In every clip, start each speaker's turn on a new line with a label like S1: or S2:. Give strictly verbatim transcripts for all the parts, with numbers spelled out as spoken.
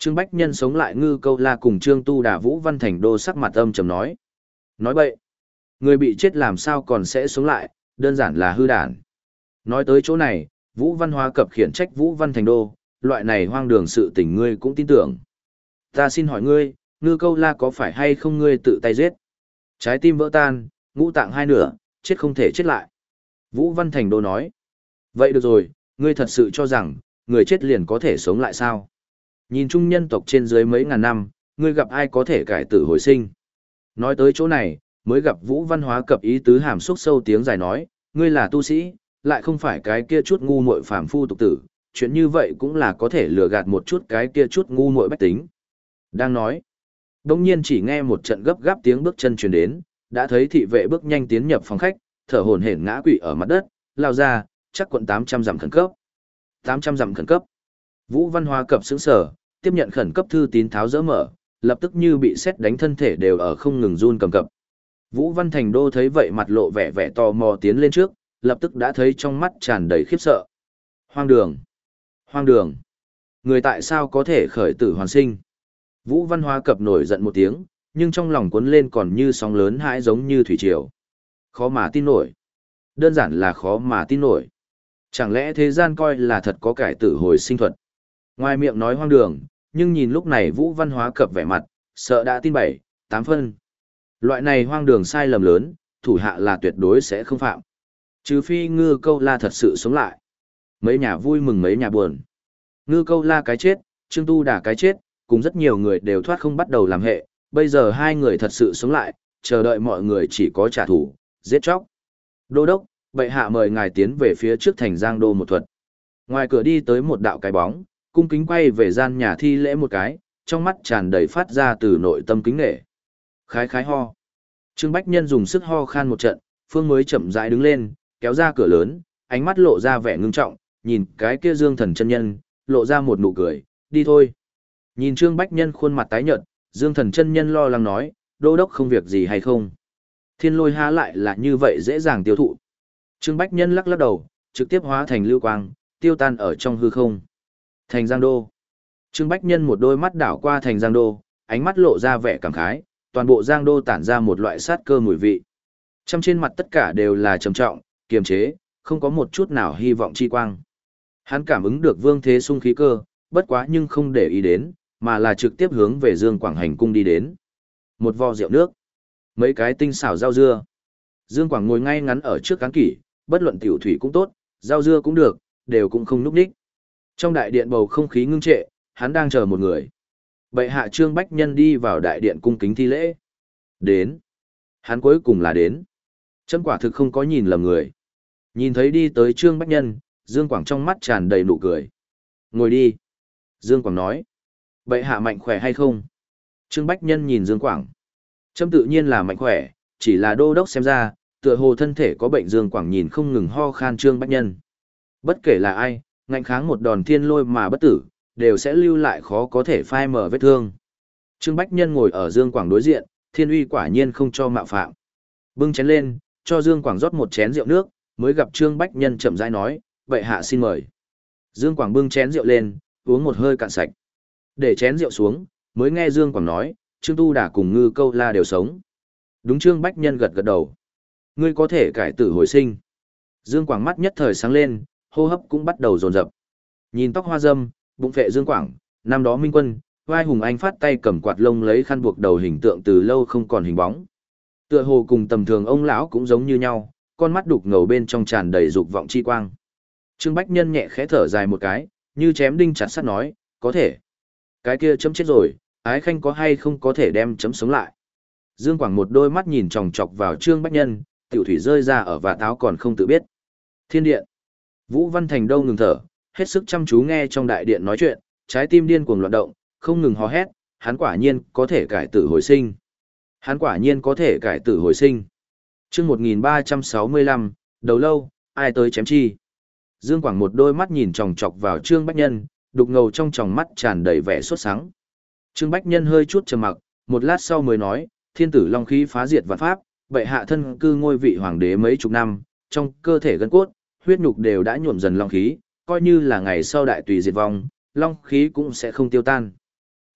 S1: Trương Bách Nhân sống lại Ngư Câu La cùng Trương Tu Đà Vũ Văn Thành Đô sắc mặt âm trầm nói. Nói bậy, người bị chết làm sao còn sẽ sống lại, đơn giản là hư đản. Nói tới chỗ này, Vũ Văn Hóa Cập khiển trách Vũ Văn Thành Đô, loại này hoang đường sự tình ngươi cũng tin tưởng. Ta xin hỏi ngươi, Ngư Câu La có phải hay không ngươi tự tay giết? Trái tim vỡ tan, ngũ tạng hai nửa, chết không thể chết lại. Vũ Văn Thành Đô nói. Vậy được rồi, ngươi thật sự cho rằng, người chết liền có thể sống lại sao? Nhìn chung nhân tộc trên dưới mấy ngàn năm, ngươi gặp ai có thể cải tử hồi sinh? Nói tới chỗ này, mới gặp Vũ Văn Hóa Cập ý tứ hàm xúc sâu tiếng dài nói, ngươi là tu sĩ, lại không phải cái kia chút ngu muội phàm phu tục tử, chuyện như vậy cũng là có thể lừa gạt một chút cái kia chút ngu muội bách tính. Đang nói, đông nhiên chỉ nghe một trận gấp gáp tiếng bước chân truyền đến, đã thấy thị vệ bước nhanh tiến nhập phòng khách, thở hổn hển ngã quỵ ở mặt đất, lao ra, chắc quận tám trăm dặm khẩn cấp. tám trăm dặm khẩn cấp. Vũ Văn Hóa Cập sững sờ, tiếp nhận khẩn cấp thư tín tháo dỡ mở, lập tức như bị sét đánh thân thể đều ở không ngừng run cầm cập. Vũ Văn Thành Đô thấy vậy mặt lộ vẻ vẻ tò mò tiến lên trước, lập tức đã thấy trong mắt tràn đầy khiếp sợ. Hoang đường! Hoang đường! Người tại sao có thể khởi tử hoàn sinh? Vũ Văn Hóa Cập nổi giận một tiếng, nhưng trong lòng cuốn lên còn như sóng lớn hãi giống như thủy triều. Khó mà tin nổi. Đơn giản là khó mà tin nổi. Chẳng lẽ thế gian coi là thật có cải tử hồi sinh thuật? Ngoài miệng nói hoang đường, nhưng nhìn lúc này Vũ Văn Hóa Cập vẻ mặt, sợ đã tin bảy, tám phân. Loại này hoang đường sai lầm lớn, thủ hạ là tuyệt đối sẽ không phạm. Trừ phi Ngư Câu La thật sự sống lại. Mấy nhà vui mừng mấy nhà buồn. Ngư Câu La cái chết, Trương Tu Đà cái chết, cùng rất nhiều người đều thoát không bắt đầu làm hệ. Bây giờ hai người thật sự sống lại, chờ đợi mọi người chỉ có trả thù, giết chóc. Đô đốc, bệ hạ mời ngài tiến về phía trước thành Giang Đô một thuật. Ngoài cửa đi tới một đạo cái bóng, cung kính quay về gian nhà thi lễ một cái, trong mắt tràn đầy phát ra từ nội tâm kính nể. Khái khái ho. Trương Bách Nhân dùng sức ho khan một trận, Phương mới chậm rãi đứng lên, kéo ra cửa lớn, ánh mắt lộ ra vẻ ngưng trọng, nhìn cái kia Dương Thần chân nhân, lộ ra một nụ cười, đi thôi. Nhìn Trương Bách Nhân khuôn mặt tái nhợt, Dương Thần chân nhân lo lắng nói, đô đốc không việc gì hay không? Thiên lôi há lại là như vậy dễ dàng tiêu thụ. Trương Bách Nhân lắc lắc đầu, trực tiếp hóa thành lưu quang, tiêu tan ở trong hư không. Thành Giang Đô. Trương Bách Nhân một đôi mắt đảo qua thành Giang Đô, ánh mắt lộ ra vẻ cảm khái, toàn bộ Giang Đô tản ra một loại sát cơ mùi vị. Trong trên mặt tất cả đều là trầm trọng, kiềm chế, không có một chút nào hy vọng chi quang. Hắn cảm ứng được Vương Thế Sung khí cơ, bất quá nhưng không để ý đến, mà là trực tiếp hướng về Dương Quảng Hành cung đi đến. Một vò rượu nước, mấy cái tinh xảo rau dưa. Dương Quảng ngồi ngay ngắn ở trước cán kỷ, bất luận tiểu thủy cũng tốt, rau dưa cũng được, đều cũng không núp đích. Trong đại điện bầu không khí ngưng trệ, hắn đang chờ một người. Bệ hạ Trương Bách Nhân đi vào đại điện cung kính thi lễ. Đến. Hắn cuối cùng là đến. Chấm quả thực không có nhìn lầm người. Nhìn thấy đi tới Trương Bách Nhân, Dương Quảng trong mắt tràn đầy nụ cười. Ngồi đi. Dương Quảng nói. Bệ hạ mạnh khỏe hay không? Trương Bách Nhân nhìn Dương Quảng. Chấm tự nhiên là mạnh khỏe, chỉ là đô đốc xem ra, tựa hồ thân thể có bệnh. Dương Quảng nhìn không ngừng ho khan Trương Bách Nhân. Bất kể là ai, ngạnh kháng một đòn thiên lôi mà bất tử, đều sẽ lưu lại khó có thể phai mở vết thương. Trương Bách Nhân ngồi ở Dương Quảng đối diện, thiên uy quả nhiên không cho mạo phạm. Bưng chén lên, cho Dương Quảng rót một chén rượu nước, mới gặp Trương Bách Nhân chậm rãi nói, bệ hạ xin mời. Dương Quảng bưng chén rượu lên, uống một hơi cạn sạch. Để chén rượu xuống, mới nghe Dương Quảng nói, Trương Tu Đà cùng Ngư Câu La đều sống. Đúng. Trương Bách Nhân gật gật đầu. Ngươi có thể cải tử hồi sinh. Dương Quảng mắt nhất thời sáng lên, hô hấp cũng bắt đầu dồn dập. Nhìn tóc hoa râm, bụng phệ Dương Quảng, năm đó Minh Quân, vai hùng anh phát tay cầm quạt lông lấy khăn buộc đầu hình tượng từ lâu không còn hình bóng. Tựa hồ cùng tầm thường ông lão cũng giống như nhau, con mắt đục ngầu bên trong tràn đầy dục vọng chi quang. Trương Bách Nhân nhẹ khẽ thở dài một cái, như chém đinh chặt sắt nói, có thể. Cái kia chấm chết rồi, ái khanh có hay không có thể đem chấm sống lại. Dương Quảng một đôi mắt nhìn chòng chọc vào Trương Bách Nhân, tiểu thủy rơi ra ở vạt áo còn không tự biết. Thiên điện. Vũ Văn Thành Đâu ngừng thở, hết sức chăm chú nghe trong đại điện nói chuyện, trái tim điên cuồng loạn động, không ngừng hò hét, hắn quả nhiên có thể cải tử hồi sinh. Hắn quả nhiên có thể cải tử hồi sinh. Chương một nghìn ba trăm sáu mươi lăm, đầu lâu, ai tới chém chi. Dương Quảng một đôi mắt nhìn chòng chọc vào Trương Bách Nhân, đục ngầu trong tròng mắt tràn đầy vẻ sốt sắng. Trương Bách Nhân hơi chút trầm mặc, một lát sau mới nói, thiên tử long khí phá diệt vạn pháp, bệ hạ thân cư ngôi vị hoàng đế mấy chục năm, trong cơ thể gân cốt, huyết nhục đều đã nhuộm dần long khí, coi như là ngày sau đại tùy diệt vong, long khí cũng sẽ không tiêu tan.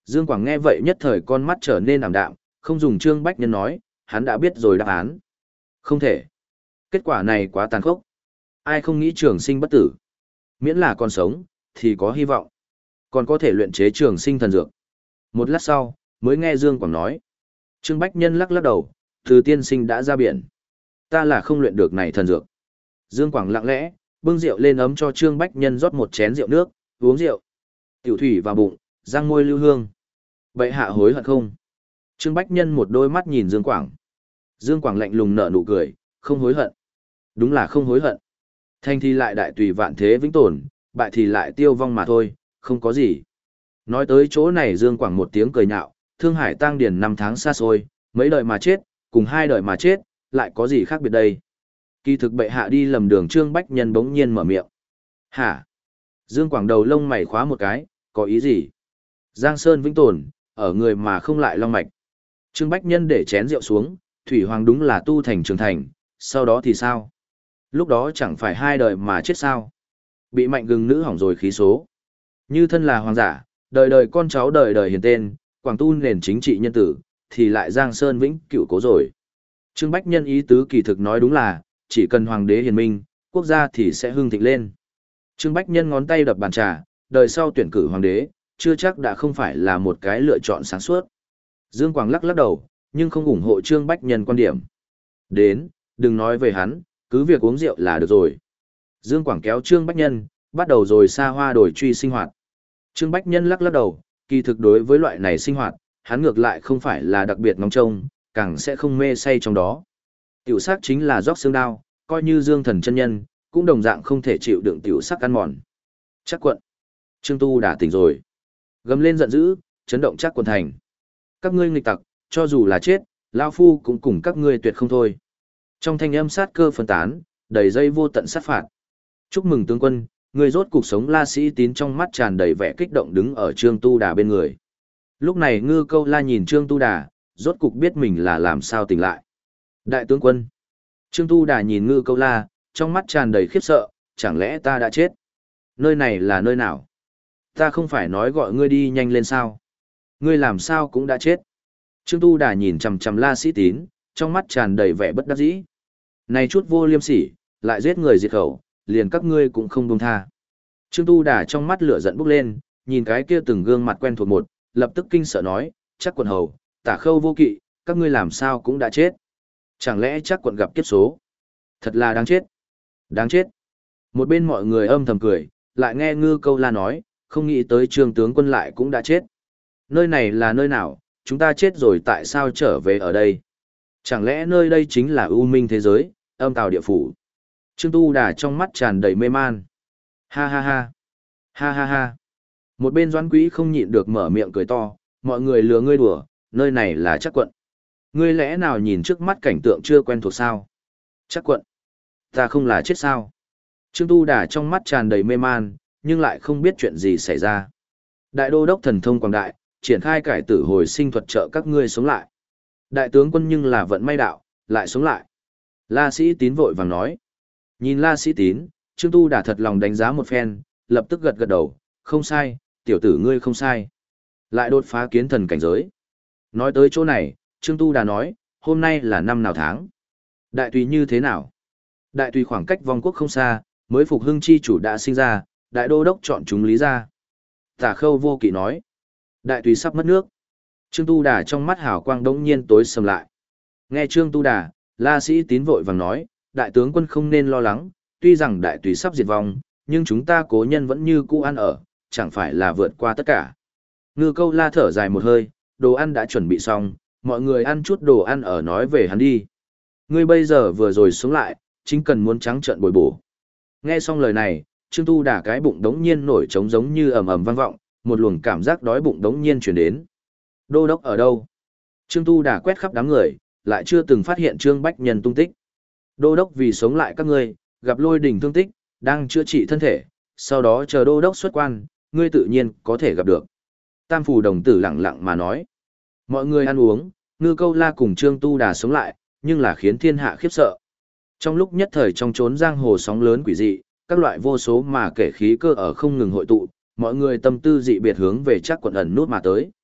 S1: Dương Quảng nghe vậy nhất thời con mắt trở nên ảm đạm, không dùng Trương Bách Nhân nói, hắn đã biết rồi đáp án. Không thể. Kết quả này quá tàn khốc. Ai không nghĩ trường sinh bất tử. Miễn là còn sống, thì có hy vọng. Còn có thể luyện chế trường sinh thần dược. Một lát sau, mới nghe Dương Quảng nói. Trương Bách Nhân lắc lắc đầu, từ tiên sinh đã ra biển. Ta là không luyện được này thần dược. Dương Quảng lặng lẽ, bưng rượu lên ấm cho Trương Bách Nhân rót một chén rượu nước, uống rượu. Tiểu thủy vào bụng, răng môi lưu hương. Bệ hạ hối hận không? Trương Bách Nhân một đôi mắt nhìn Dương Quảng. Dương Quảng lạnh lùng nở nụ cười, không hối hận. Đúng là không hối hận. Thành thì lại đại tùy vạn thế vĩnh tồn, bại thì lại tiêu vong mà thôi, không có gì. Nói tới chỗ này Dương Quảng một tiếng cười nhạo, Thương Hải tang điền năm tháng xa xôi, mấy đời mà chết, cùng hai đời mà chết, lại có gì khác biệt đây? Kỳ thực bệ hạ đi lầm đường. Trương Bách Nhân bỗng nhiên mở miệng. Hả? Dương Quảng đầu lông mày khóa một cái, có ý gì? Giang Sơn vĩnh tồn, ở người mà không lại long mạch. Trương Bách Nhân để chén rượu xuống, Thủy Hoàng đúng là tu thành trường thành, sau đó thì sao? Lúc đó chẳng phải hai đời mà chết sao? Bị mạnh gừng nữ hỏng rồi khí số. Như thân là hoàng giả, đời đời con cháu đời đời hiền tên, quảng tu nền chính trị nhân tử, thì lại Giang Sơn vĩnh cửu cố rồi. Trương Bách Nhân ý tứ kỳ thực nói đúng là, chỉ cần hoàng đế hiền minh, quốc gia thì sẽ hưng thịnh lên. Trương Bách Nhân ngón tay đập bàn trà, đời sau tuyển cử hoàng đế, chưa chắc đã không phải là một cái lựa chọn sáng suốt. Dương Quảng lắc lắc đầu, nhưng không ủng hộ Trương Bách Nhân quan điểm. Đến, đừng nói về hắn, cứ việc uống rượu là được rồi. Dương Quảng kéo Trương Bách Nhân, bắt đầu rồi xa hoa đổi truy sinh hoạt. Trương Bách Nhân lắc lắc đầu, kỳ thực đối với loại này sinh hoạt, hắn ngược lại không phải là đặc biệt ngóng trông, càng sẽ không mê say trong đó. Tiểu sắc chính là róc xương đao, coi như Dương Thần chân nhân, cũng đồng dạng không thể chịu đựng tiểu sắc ăn mòn. Chắc quận. Trương Tu đã tỉnh rồi. Gầm lên giận dữ, chấn động chắc quận thành. Các ngươi nghịch tặc, cho dù là chết, lão phu cũng cùng các ngươi tuyệt không thôi. Trong thanh âm sát cơ phân tán, đầy dây vô tận sát phạt. Chúc mừng tướng quân, người rốt cuộc sống. La Sĩ Tín trong mắt tràn đầy vẻ kích động đứng ở Trương Tu Đà bên người. Lúc này Ngư Câu La nhìn Trương Tu Đà, rốt cục biết mình là làm sao tỉnh lại. Đại tướng quân. Trương Tu Đà nhìn Ngư Câu La, trong mắt tràn đầy khiếp sợ, chẳng lẽ ta đã chết? Nơi này là nơi nào? Ta không phải nói gọi ngươi đi nhanh lên sao? Ngươi làm sao cũng đã chết. Trương Tu Đà nhìn chằm chằm La Sĩ Tín, trong mắt tràn đầy vẻ bất đắc dĩ. Này chút vô liêm sỉ, lại giết người diệt khẩu, liền các ngươi cũng không buông tha. Trương Tu Đà trong mắt lửa giận bốc lên, nhìn cái kia từng gương mặt quen thuộc một, lập tức kinh sợ nói, chắc quận hầu, Tả Khâu Vô Kỵ, các ngươi làm sao cũng đã chết. Chẳng lẽ chắc quận gặp kiếp số? Thật là đáng chết. Đáng chết. Một bên mọi người âm thầm cười, lại nghe Ngư Câu La nói, không nghĩ tới Trương tướng quân lại cũng đã chết. Nơi này là nơi nào, chúng ta chết rồi tại sao trở về ở đây? Chẳng lẽ nơi đây chính là U Minh thế giới, âm tào địa phủ? Trương Tu Đà trong mắt tràn đầy mê man. Ha ha ha. Ha ha ha. Một bên Doãn Quý không nhịn được mở miệng cười to, mọi người lừa ngươi đùa, nơi này là chắc quận. Ngươi lẽ nào nhìn trước mắt cảnh tượng chưa quen thuộc sao? Chắc quận. Ta không là chết sao? Trương Tu Đà trong mắt tràn đầy mê man, nhưng lại không biết chuyện gì xảy ra. Đại đô đốc thần thông quảng đại, triển khai cải tử hồi sinh thuật trợ các ngươi sống lại. Đại tướng quân nhưng là vận may đạo, lại sống lại. La Sĩ Tín vội vàng nói. Nhìn La Sĩ Tín, Trương Tu Đà thật lòng đánh giá một phen, lập tức gật gật đầu, không sai, tiểu tử ngươi không sai. Lại đột phá kiến thần cảnh giới. Nói tới chỗ này, Trương Tu Đà nói, hôm nay là năm nào tháng. Đại tùy như thế nào? Đại tùy khoảng cách vong quốc không xa, mới phục hưng chi chủ đã sinh ra, đại đô đốc chọn chúng lý ra. Tả Khâu Vô Kỵ nói, đại tùy sắp mất nước. Trương Tu Đà trong mắt hào quang đống nhiên tối sầm lại. Nghe Trương Tu Đà, La Sĩ Tín vội vàng nói, đại tướng quân không nên lo lắng, tuy rằng đại tùy sắp diệt vong, nhưng chúng ta cố nhân vẫn như cũ ăn ở, chẳng phải là vượt qua tất cả. Ngư Câu La thở dài một hơi, đồ ăn đã chuẩn bị xong, mọi người ăn chút đồ ăn ở nói về hắn đi. Ngươi bây giờ vừa rồi sống lại, chính cần muốn trắng trợn bồi bổ. Nghe xong lời này, Trương Tu Đà cái bụng đống nhiên nổi trống giống như ầm ầm vang vọng, một luồng cảm giác đói bụng đống nhiên truyền đến. Đô đốc ở đâu? Trương Tu Đà quét khắp đám người, lại chưa từng phát hiện Trương Bách Nhân tung tích. Đô đốc vì sống lại các ngươi, gặp lôi đỉnh thương tích, đang chữa trị thân thể, sau đó chờ đô đốc xuất quan, ngươi tự nhiên có thể gặp được. Tam Phủ đồng tử lặng lặng mà nói. Mọi người ăn uống, Ngư Câu La cùng Trương Tu Đà sống lại, nhưng là khiến thiên hạ khiếp sợ. Trong lúc nhất thời trong chốn giang hồ sóng lớn quỷ dị, các loại vô số mà kể khí cơ ở không ngừng hội tụ, mọi người tâm tư dị biệt hướng về chắc quận ẩn nút mà tới.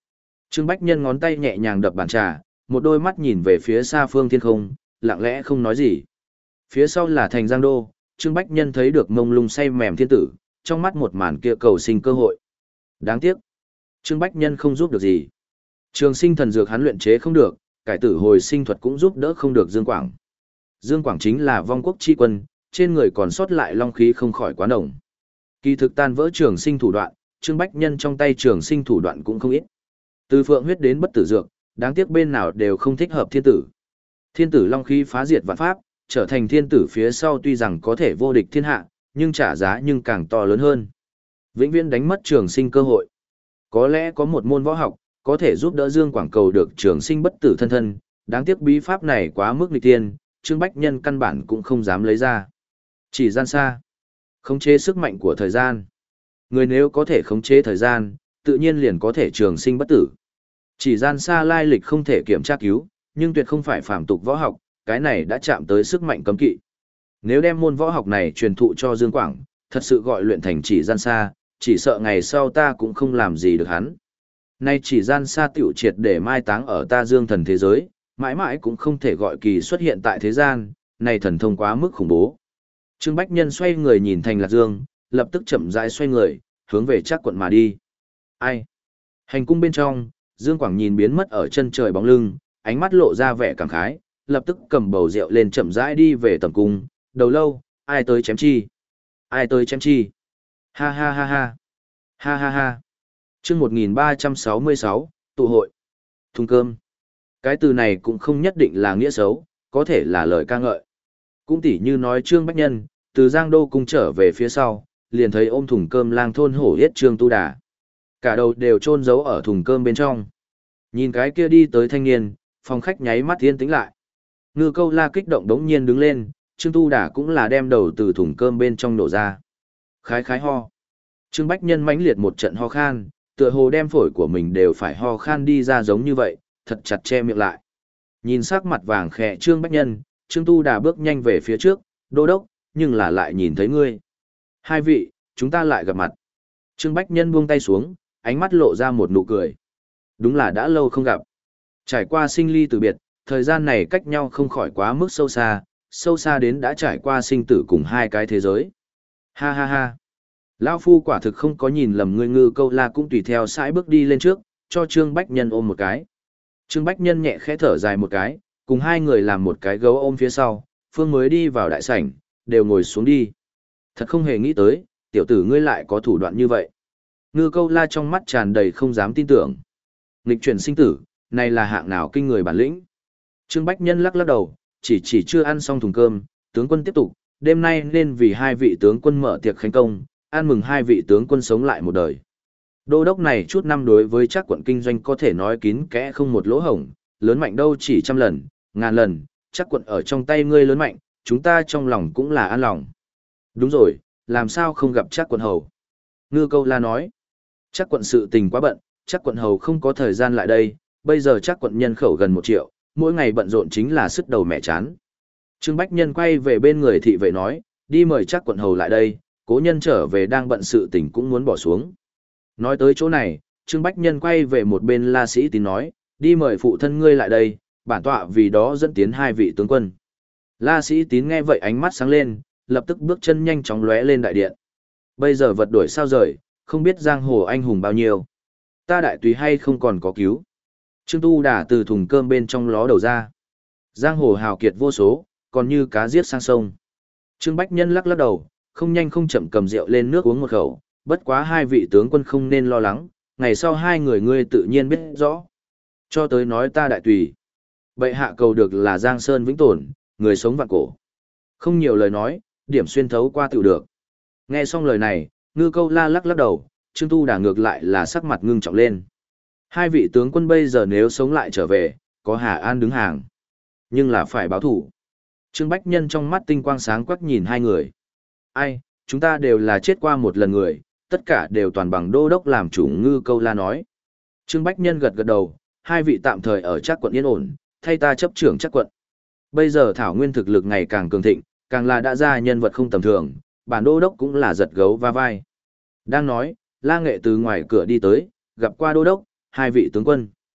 S1: Trương Bách Nhân ngón tay nhẹ nhàng đập bàn trà, một đôi mắt nhìn về phía xa phương thiên không, lặng lẽ không nói gì. Phía sau là thành Giang Đô, Trương Bách Nhân thấy được mông lung say mềm thiên tử, trong mắt một màn kia cầu sinh cơ hội. Đáng tiếc, Trương Bách Nhân không giúp được gì. Trường sinh thần dược hắn luyện chế không được, cải tử hồi sinh thuật cũng giúp đỡ không được Dương Quảng. Dương Quảng chính là vong quốc chi quân, trên người còn sót lại long khí không khỏi quá nồng. Kỳ thực tan vỡ trường sinh thủ đoạn, Trương Bách Nhân trong tay trường sinh thủ đoạn cũng không ít. Từ phượng huyết đến bất tử dược, đáng tiếc bên nào đều không thích hợp thiên tử. Thiên tử long khí phá diệt vạn pháp, trở thành thiên tử phía sau tuy rằng có thể vô địch thiên hạ, nhưng trả giá nhưng càng to lớn hơn. Vĩnh viễn đánh mất trường sinh cơ hội. Có lẽ có một môn võ học, có thể giúp đỡ Dương Quảng cầu được trường sinh bất tử thân thân, đáng tiếc bí pháp này quá mức nghịch tiên, Trương Bách Nhân căn bản cũng không dám lấy ra. Chỉ gian xa, khống chế sức mạnh của thời gian. Người nếu có thể khống chế thời gian, tự nhiên liền có thể trường sinh bất tử. Chỉ gian xa lai lịch không thể kiểm tra cứu, nhưng tuyệt không phải phàm tục võ học, cái này đã chạm tới sức mạnh cấm kỵ. Nếu đem môn võ học này truyền thụ cho Dương Quảng, thật sự gọi luyện thành chỉ gian xa, chỉ sợ ngày sau ta cũng không làm gì được hắn. Nay chỉ gian xa tiểu triệt để mai táng ở ta Dương thần thế giới, mãi mãi cũng không thể gọi kỳ xuất hiện tại thế gian, này thần thông quá mức khủng bố. Trương Bách Nhân xoay người nhìn Thành Lạc Dương, lập tức chậm rãi xoay người, hướng về Trác quận mà đi. Ai? Hành cung bên trong, Dương Quảng nhìn biến mất ở chân trời bóng lưng, ánh mắt lộ ra vẻ cảm khái, lập tức cầm bầu rượu lên chậm rãi đi về tầm cung, đầu lâu, ai tới chém chi? Ai tới chém chi? Ha ha ha ha. Ha ha ha. Chương một nghìn ba trăm sáu mươi sáu, tụ hội. Thùng cơm. Cái từ này cũng không nhất định là nghĩa xấu, có thể là lời ca ngợi. Cũng tỉ như nói Trương Bách Nhân, từ Giang Đô cung trở về phía sau, liền thấy ôm thùng cơm lang thôn hổ yết Trương Tu Đà. Cả đầu đều chôn giấu ở thùng cơm bên trong. Nhìn cái kia đi tới thanh niên, phòng khách nháy mắt yên tĩnh lại. Ngư Câu La kích động đống nhiên đứng lên, Trương Tu Đà cũng là đem đầu từ thùng cơm bên trong nổ ra. Khái khái ho. Trương Bách Nhân mãnh liệt một trận ho khan, tựa hồ đem phổi của mình đều phải ho khan đi ra giống như vậy, thật chặt che miệng lại. Nhìn sắc mặt vàng khẽ Trương Bách Nhân, Trương Tu Đà bước nhanh về phía trước, đô đốc, nhưng là lại nhìn thấy ngươi. Hai vị, chúng ta lại gặp mặt. Trương Bách Nhân buông tay xuống, ánh mắt lộ ra một nụ cười. Đúng là đã lâu không gặp. Trải qua sinh ly từ biệt, thời gian này cách nhau không khỏi quá mức sâu xa, sâu xa đến đã trải qua sinh tử cùng hai cái thế giới. Ha ha ha. Lão phu quả thực không có nhìn lầm ngươi. Ngư Câu La cũng tùy theo sải bước đi lên trước, cho Trương Bách Nhân ôm một cái. Trương Bách Nhân nhẹ khẽ thở dài một cái, cùng hai người làm một cái gấu ôm phía sau, phương mới đi vào đại sảnh, đều ngồi xuống đi. Thật không hề nghĩ tới, tiểu tử ngươi lại có thủ đoạn như vậy. Ngư Câu La trong mắt tràn đầy không dám tin tưởng. Nghịch chuyển sinh tử, này là hạng nào kinh người bản lĩnh. Trương Bách Nhân lắc lắc đầu, chỉ chỉ chưa ăn xong thùng cơm, tướng quân tiếp tục, đêm nay nên vì hai vị tướng quân mở tiệc khánh công, ăn mừng hai vị tướng quân sống lại một đời. Đô đốc này chút năm đối với Trác quận kinh doanh có thể nói kín kẽ không một lỗ hổng, lớn mạnh đâu chỉ trăm lần, ngàn lần, Trác quận ở trong tay ngươi lớn mạnh, chúng ta trong lòng cũng là an lòng. Đúng rồi, làm sao không gặp Trác quận hầu? Ngư Câu La nói, Trác quận sự tình quá bận, Trác quận hầu không có thời gian lại đây, bây giờ Trác quận nhân khẩu gần một triệu, mỗi ngày bận rộn chính là sức đầu mẹ chán. Trương Bách Nhân quay về bên người thị vệ nói, đi mời Trác quận hầu lại đây, cố nhân trở về đang bận sự tình cũng muốn bỏ xuống. Nói tới chỗ này, Trương Bách Nhân quay về một bên La Sĩ Tín nói, đi mời phụ thân ngươi lại đây, bản tọa vì đó dẫn tiến hai vị tướng quân. La Sĩ Tín nghe vậy ánh mắt sáng lên, lập tức bước chân nhanh chóng lóe lên đại điện. Bây giờ vật đổi sao rời, không biết giang hồ anh hùng bao nhiêu. Ta đại tùy hay không còn có cứu. Trương Tu Đà từ thùng cơm bên trong ló đầu ra. Giang hồ hào kiệt vô số, còn như cá giết sang sông. Trương Bách Nhân lắc lắc đầu, không nhanh không chậm cầm rượu lên nước uống một khẩu, bất quá hai vị tướng quân không nên lo lắng, ngày sau hai người ngươi tự nhiên biết rõ. Cho tới nói ta đại tùy. Bệ hạ cầu được là Giang Sơn vĩnh tồn, người sống vạn cổ. Không nhiều lời nói, điểm xuyên thấu qua tự được. Nghe xong lời này, Ngư Câu La lắc lắc đầu, Trương Tu Đà ngược lại là sắc mặt ngưng trọng lên. Hai vị tướng quân bây giờ nếu sống lại trở về, có Hà An đứng hàng. Nhưng là phải báo thủ. Trương Bách Nhân trong mắt tinh quang sáng quắc nhìn hai người. Ai, chúng ta đều là chết qua một lần người, tất cả đều toàn bằng đô đốc làm chủ. Ngư Câu La nói. Trương Bách Nhân gật gật đầu, hai vị tạm thời ở Trác quận yên ổn, thay ta chấp trưởng Trác quận. Bây giờ Thảo Nguyên thực lực ngày càng cường thịnh, càng là đã ra nhân vật không tầm thường, bản đô đốc cũng là giật gấu va vai. Đang nói, La Nghệ từ ngoài cửa đi tới, gặp qua đô đốc, hai vị tướng quân.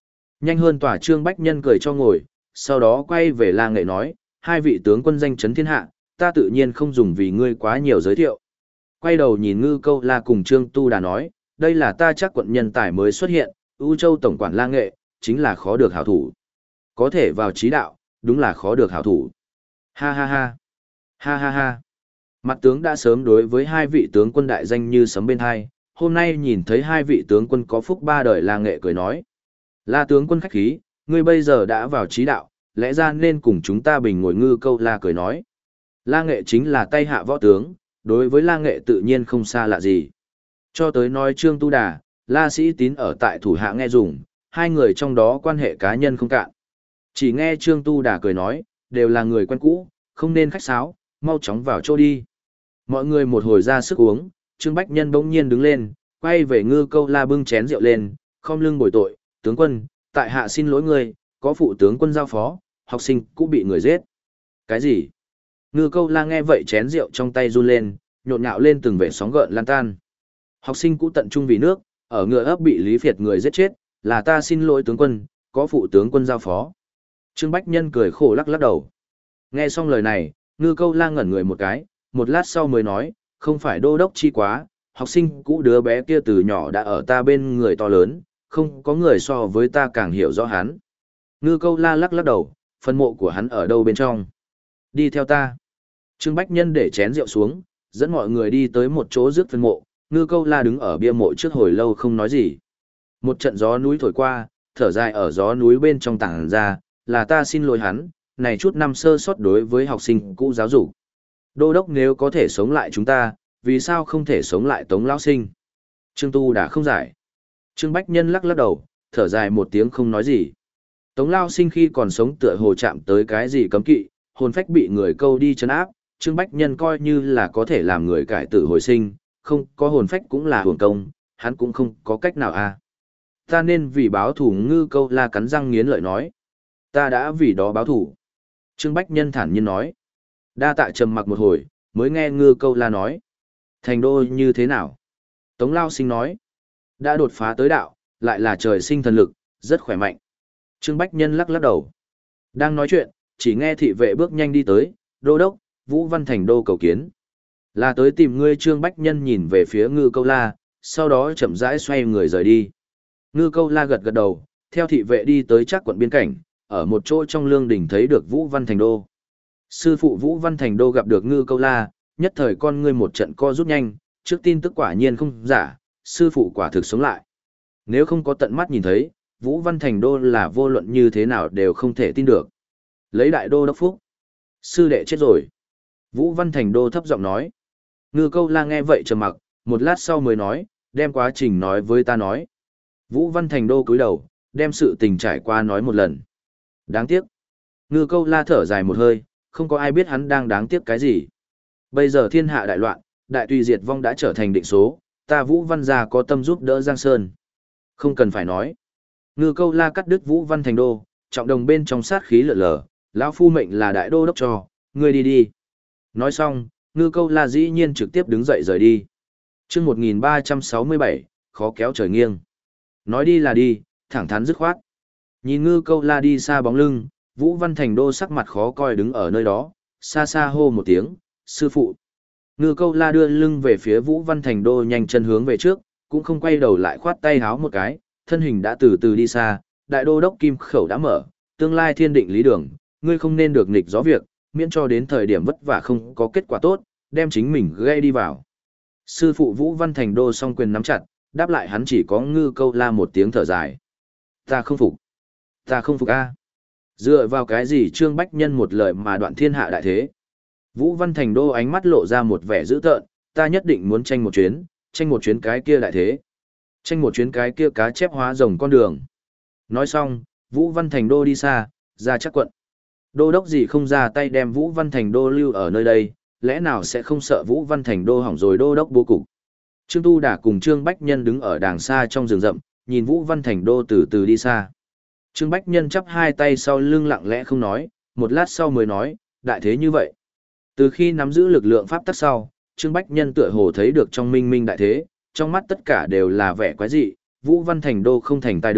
S1: Nhanh hơn tỏa Trương Bách Nhân cười cho ngồi, sau đó quay về La Nghệ nói, hai vị tướng quân danh chấn thiên hạ, ta tự nhiên không dùng vì ngươi quá nhiều giới thiệu. Quay đầu nhìn Ngư Câu La cùng Trương Tu Đà nói, đây là ta chắc quận nhân tài mới xuất hiện, U Châu tổng quản La Nghệ, chính là khó được hảo thủ. Có thể vào trí đạo, đúng là khó được hảo thủ. Ha ha ha. Ha ha ha. Mặt tướng đã sớm đối với hai vị tướng quân đại danh như sấm bên hai, hôm nay nhìn thấy hai vị tướng quân có phúc ba đời. La Nghệ cười nói. La tướng quân khách khí, ngươi bây giờ đã vào trí đạo, lẽ ra nên cùng chúng ta bình ngồi. Ngư Câu La cười nói. La Nghệ chính là tay hạ võ tướng, đối với La Nghệ tự nhiên không xa lạ gì. Cho tới nói Trương Tu Đà, La Sĩ Tín ở tại thủ hạ nghe dùng, hai người trong đó quan hệ cá nhân không cạn. Chỉ nghe Trương Tu Đà cười nói, đều là người quen cũ, không nên khách sáo, mau chóng vào chỗ đi. Mọi người một hồi ra sức uống, Trương Bách Nhân bỗng nhiên đứng lên, quay về Ngư Câu La bưng chén rượu lên, khom lưng bồi tội, tướng quân, tại hạ xin lỗi người, có phụ tướng quân giao phó, học sinh cũng bị người giết. Cái gì? Ngư Câu La nghe vậy chén rượu trong tay run lên, nhộn nhạo lên từng vệ sóng gợn lan tan. Học sinh cũ tận trung vì nước, ở ngựa ấp bị Lý Việt người giết chết, là ta xin lỗi tướng quân, có phụ tướng quân giao phó. Trương Bách Nhân cười khổ lắc lắc đầu. Nghe xong lời này, Ngư Câu La ngẩn người một cái, một lát sau mới nói, không phải đô đốc chi quá, học sinh cũ đứa bé kia từ nhỏ đã ở ta bên người to lớn, không có người so với ta càng hiểu rõ hắn. Ngư Câu La lắc lắc đầu, phân mộ của hắn ở đâu bên trong? Đi theo ta. Trương Bách Nhân để chén rượu xuống, dẫn mọi người đi tới một chỗ rước phân mộ, Ngư Câu La đứng ở bia mộ trước hồi lâu không nói gì. Một trận gió núi thổi qua, thở dài ở gió núi bên trong tảng ra, là ta xin lỗi hắn, này chút năm sơ sót đối với học sinh cũ giáo dục. Đô đốc nếu có thể sống lại chúng ta, vì sao không thể sống lại Tống lão sinh? Trương Tu đã không giải. Trương Bách Nhân lắc lắc đầu, thở dài một tiếng không nói gì. Tống lão sinh khi còn sống tựa hồ chạm tới cái gì cấm kỵ, hồn phách bị người câu đi trấn áp, Trương Bách Nhân coi như là có thể làm người cải tử hồi sinh, không có hồn phách cũng là hồn công, hắn cũng không có cách nào à. Ta nên vì báo thủ. Ngư Câu La cắn răng nghiến lợi nói. Ta đã vì đó báo thủ. Trương Bách Nhân thản nhiên nói. Đa tạ trầm mặc một hồi, mới nghe Ngư Câu La nói. Thành đô như thế nào? Tống Lao Sinh nói. Đã đột phá tới đạo, lại là trời sinh thần lực, rất khỏe mạnh. Trương Bách Nhân lắc lắc đầu. Đang nói chuyện, chỉ nghe thị vệ bước nhanh đi tới, đô đốc, Vũ Văn Thành đô cầu kiến. Là tới tìm ngươi. Trương Bách Nhân nhìn về phía Ngư Câu La, sau đó chậm rãi xoay người rời đi. Ngư Câu La gật gật đầu, theo thị vệ đi tới Trác quận biên cảnh, ở một chỗ trong lương đình thấy được Vũ Văn Thành đô. Sư phụ Vũ Văn Thành đô gặp được Ngư Câu La, nhất thời con ngươi một trận co rút nhanh, trước tin tức quả nhiên không giả, sư phụ quả thực sống lại. Nếu không có tận mắt nhìn thấy, Vũ Văn Thành đô là vô luận như thế nào đều không thể tin được. Lấy đại đô đốc phúc. Sư đệ chết rồi. Vũ Văn Thành đô thấp giọng nói. Ngư Câu La nghe vậy trầm mặc, một lát sau mới nói, đem quá trình nói với ta nói. Vũ Văn Thành đô cúi đầu, đem sự tình trải qua nói một lần. Đáng tiếc. Ngư Câu La thở dài một hơi, không có ai biết hắn đang đáng tiếc cái gì. Bây giờ thiên hạ đại loạn, đại tùy diệt vong đã trở thành định số, ta Vũ Văn gia có tâm giúp đỡ Giang Sơn. Không cần phải nói. Ngư Câu La cắt đứt Vũ Văn Thành đô, trọng đồng bên trong sát khí lở lở, lão phu mệnh là đại đô đốc cho, ngươi đi đi. Nói xong, Ngư Câu La dĩ nhiên trực tiếp đứng dậy rời đi. Chương một nghìn ba trăm sáu mươi bảy, khó kéo trời nghiêng. Nói đi là đi, thẳng thắn dứt khoát. Nhìn Ngư Câu La đi xa bóng lưng, Vũ Văn Thành đô sắc mặt khó coi đứng ở nơi đó, xa xa hô một tiếng, sư phụ. Ngư Câu La đưa lưng về phía Vũ Văn Thành đô, nhanh chân hướng về trước, cũng không quay đầu lại, khoát tay háo một cái, thân hình đã từ từ đi xa. Đại đô đốc kim khẩu đã mở, tương lai thiên định lý đường, ngươi không nên được nghịch gió việc, miễn cho đến thời điểm vất vả không có kết quả tốt, đem chính mình gây đi vào. Sư phụ Vũ Văn Thành đô song quyền nắm chặt, đáp lại hắn chỉ có Ngư Câu La một tiếng thở dài. Ta không phục. Ta không phục a. Dựa vào cái gì Trương Bách Nhân một lời mà đoạn thiên hạ đại thế? Vũ Văn Thành đô ánh mắt lộ ra một vẻ dữ tợn, ta nhất định muốn tranh một chuyến, tranh một chuyến cái kia đại thế. Tranh một chuyến cái kia cá chép hóa rồng con đường. Nói xong, Vũ Văn Thành đô đi xa, ra Trác quận. Đô đốc gì không ra tay đem Vũ Văn Thành đô lưu ở nơi đây, lẽ nào sẽ không sợ Vũ Văn Thành đô hỏng rồi đô đốc bố cục. Trương Tu Đả cùng Trương Bách Nhân đứng ở đàng xa trong rừng rậm, nhìn Vũ Văn Thành đô từ từ đi xa. Trương Bách Nhân chắp hai tay sau lưng lặng lẽ không nói, một lát sau mới nói, đại thế như vậy. Từ khi nắm giữ lực lượng pháp tắc sau, Trương Bách Nhân tựa hồ thấy được trong minh minh đại thế, trong mắt tất cả đều là vẻ quái dị, Vũ Văn Thành đô không thành tài được,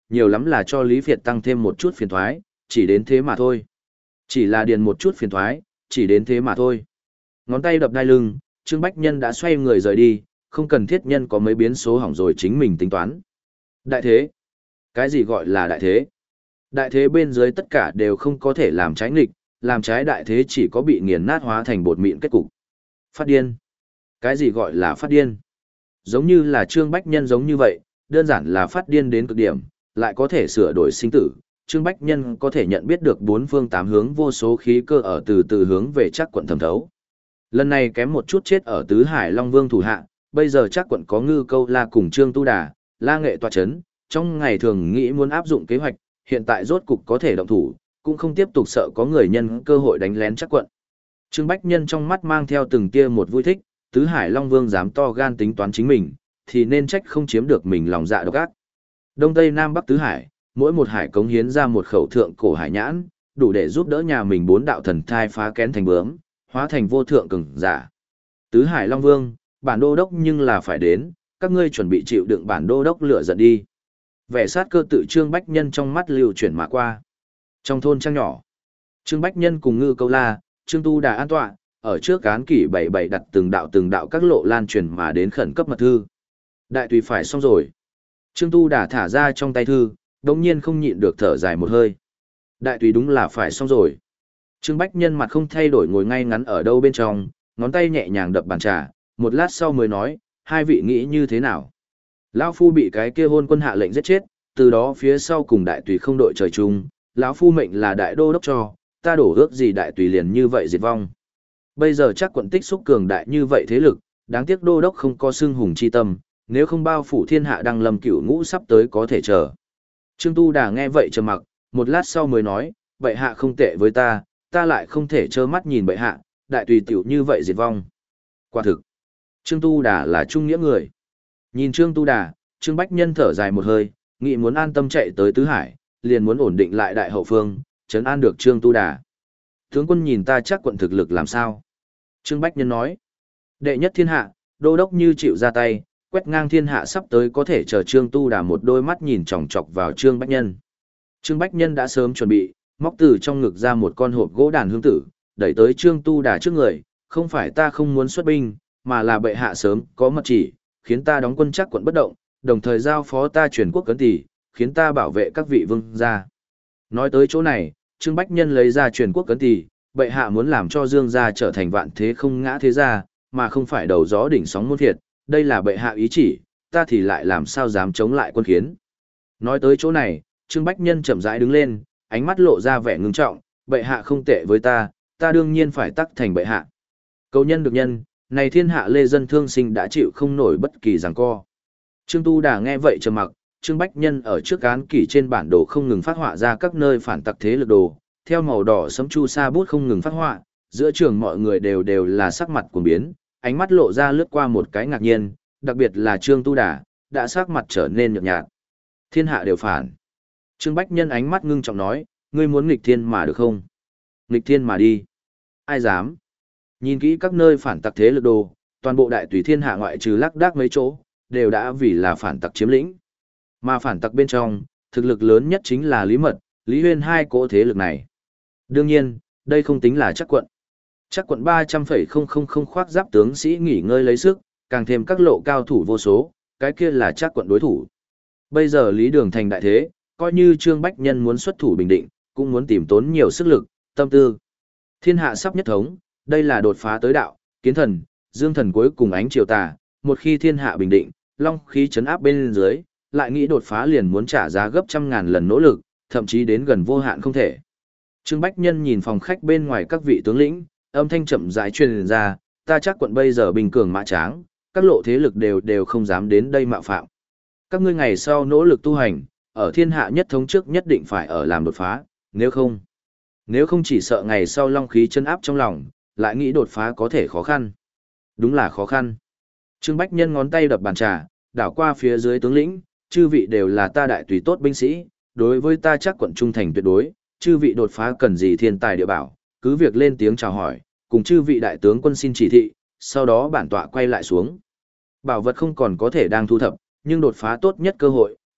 S1: nhiều lắm là cho Lý Việt tăng thêm một chút phiền thoái, chỉ đến thế mà thôi. Chỉ là điền một chút phiền thoái, chỉ đến thế mà thôi. Ngón tay đập đai lưng, Trương Bách Nhân đã xoay người rời đi, không cần thiết nhân có mấy biến số hỏng rồi chính mình tính toán. Đại thế? Cái gì gọi là đại thế? Đại thế bên dưới tất cả đều không có thể làm trái nghịch, làm trái đại thế chỉ có bị nghiền nát hóa thành bột mịn kết cục. Phát điên. Cái gì gọi là phát điên? Giống như là Trương Bách Nhân giống như vậy, đơn giản là phát điên đến cực điểm, lại có thể sửa đổi sinh tử. Trương Bách Nhân có thể nhận biết được bốn phương tám hướng vô số khí cơ ở từ từ hướng về chắc quận thẩm thấu. Lần này kém một chút chết ở Tứ Hải Long Vương thủ hạ, bây giờ chắc quận có Ngư Câu La cùng Trương Tu Đà, La Nghệ tọa chấn, trong ngày thường nghĩ muốn áp dụng kế hoạch, hiện tại rốt cục có thể động thủ, cũng không tiếp tục sợ có người nhân cơ hội đánh lén chắc quận. Trương Bách Nhân trong mắt mang theo từng tia một vui thích, Tứ Hải Long Vương dám to gan tính toán chính mình, thì nên trách không chiếm được mình lòng dạ độc ác. Đông Tây Nam Bắc Tứ Hải, mỗi một hải cống hiến ra một khẩu thượng cổ hải nhãn, đủ để giúp đỡ nhà mình bốn đạo thần thai phá kén thành bướm, hóa thành vô thượng cường giả. Tứ Hải Long Vương, bản đô đốc nhưng là phải đến, các ngươi chuẩn bị chịu đựng bản đô đốc lửa giận đi. Vẻ sát cơ tự Trương Bách Nhân trong mắt lưu chuyển mà qua. Trong thôn trang nhỏ, Trương Bách Nhân cùng Ngư Câu La, Trương Tu Đà an tọa, ở trước cán kỷ bảy bảy đặt từng đạo từng đạo các lộ lan truyền mà đến khẩn cấp mật thư. Đại tùy phải xong rồi. Trương Tu Đà thả ra trong tay thư, đống nhiên không nhịn được thở dài một hơi. Đại tùy đúng là phải xong rồi. Trương Bách Nhân mặt không thay đổi ngồi ngay ngắn ở đâu bên trong, ngón tay nhẹ nhàng đập bàn trà, một lát sau mới nói, hai vị nghĩ như thế nào? Lão Phu bị cái kia hôn quân hạ lệnh giết chết, từ đó phía sau cùng đại tùy không đội trời chung, lão Phu mệnh là đại đô đốc cho, ta đổ ước gì đại tùy liền như vậy diệt vong. Bây giờ chắc quận tích xúc cường đại như vậy thế lực, đáng tiếc đô đốc không có xương hùng chi tâm, nếu không bao phủ thiên hạ đăng lâm cửu ngũ sắp tới có thể chờ. Trương Tu Đà nghe vậy trầm mặc, một lát sau mới nói, bệ hạ không tệ với ta, ta lại không thể trơ mắt nhìn bệ hạ, đại tùy tiểu như vậy diệt vong. Quả thực, Trương Tu Đà là trung nghĩa người. Nhìn Trương Tu Đà, Trương Bách Nhân thở dài một hơi, nghĩ muốn an tâm chạy tới Tứ Hải, liền muốn ổn định lại đại hậu phương, trấn an được Trương Tu Đà. Tướng quân nhìn ta chắc quận thực lực làm sao? Trương Bách Nhân nói, đệ nhất thiên hạ, đô đốc như chịu ra tay, quét ngang thiên hạ sắp tới có thể chờ Trương Tu Đà một đôi mắt nhìn chòng chọc vào Trương Bách Nhân. Trương Bách Nhân đã sớm chuẩn bị, móc từ trong ngực ra một con hộp gỗ đàn hương tử, đẩy tới Trương Tu Đà trước người, không phải ta không muốn xuất binh, mà là bệ hạ sớm có mật chỉ, khiến ta đóng quân chắc quận bất động, đồng thời giao phó ta truyền quốc cấn tỷ, khiến ta bảo vệ các vị vương gia. Nói tới chỗ này, Trương Bách Nhân lấy ra truyền quốc cấn tỷ, bệ hạ muốn làm cho Dương gia trở thành vạn thế không ngã thế gia, mà không phải đầu gió đỉnh sóng muôn thiệt, đây là bệ hạ ý chỉ, ta thì lại làm sao dám chống lại quân khiến. Nói tới chỗ này, Trương Bách Nhân chậm rãi đứng lên, ánh mắt lộ ra vẻ ngưng trọng, bệ hạ không tệ với ta, ta đương nhiên phải tắc thành bệ hạ. Cầu nhân được nhân, này thiên hạ lê dân thương sinh đã chịu không nổi bất kỳ giằng co. Trương Tu Đà nghe vậy trầm mặc, Trương Bách Nhân ở trước án kỷ trên bản đồ không ngừng phát họa ra các nơi phản tặc thế lực đồ, theo màu đỏ sẫm chu sa bút không ngừng phát họa, giữa trường mọi người đều đều là sắc mặt cuồng biến, ánh mắt lộ ra lướt qua một cái ngạc nhiên, đặc biệt là Trương Tu Đà, đã sắc mặt trở nên nhợt nhạt. Thiên hạ đều phản. Trương Bách Nhân ánh mắt ngưng trọng nói, ngươi muốn nghịch thiên mà được không? Nghịch thiên mà đi. Ai dám? Nhìn kỹ các nơi phản tặc thế lực đồ, toàn bộ đại tùy thiên hạ ngoại trừ lác đác mấy chỗ, đều đã vì là phản tặc chiếm lĩnh. Mà phản tặc bên trong, thực lực lớn nhất chính là Lý Mật, Lý Huyên hai cỗ thế lực này. Đương nhiên, đây không tính là chắc quận. Chắc quận ba trăm phẩy không không không khoác giáp tướng sĩ nghỉ ngơi lấy sức, càng thêm các lộ cao thủ vô số, cái kia là chắc quận đối thủ. Bây giờ Lý Đường thành đại thế, coi như Trương Bách Nhân muốn xuất thủ bình định, cũng muốn tìm tốn nhiều sức lực, tâm tư. Thiên hạ sắp nhất thống, đây là đột phá tới đạo, kiến thần, dương thần cuối cùng ánh triều tà, một khi thiên hạ bình định, long khí chấn áp bên dưới, lại nghĩ đột phá liền muốn trả giá gấp trăm ngàn lần nỗ lực, thậm chí đến gần vô hạn không thể. Trương Bách Nhân nhìn phòng khách bên ngoài các vị tướng lĩnh, âm thanh chậm rãi truyền ra, ta chắc quận bây giờ bình cường mã tráng, các lộ thế lực đều đều không dám đến đây mạo phạm. Các ngươi ngày sau nỗ lực tu hành, ở thiên hạ nhất thống trước nhất định phải ở làm đột phá, nếu không, nếu không chỉ sợ ngày sau long khí chân áp trong lòng, lại nghĩ đột phá có thể khó khăn. Đúng là khó khăn. Trương Bách Nhân ngón tay đập bàn trà, đảo qua phía dưới tướng lĩnh, chư vị đều là ta đại tùy tốt binh sĩ, đối với ta chắc quận trung thành tuyệt đối, chư vị đột phá cần gì thiên tài địa bảo, cứ việc lên tiếng chào hỏi, cùng chư vị đại tướng quân xin chỉ thị, sau đó bản tọa quay lại xuống. Bảo vật không còn có thể đang thu thập, nhưng đột phá tốt nhất cơ hội,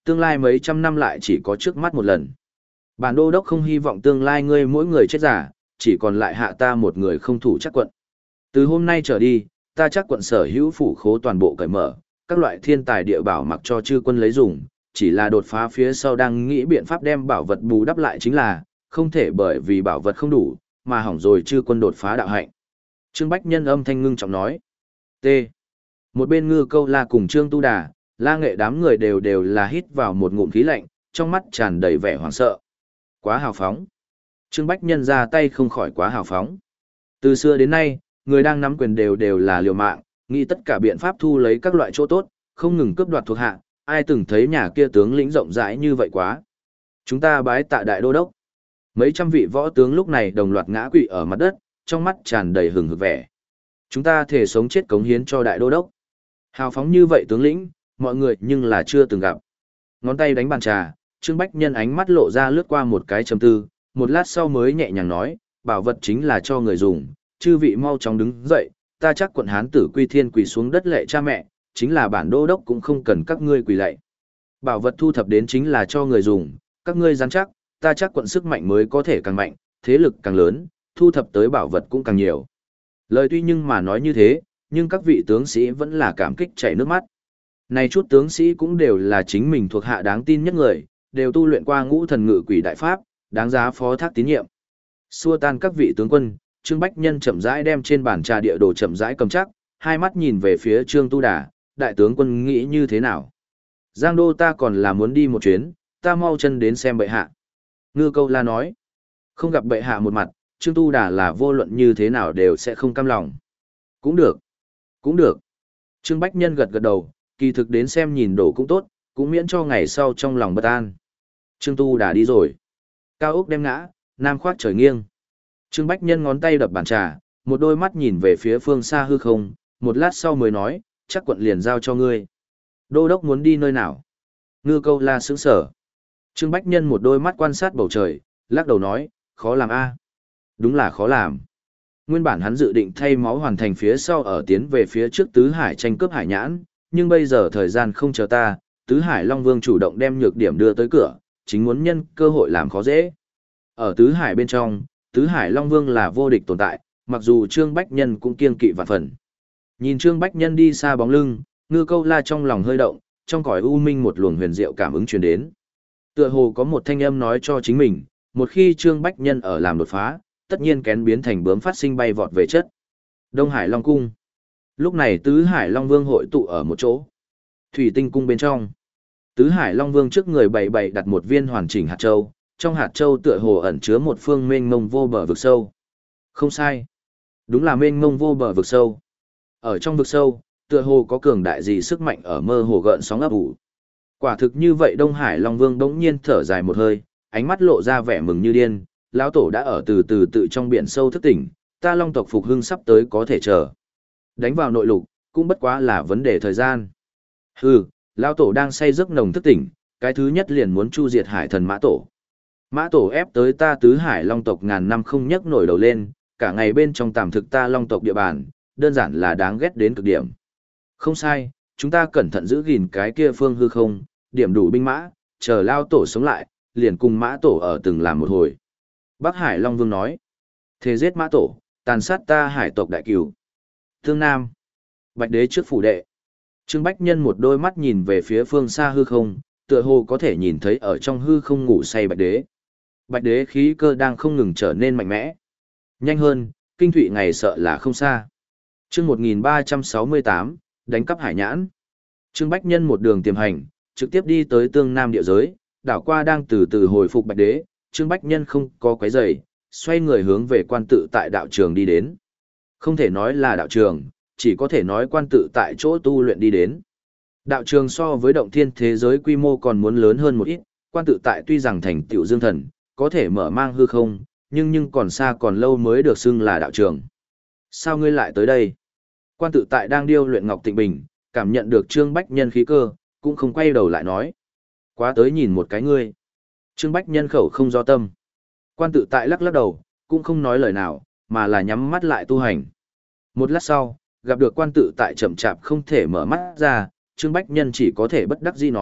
S1: tương lai mấy trăm năm lại chỉ có trước mắt một lần. Bản đô đốc không hy vọng tương lai ngươi mỗi người chết giả, chỉ còn lại hạ ta một người không thủ chắc quận. Từ hôm nay trở đi, ta chắc quận sở hữu phủ khố toàn bộ cởi mở, các loại thiên tài địa bảo mặc cho chư quân lấy dùng, chỉ là đột phá phía sau đang nghĩ biện pháp đem bảo vật bù đắp lại chính là, không thể bởi vì bảo vật không đủ, mà hỏng rồi chư quân đột phá đạo hạnh. Trương Bách Nhân âm thanh ngưng trọng nói. T. Một bên Ngư Câu La cùng Trương Tu Đà, La Nghệ đám người đều đều là hít vào một ngụm khí lạnh, trong mắt tràn đầy vẻ hoảng sợ. Quá hào phóng. Trương Bách Nhân ra tay không khỏi quá hào phóng. Từ xưa đến nay, người đang nắm quyền đều đều là liều mạng, nghĩ tất cả biện pháp thu lấy các loại chỗ tốt, không ngừng cướp đoạt thuộc hạ, ai từng thấy nhà kia tướng lĩnh rộng rãi như vậy quá. Chúng ta bái tạ đại đô đốc. Mấy trăm vị võ tướng lúc này đồng loạt ngã quỵ ở mặt đất, trong mắt tràn đầy hừng hực vẻ. Chúng ta thể sống chết cống hiến cho đại đô đốc. Hào phóng như vậy tướng lĩnh, mọi người nhưng là chưa từng gặp. Ngón tay đánh bàn trà, Trương Bách Nhân ánh mắt lộ ra lướt qua một cái trầm tư, một lát sau mới nhẹ nhàng nói, bảo vật chính là cho người dùng, chư vị mau chóng đứng dậy, ta chắc quận Hán tử quy thiên quỳ xuống đất lệ cha mẹ, chính là bản đô đốc cũng không cần các ngươi quỳ lạy. Bảo vật thu thập đến chính là cho người dùng, các ngươi dám chắc, ta chắc quận sức mạnh mới có thể càng mạnh, thế lực càng lớn, thu thập tới bảo vật cũng càng nhiều. Lời tuy nhưng mà nói như thế, nhưng các vị tướng sĩ vẫn là cảm kích chảy nước mắt. Này chút tướng sĩ cũng đều là chính mình thuộc hạ đáng tin nhất người, đều tu luyện qua ngũ thần ngự quỷ đại pháp, đáng giá phó thác tín nhiệm. Xua tan các vị tướng quân, Trương Bách Nhân chậm rãi đem trên bàn trà địa đồ chậm rãi cầm chắc, hai mắt nhìn về phía Trương Tu Đà, đại tướng quân nghĩ như thế nào? Giang đô ta còn là muốn đi một chuyến, ta mau chân đến xem bệ hạ. Ngư Câu La nói, không gặp bệ hạ một mặt, Trương Tu Đà là vô luận như thế nào đều sẽ không cam lòng. Cũng được, cũng được. Trương Bách Nhân gật gật đầu, kỳ thực đến xem nhìn đồ cũng tốt, cũng miễn cho ngày sau trong lòng bất an. Trương Tu Đà đi rồi. Cao ốc đem ngã, nam khoác trời nghiêng. Trương Bách Nhân ngón tay đập bàn trà, một đôi mắt nhìn về phía phương xa hư không, một lát sau mới nói, chắc quận liền giao cho ngươi. Đô đốc muốn đi nơi nào? Ngư Câu La sững sở. Trương Bách Nhân một đôi mắt quan sát bầu trời, lắc đầu nói, khó làm a. Đúng là khó làm. Nguyên bản hắn dự định thay máu hoàn thành phía sau ở tiến về phía trước Tứ Hải tranh cướp hải nhãn, nhưng bây giờ thời gian không chờ ta, Tứ Hải Long Vương chủ động đem nhược điểm đưa tới cửa, chính muốn nhân cơ hội làm khó dễ. Ở Tứ Hải bên trong, Tứ Hải Long Vương là vô địch tồn tại, mặc dù Trương Bách Nhân cũng kiêng kỵ vạn phần. Nhìn Trương Bách Nhân đi xa bóng lưng, Ngư Câu La trong lòng hơi động, trong cõi u minh một luồng huyền diệu cảm ứng truyền đến. Tựa hồ có một thanh âm nói cho chính mình, một khi Trương Bách Nhân ở làm đột phá, tất nhiên kén biến thành bướm phát sinh bay vọt về chất. Đông Hải Long Cung. Lúc này Tứ Hải Long Vương hội tụ ở một chỗ. Thủy Tinh Cung bên trong. Tứ Hải Long Vương trước người bày bày đặt một viên hoàn chỉnh hạt châu, trong hạt châu tựa hồ ẩn chứa một phương mênh mông vô bờ vực sâu. Không sai. Đúng là mênh mông vô bờ vực sâu. Ở trong vực sâu, tựa hồ có cường đại gì sức mạnh ở mơ hồ gợn sóng ấp ủ. Quả thực như vậy Đông Hải Long Vương đống nhiên thở dài một hơi, ánh mắt lộ ra vẻ mừng như điên, lão tổ đã ở từ từ tự trong biển sâu thức tỉnh, ta Long tộc phục hưng sắp tới có thể chờ. Đánh vào nội lục, cũng bất quá là vấn đề thời gian. Hừ, lão tổ đang say giấc nồng thức tỉnh, cái thứ nhất liền muốn chu diệt hải thần Mã Tổ. Mã Tổ ép tới ta Tứ Hải Long tộc ngàn năm không nhấc nổi đầu lên, cả ngày bên trong tạm thực ta Long tộc địa bàn, đơn giản là đáng ghét đến cực điểm. Không sai, chúng ta cẩn thận giữ gìn cái kia phương hư không, điểm đủ binh mã, chờ lao tổ sống lại, liền cùng Mã Tổ ở từng làm một hồi. Bắc Hải Long Vương nói, thế giết Mã Tổ, tàn sát ta hải tộc đại cửu. Thương Nam, Bạch Đế trước phủ đệ. Trương Bách Nhân một đôi mắt nhìn về phía phương xa hư không, tựa hồ có thể nhìn thấy ở trong hư không ngủ say Bạch Đế. Bạch Đế khí cơ đang không ngừng trở nên mạnh mẽ. Nhanh hơn, kinh thụy ngày sợ là không xa. Chương một nghìn ba trăm sáu mươi tám, đánh cắp hải nhãn. Trương Bách Nhân một đường tiềm hành, trực tiếp đi tới tương nam địa giới, đảo qua đang từ từ hồi phục Bạch Đế, Trương Bách Nhân không có quấy rầy, xoay người hướng về quan tự tại đạo trường đi đến. Không thể nói là đạo trường, chỉ có thể nói quan tự tại chỗ tu luyện đi đến. Đạo trường so với động thiên thế giới quy mô còn muốn lớn hơn một ít, quan tự tại tuy rằng thành tựu dương thần, có thể mở mang hư không, nhưng nhưng còn xa còn lâu mới được xưng là đạo trường. Sao ngươi lại tới đây? Quan tự tại đang điêu luyện Ngọc Tịnh Bình, cảm nhận được Trương Bách Nhân khí cơ, cũng không quay đầu lại nói. Quá tới nhìn một cái ngươi. Trương Bách Nhân khẩu không do tâm. Quan tự tại lắc lắc đầu, cũng không nói lời nào, mà là nhắm mắt lại tu hành. Một lát sau, gặp được quan tự tại chậm chạp không thể mở mắt ra, Trương Bách Nhân chỉ có thể bất đắc dĩ nói,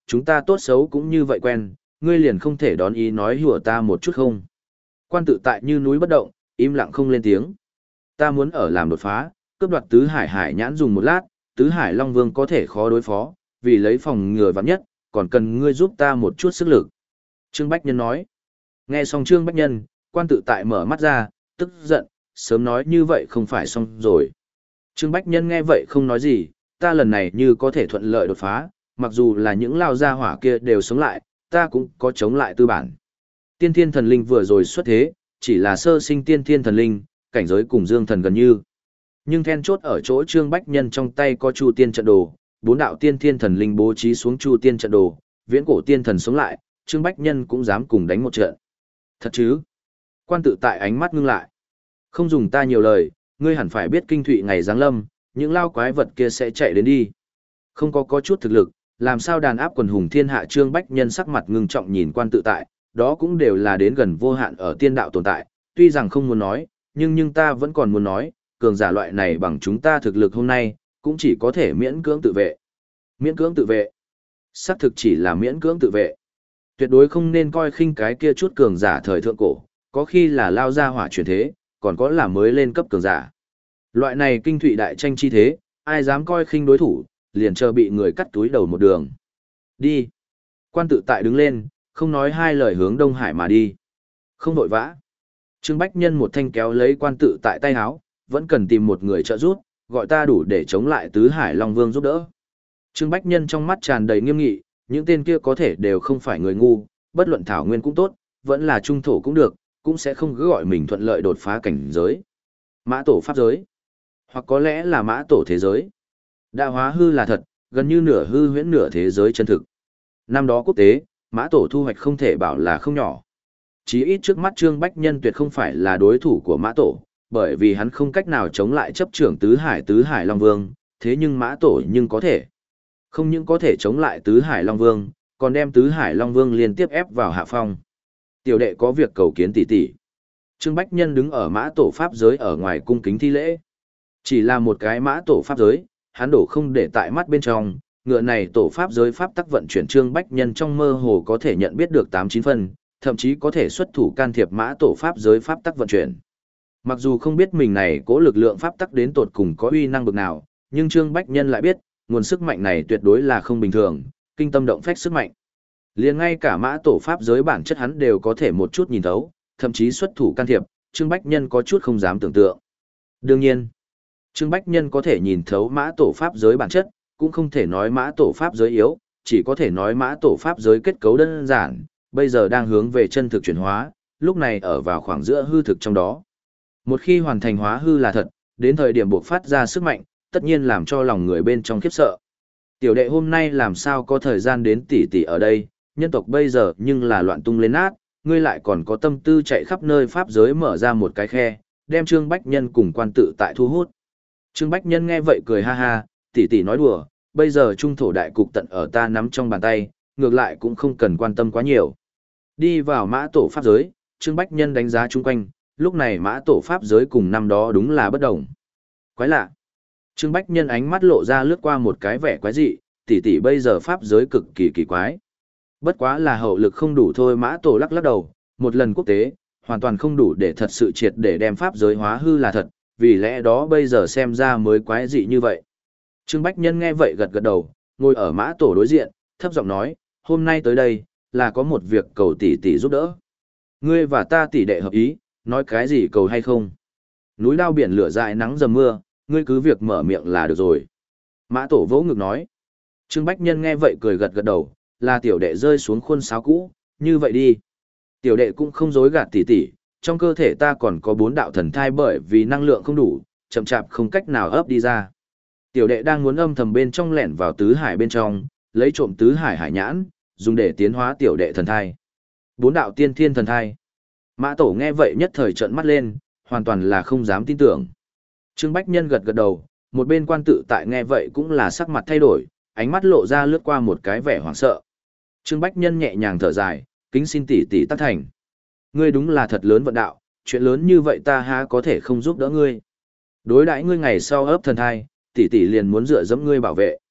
S1: chúng ta tốt xấu cũng như vậy quen, ngươi liền không thể đón ý nói hùa ta một chút không? Quan tự tại như núi bất động, im lặng không lên tiếng. Ta muốn ở làm đột phá, cướp đoạt tứ hải hải nhãn dùng một lát, tứ hải long vương có thể khó đối phó, vì lấy phòng ngừa vạn nhất, còn cần ngươi giúp ta một chút sức lực. Trương Bách Nhân nói. Nghe xong Trương Bách Nhân, quan tự tại mở mắt ra, tức giận, sớm nói như vậy không phải xong rồi. Trương Bách Nhân nghe vậy không nói gì, ta lần này như có thể thuận lợi đột phá, mặc dù là những lao gia hỏa kia đều sống lại, ta cũng có chống lại tư bản. Tiên thiên thần linh vừa rồi xuất thế, chỉ là sơ sinh tiên thiên thần linh, cảnh giới cùng dương thần gần như. Nhưng then chốt ở chỗ Trương Bách Nhân trong tay có Chu Tiên trận đồ, bốn đạo tiên thiên thần linh bố trí xuống Chu Tiên trận đồ, viễn cổ tiên thần sống lại, Trương Bách Nhân cũng dám cùng đánh một trận. Thật chứ? Quan tự tại ánh mắt ngưng lại. Không dùng ta nhiều lời, ngươi hẳn phải biết kinh thụy ngày giáng lâm, những lao quái vật kia sẽ chạy đến đi. Không có có chút thực lực, làm sao đàn áp quần hùng thiên hạ. Trương Bách Nhân sắc mặt ngưng trọng nhìn quan tự tại, đó cũng đều là đến gần vô hạn ở tiên đạo tồn tại, tuy rằng không muốn nói, nhưng nhưng ta vẫn còn muốn nói, cường giả loại này bằng chúng ta thực lực hôm nay, cũng chỉ có thể miễn cưỡng tự vệ. Miễn cưỡng tự vệ. Xác thực chỉ là miễn cưỡng tự vệ. Tuyệt đối không nên coi khinh cái kia chút cường giả thời thượng cổ, có khi là lao ra hỏa chuyển thế, còn có là mới lên cấp cường giả. Loại này kinh thụy đại tranh chi thế, ai dám coi khinh đối thủ, liền chờ bị người cắt túi đầu một đường. Đi. Quan tự tại đứng lên, không nói hai lời hướng Đông Hải mà đi. Không vội vã. Trương Bách Nhân một thanh kéo lấy quan tự tại tay háo, vẫn cần tìm một người trợ giúp, gọi ta đủ để chống lại tứ hải Long Vương giúp đỡ. Trương Bách Nhân trong mắt tràn đầy nghiêm nghị, những tên kia có thể đều không phải người ngu, bất luận thảo nguyên cũng tốt, vẫn là trung thổ cũng được, cũng sẽ không cứ gọi mình thuận lợi đột phá cảnh giới. Mã tổ pháp giới, hoặc có lẽ là mã tổ thế giới. Đã hóa hư là thật, gần như nửa hư huyễn nửa thế giới chân thực. Năm đó quốc tế, mã tổ thu hoạch không thể bảo là không nhỏ. Chí ít trước mắt Trương Bách Nhân tuyệt không phải là đối thủ của mã tổ, bởi vì hắn không cách nào chống lại chấp trưởng tứ hải tứ hải Long Vương, thế nhưng mã tổ nhưng có thể. Không những có thể chống lại tứ hải Long Vương, còn đem tứ hải Long Vương liên tiếp ép vào hạ phong. Tiểu đệ có việc cầu kiến tỷ tỷ. Trương Bách Nhân đứng ở mã tổ pháp giới ở ngoài cung kính thi lễ. Chỉ là một cái mã tổ pháp giới, hắn đổ không để tại mắt bên trong, ngựa này tổ pháp giới pháp tắc vận chuyển Trương Bách Nhân trong mơ hồ có thể nhận biết được tám chín phần, thậm chí có thể xuất thủ can thiệp mã tổ pháp giới pháp tắc vận chuyển. Mặc dù không biết mình này cố lực lượng pháp tắc đến tột cùng có uy năng bực nào, nhưng Trương Bách Nhân lại biết, nguồn sức mạnh này tuyệt đối là không bình thường, kinh tâm động phách sức mạnh. Liền ngay cả mã tổ pháp giới bản chất hắn đều có thể một chút nhìn thấu, thậm chí xuất thủ can thiệp, Trương Bách Nhân có chút không dám tưởng tượng. Đương nhiên, Trương Bách Nhân có thể nhìn thấu mã tổ pháp giới bản chất, cũng không thể nói mã tổ pháp giới yếu, chỉ có thể nói mã tổ pháp giới kết cấu đơn giản, bây giờ đang hướng về chân thực chuyển hóa, lúc này ở vào khoảng giữa hư thực trong đó. Một khi hoàn thành hóa hư là thật, đến thời điểm buộc phát ra sức mạnh, tất nhiên làm cho lòng người bên trong khiếp sợ. Tiểu đệ hôm nay làm sao có thời gian đến tỉ tỉ ở đây, nhân tộc bây giờ nhưng là loạn tung lên nát, ngươi lại còn có tâm tư chạy khắp nơi pháp giới mở ra một cái khe, đem Trương Bách Nhân cùng quan tự tại thu hút. Trương Bách Nhân nghe vậy cười ha ha, tỉ tỉ nói đùa, bây giờ trung thổ đại cục tận ở ta nắm trong bàn tay, ngược lại cũng không cần quan tâm quá nhiều. Đi vào mã tổ pháp giới, Trương Bách Nhân đánh giá chung quanh, lúc này mã tổ pháp giới cùng năm đó đúng là bất đồng. Quái lạ. Trương Bách Nhân ánh mắt lộ ra lướt qua một cái vẻ quái dị, tỷ tỷ bây giờ pháp giới cực kỳ kỳ quái. Bất quá là hậu lực không đủ thôi. Mã tổ lắc lắc đầu, một lần quốc tế, hoàn toàn không đủ để thật sự triệt để đem pháp giới hóa hư là thật, vì lẽ đó bây giờ xem ra mới quái dị như vậy. Trương Bách Nhân nghe vậy gật gật đầu, ngồi ở mã tổ đối diện, thấp giọng nói, hôm nay tới đây, là có một việc cầu tỷ tỷ giúp đỡ. Ngươi và ta tỷ đệ hợp ý, nói cái gì cầu hay không? Núi đao biển lửa dại nắng dầm mưa, ngươi cứ việc mở miệng là được rồi. Mã tổ vỗ ngực nói. Trương Bách Nhân nghe vậy cười gật gật đầu, là tiểu đệ rơi xuống khuôn sáo cũ, như vậy đi. Tiểu đệ cũng không dối gạt tỷ tỷ, trong cơ thể ta còn có bốn đạo thần thai bởi vì năng lượng không đủ, chậm chạp không cách nào ấp đi ra. Tiểu đệ đang muốn âm thầm bên trong lẻn vào tứ hải bên trong, lấy trộm tứ hải hải nhãn, dùng để tiến hóa tiểu đệ thần thai. Bốn đạo tiên thiên thần thai. Mã tổ nghe vậy nhất thời trợn mắt lên, hoàn toàn là không dám tin tưởng. Trương Bách Nhân gật gật đầu, một bên quan tự tại nghe vậy cũng là sắc mặt thay đổi, ánh mắt lộ ra lướt qua một cái vẻ hoảng sợ. Trương Bách Nhân nhẹ nhàng thở dài, kính xin tỷ tỷ tác thành. Ngươi đúng là thật lớn vận đạo, chuyện lớn như vậy ta há có thể không giúp đỡ ngươi. Đối đãi ngươi ngày sau ấp thần thai, tỷ tỷ liền muốn dựa dẫm ngươi bảo vệ.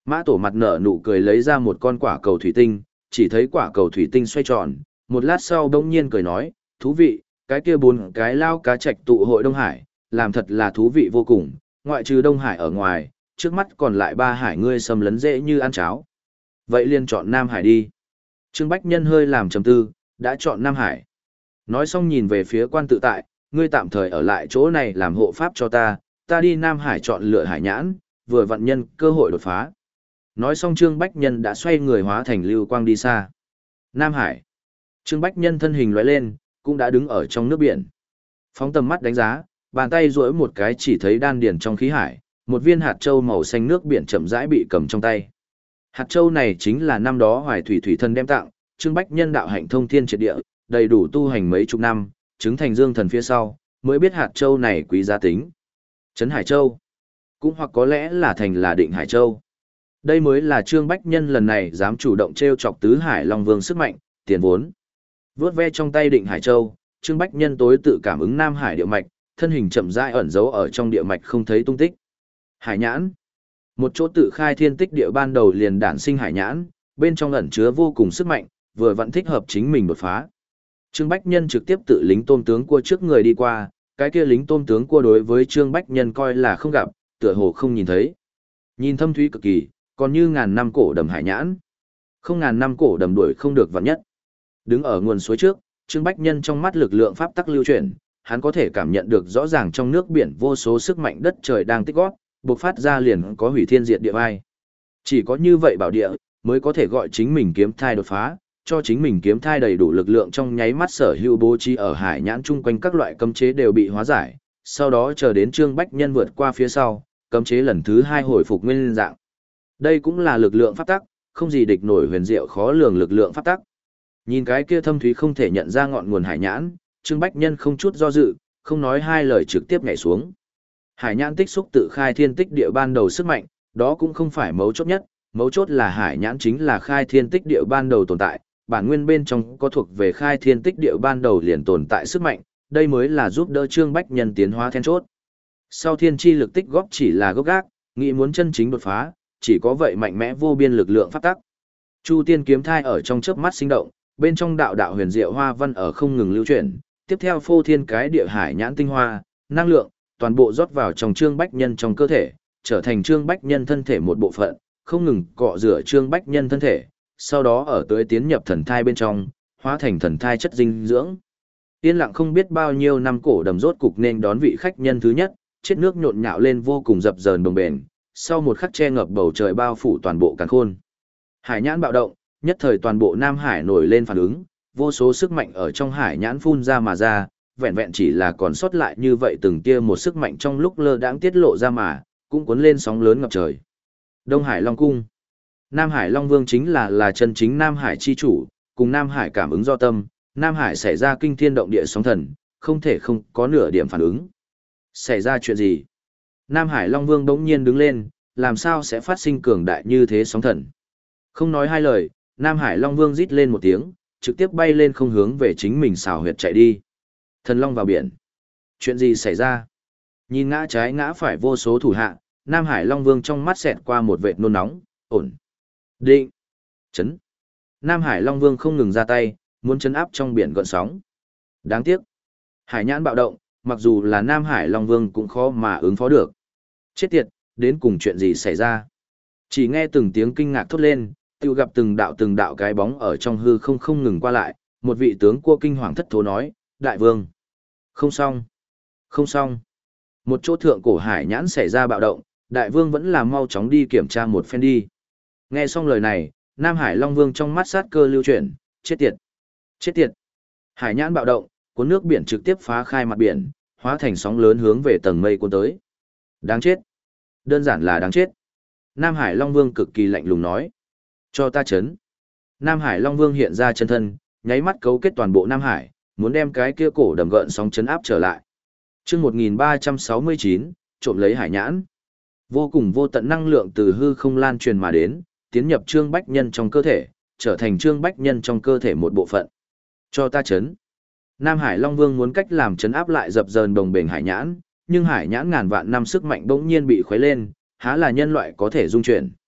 S1: Mã Tổ mặt nở nụ cười lấy ra một con quả cầu thủy tinh, chỉ thấy quả cầu thủy tinh xoay tròn, một lát sau bỗng nhiên cười nói, thú vị, cái kia bốn cái lao cá trạch tụ hội Đông Hải, làm thật là thú vị vô cùng, ngoại trừ Đông Hải ở ngoài, trước mắt còn lại ba hải ngươi xâm lấn dễ như ăn cháo. Vậy liền chọn Nam Hải đi. Trương Bách Nhân hơi làm trầm tư, đã chọn Nam Hải. Nói xong nhìn về phía quan tự tại, ngươi tạm thời ở lại chỗ này làm hộ pháp cho ta, ta đi Nam Hải chọn lựa hải nhãn, vừa vận nhân cơ hội đột phá. Nói xong Trương Bách Nhân đã xoay người hóa thành lưu quang đi xa. Nam Hải. Trương Bách Nhân thân hình lóe lên, cũng đã đứng ở trong nước biển. Phóng tầm mắt đánh giá, bàn tay duỗi một cái chỉ thấy đan điền trong khí hải, một viên hạt châu màu xanh nước biển chậm rãi bị cầm trong tay. Hạt châu này chính là năm đó Hoài Thủy Thủy Thần đem tặng, Trương Bách Nhân đạo hạnh thông thiên triệt địa, đầy đủ tu hành mấy chục năm, chứng thành dương thần phía sau, mới biết hạt châu này quý giá tính. Trấn Hải Châu, cũng hoặc có lẽ là thành là Định Hải Châu. Đây mới là Trương Bách Nhân lần này dám chủ động trêu chọc tứ Hải Long Vương sức mạnh, tiền vốn. Vướt ve trong tay Định Hải Châu, Trương Bách Nhân tối tự cảm ứng Nam Hải địa mạch, thân hình chậm rãi ẩn giấu ở trong địa mạch không thấy tung tích. Hải nhãn, một chỗ tự khai thiên tích địa ban đầu liền đản sinh hải nhãn, bên trong ẩn chứa vô cùng sức mạnh, vừa vẫn thích hợp chính mình đột phá. Trương Bách Nhân trực tiếp tự lính tôm tướng cua trước người đi qua, cái kia lính tôm tướng cua đối với Trương Bách Nhân coi là không gặp, tựa hồ không nhìn thấy. Nhìn thâm thúy cực kỳ, còn như ngàn năm cổ đầm hải nhãn. Không ngàn năm cổ đầm đuổi không được vạn nhất. Đứng ở nguồn suối trước, Trương Bách Nhân trong mắt lực lượng pháp tắc lưu chuyển, hắn có thể cảm nhận được rõ ràng trong nước biển vô số sức mạnh đất trời đang tích góp, bộc phát ra liền có hủy thiên diệt địa vai. Chỉ có như vậy bảo địa, mới có thể gọi chính mình kiếm thai đột phá, cho chính mình kiếm thai đầy đủ lực lượng trong nháy mắt sở hữu bố trí ở hải nhãn chung quanh các loại cấm chế đều bị hóa giải, sau đó chờ đến Trương Bách Nhân vượt qua phía sau, cấm chế lần thứ hai hồi phục nguyên dạng. Đây cũng là lực lượng pháp tắc, không gì địch nổi huyền diệu khó lường lực lượng pháp tắc. Nhìn cái kia thâm thúy không thể nhận ra ngọn nguồn hải nhãn, Trương Bách Nhân không chút do dự, không nói hai lời trực tiếp nhảy xuống. Hải nhãn tích xúc tự khai thiên tích địa ban đầu sức mạnh, đó cũng không phải mấu chốt nhất, mấu chốt là hải nhãn chính là khai thiên tích địa ban đầu tồn tại, bản nguyên bên trong có thuộc về khai thiên tích địa ban đầu liền tồn tại sức mạnh, đây mới là giúp đỡ Trương Bách Nhân tiến hóa then chốt. Sau thiên chi lực tích góp chỉ là gốc gác, nghĩ muốn chân chính đột phá, chỉ có vậy mạnh mẽ vô biên lực lượng pháp tắc. Chu tiên kiếm thai ở trong chớp mắt sinh động, bên trong đạo đạo huyền diệu hoa văn ở không ngừng lưu chuyển, tiếp theo phô thiên cái địa hải nhãn tinh hoa, năng lượng, toàn bộ rót vào trong Trương Bách Nhân trong cơ thể, trở thành Trương Bách Nhân thân thể một bộ phận, không ngừng cọ rửa Trương Bách Nhân thân thể, sau đó ở tới tiến nhập thần thai bên trong, hóa thành thần thai chất dinh dưỡng. Yên lặng không biết bao nhiêu năm cổ đầm rốt cục nên đón vị khách nhân thứ nhất, chết nước nhộn nhạo lên vô cùng dập dờn đồng bền, sau một khắc che ngập bầu trời bao phủ toàn bộ càn khôn. Hải nhãn bạo động, nhất thời toàn bộ Nam Hải nổi lên phản ứng, vô số sức mạnh ở trong hải nhãn phun ra mà ra, vẹn vẹn chỉ là còn sót lại như vậy từng tia một sức mạnh trong lúc lơ đãng tiết lộ ra mà, cũng cuốn lên sóng lớn ngập trời. Đông Hải Long Cung. Nam Hải Long Vương chính là là chân chính Nam Hải chi chủ, cùng Nam Hải cảm ứng do tâm, Nam Hải xảy ra kinh thiên động địa sóng thần, không thể không có nửa điểm phản ứng. Xảy ra chuyện gì? Nam Hải Long Vương bỗng nhiên đứng lên, làm sao sẽ phát sinh cường đại như thế sóng thần? Không nói hai lời, Nam Hải Long Vương rít lên một tiếng, trực tiếp bay lên không hướng về chính mình xào huyệt chạy đi. Thần Long vào biển. Chuyện gì xảy ra? Nhìn ngã trái ngã phải vô số thủ hạ, Nam Hải Long Vương trong mắt xẹt qua một vệt nôn nóng, ổn. Định. Chấn. Nam Hải Long Vương không ngừng ra tay, muốn chấn áp trong biển gợn sóng. Đáng tiếc. Hải nhãn bạo động, mặc dù là Nam Hải Long Vương cũng khó mà ứng phó được. Chết tiệt, đến cùng chuyện gì xảy ra? Chỉ nghe từng tiếng kinh ngạc thốt lên, tiêu gặp từng đạo từng đạo cái bóng ở trong hư không không ngừng qua lại, một vị tướng cua kinh hoàng thất thố nói, đại vương. Không xong. Không xong. Một chỗ thượng cổ hải nhãn xảy ra bạo động, đại vương vẫn là mau chóng đi kiểm tra một phen đi. Nghe xong lời này, Nam Hải Long Vương trong mắt sát cơ lưu chuyển, chết tiệt. Chết tiệt. Hải nhãn bạo động, cuốn nước biển trực tiếp phá khai mặt biển, hóa thành sóng lớn hướng về tầng mây cuốn tới. Đáng chết. Đơn giản là đáng chết. Nam Hải Long Vương cực kỳ lạnh lùng nói. Cho ta chấn. Nam Hải Long Vương hiện ra chân thân, nháy mắt cấu kết toàn bộ Nam Hải, muốn đem cái kia cổ đầm gợn sóng chấn áp trở lại. Chương một nghìn ba trăm sáu mươi chín, trộm lấy hải nhãn. Vô cùng vô tận năng lượng từ hư không lan truyền mà đến, tiến nhập Trương Bách Nhân trong cơ thể, trở thành Trương Bách Nhân trong cơ thể một bộ phận. Cho ta chấn. Nam Hải Long Vương muốn cách làm chấn áp lại dập dờn đồng bền hải nhãn, nhưng hải nhãn ngàn vạn năm sức mạnh bỗng nhiên bị khuấy lên, há là nhân loại có thể dung chuyển.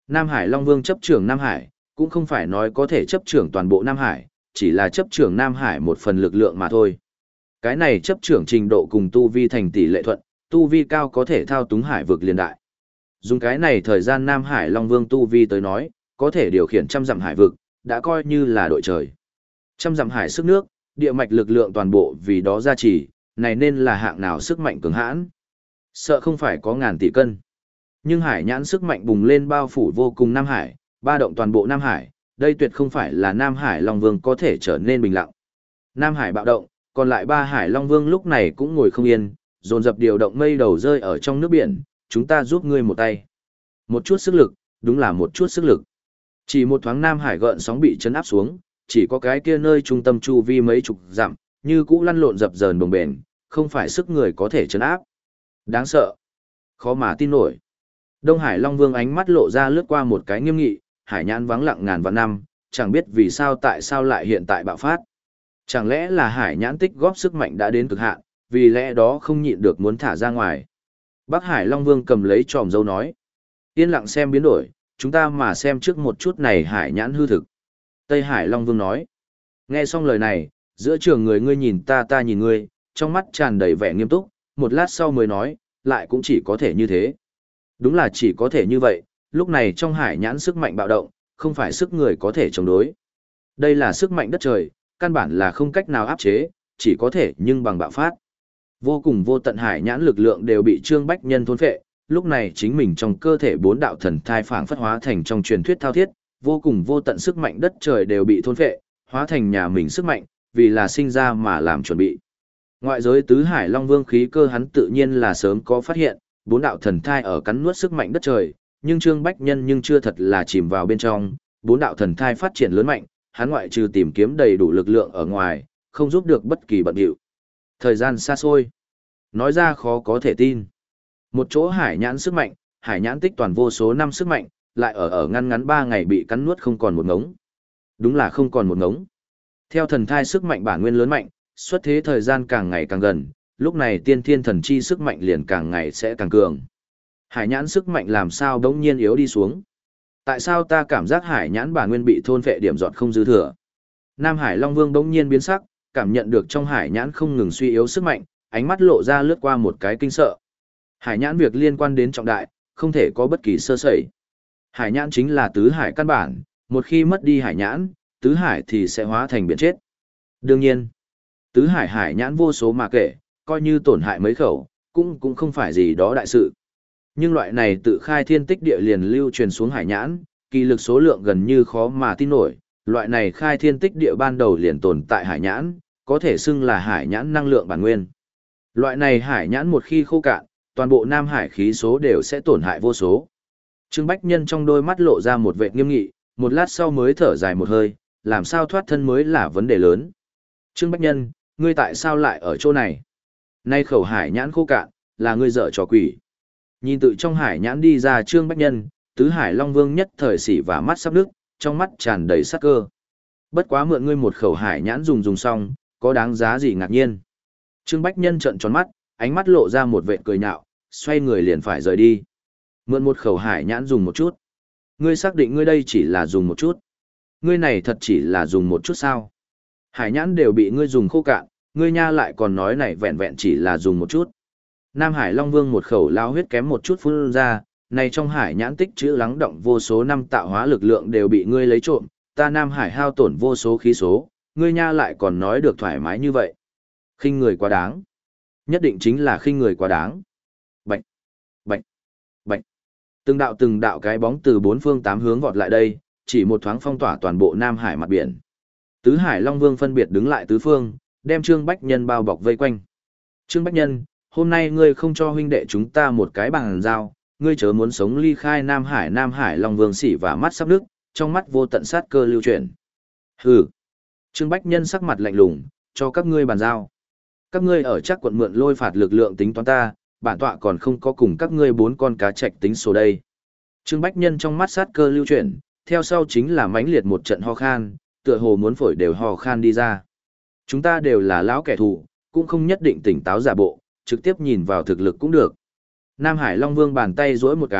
S1: Nam Hải Long Vương chấp trưởng Nam Hải, cũng không phải nói có thể chấp trưởng toàn bộ Nam Hải, chỉ là chấp trưởng Nam Hải một phần lực lượng mà thôi. Cái này chấp trưởng trình độ cùng tu vi thành tỷ lệ thuận, tu vi cao có thể thao túng hải vực liên đại. Dùng cái này thời gian Nam Hải Long Vương tu vi tới nói, có thể điều khiển trăm dặm hải vực, đã coi như là đội trời. Trăm dặm hải sức nước, địa mạch lực lượng toàn bộ vì đó gia trì, này nên là hạng nào sức mạnh cường hãn. Sợ không phải có ngàn tỷ cân. Nhưng hải nhãn sức mạnh bùng lên bao phủ vô cùng Nam Hải, ba động toàn bộ Nam Hải, đây tuyệt không phải là Nam Hải Long Vương có thể trở nên bình lặng. Nam Hải bạo động, còn lại ba Hải Long Vương lúc này cũng ngồi không yên, dồn dập điều động mây đầu rơi ở trong nước biển, chúng ta giúp ngươi một tay. Một chút sức lực, đúng là một chút sức lực. Chỉ một thoáng Nam Hải gợn sóng bị chấn áp xuống, chỉ có cái kia nơi trung tâm chu vi mấy chục dặm, như cũ lăn lộn dập dờn bồng bềnh, không phải sức người có thể chấn áp. Đáng sợ. Khó mà tin nổi. Đông Hải Long Vương ánh mắt lộ ra lướt qua một cái nghiêm nghị, hải nhãn vắng lặng ngàn vạn năm, chẳng biết vì sao tại sao lại hiện tại bạo phát. Chẳng lẽ là hải nhãn tích góp sức mạnh đã đến cực hạn, vì lẽ đó không nhịn được muốn thả ra ngoài. Bắc Hải Long Vương cầm lấy tròm dâu nói. Yên lặng xem biến đổi, chúng ta mà xem trước một chút này hải nhãn hư thực. Tây Hải Long Vương nói. Nghe xong lời này, giữa trường người ngươi nhìn ta ta nhìn ngươi, trong mắt tràn đầy vẻ nghiêm túc, một lát sau mới nói, lại cũng chỉ có thể như thế. Đúng là chỉ có thể như vậy, lúc này trong hải nhãn sức mạnh bạo động, không phải sức người có thể chống đối. Đây là sức mạnh đất trời, căn bản là không cách nào áp chế, chỉ có thể nhưng bằng bạo phát. Vô cùng vô tận hải nhãn lực lượng đều bị Trương Bách Nhân thôn phệ, lúc này chính mình trong cơ thể bốn đạo thần thai phảng phất hóa thành trong truyền thuyết thao thiết, vô cùng vô tận sức mạnh đất trời đều bị thôn phệ, hóa thành nhà mình sức mạnh, vì là sinh ra mà làm chuẩn bị. Ngoại giới tứ hải long vương khí cơ hắn tự nhiên là sớm có phát hiện, bốn đạo thần thai ở cắn nuốt sức mạnh đất trời, nhưng Trương Bách Nhân nhưng chưa thật là chìm vào bên trong, bốn đạo thần thai phát triển lớn mạnh, hắn ngoại trừ tìm kiếm đầy đủ lực lượng ở ngoài, không giúp được bất kỳ bận điệu. Thời gian xa xôi, nói ra khó có thể tin. Một chỗ hải nhãn sức mạnh, hải nhãn tích toàn vô số năm sức mạnh, lại ở ở ngăn ngắn ba ngày bị cắn nuốt không còn một ngống. Đúng là không còn một ngống. Theo thần thai sức mạnh bản nguyên lớn mạnh, xuất thế thời gian càng ngày càng gần, lúc này tiên thiên thần chi sức mạnh liền càng ngày sẽ càng cường. Hải nhãn sức mạnh làm sao đống nhiên yếu đi xuống? Tại sao ta cảm giác hải nhãn bản nguyên bị thôn phệ điểm dọn không dư thừa? Nam Hải Long Vương đống nhiên biến sắc, cảm nhận được trong hải nhãn không ngừng suy yếu sức mạnh, ánh mắt lộ ra lướt qua một cái kinh sợ. Hải nhãn việc liên quan đến trọng đại, không thể có bất kỳ sơ sẩy. Hải nhãn chính là tứ hải căn bản, một khi mất đi hải nhãn, tứ hải thì sẽ hóa thành biển chết. Đương nhiên, tứ hải hải nhãn vô số mà kể, coi như tổn hại mấy khẩu, cũng cũng không phải gì đó đại sự. Nhưng loại này tự khai thiên tích địa liền lưu truyền xuống hải nhãn, kỳ lực số lượng gần như khó mà tin nổi, loại này khai thiên tích địa ban đầu liền tồn tại hải nhãn, có thể xưng là hải nhãn năng lượng bản nguyên. Loại này hải nhãn một khi khô cạn, toàn bộ Nam Hải khí số đều sẽ tổn hại vô số. Trương Bách Nhân trong đôi mắt lộ ra một vẻ nghiêm nghị, một lát sau mới thở dài một hơi, làm sao thoát thân mới là vấn đề lớn. Trương Bách Nhân, ngươi tại sao lại ở chỗ này? Nay khẩu hải nhãn khô cạn, là ngươi dở trò quỷ. Nhìn tự trong hải nhãn đi ra Trương Bách Nhân, tứ hải Long Vương nhất thời xỉ và mắt sắp nước, trong mắt tràn đầy sát cơ. Bất quá mượn ngươi một khẩu hải nhãn dùng dùng xong, có đáng giá gì ngạc nhiên. Trương Bách Nhân trợn tròn mắt, ánh mắt lộ ra một vệt cười nhạo, xoay người liền phải rời đi. Mượn một khẩu hải nhãn dùng một chút. Ngươi xác định ngươi đây chỉ là dùng một chút. Ngươi này thật chỉ là dùng một chút sao? Hải nhãn đều bị ngươi dùng khô cạn, ngươi nha lại còn nói này vẹn vẹn chỉ là dùng một chút. Nam Hải Long Vương một khẩu lao huyết kém một chút phun ra, này trong hải nhãn tích trữ lắng động vô số năm tạo hóa lực lượng đều bị ngươi lấy trộm, ta Nam Hải hao tổn vô số khí số, ngươi nha lại còn nói được thoải mái như vậy. Khinh người quá đáng. Nhất định chính là khinh người quá đáng. Bạch, bạch, bạch. Từng đạo từng đạo cái bóng từ bốn phương tám hướng vọt lại đây, chỉ một thoáng phong tỏa toàn bộ Nam Hải mặt biển. Tứ Hải Long Vương phân biệt đứng lại tứ phương, đem Trương Bách Nhân bao bọc vây quanh. Trương Bách Nhân, hôm nay ngươi không cho huynh đệ chúng ta một cái bằng dao, ngươi chớ muốn sống ly khai Nam Hải. Nam Hải Long Vương xỉ và mắt sắp nước, trong mắt vô tận sát cơ lưu chuyển. Hừ. Trương Bách Nhân sắc mặt lạnh lùng, cho các ngươi bàn giao. Các ngươi ở chắc quận mượn lôi phạt lực lượng tính toán ta, bản tọa còn không có cùng các ngươi bốn con cá trạch tính số đây. Trương Bách Nhân trong mắt sát cơ lưu chuyển, theo sau chính là mãnh liệt một trận ho khan, tựa hồ muốn phổi đều ho khan đi ra. Chúng ta đều là lão kẻ thù, cũng không nhất định tỉnh táo giả bộ, trực tiếp nhìn vào thực lực cũng được. Nam Hải Long Vương bàn tay duỗi một cái,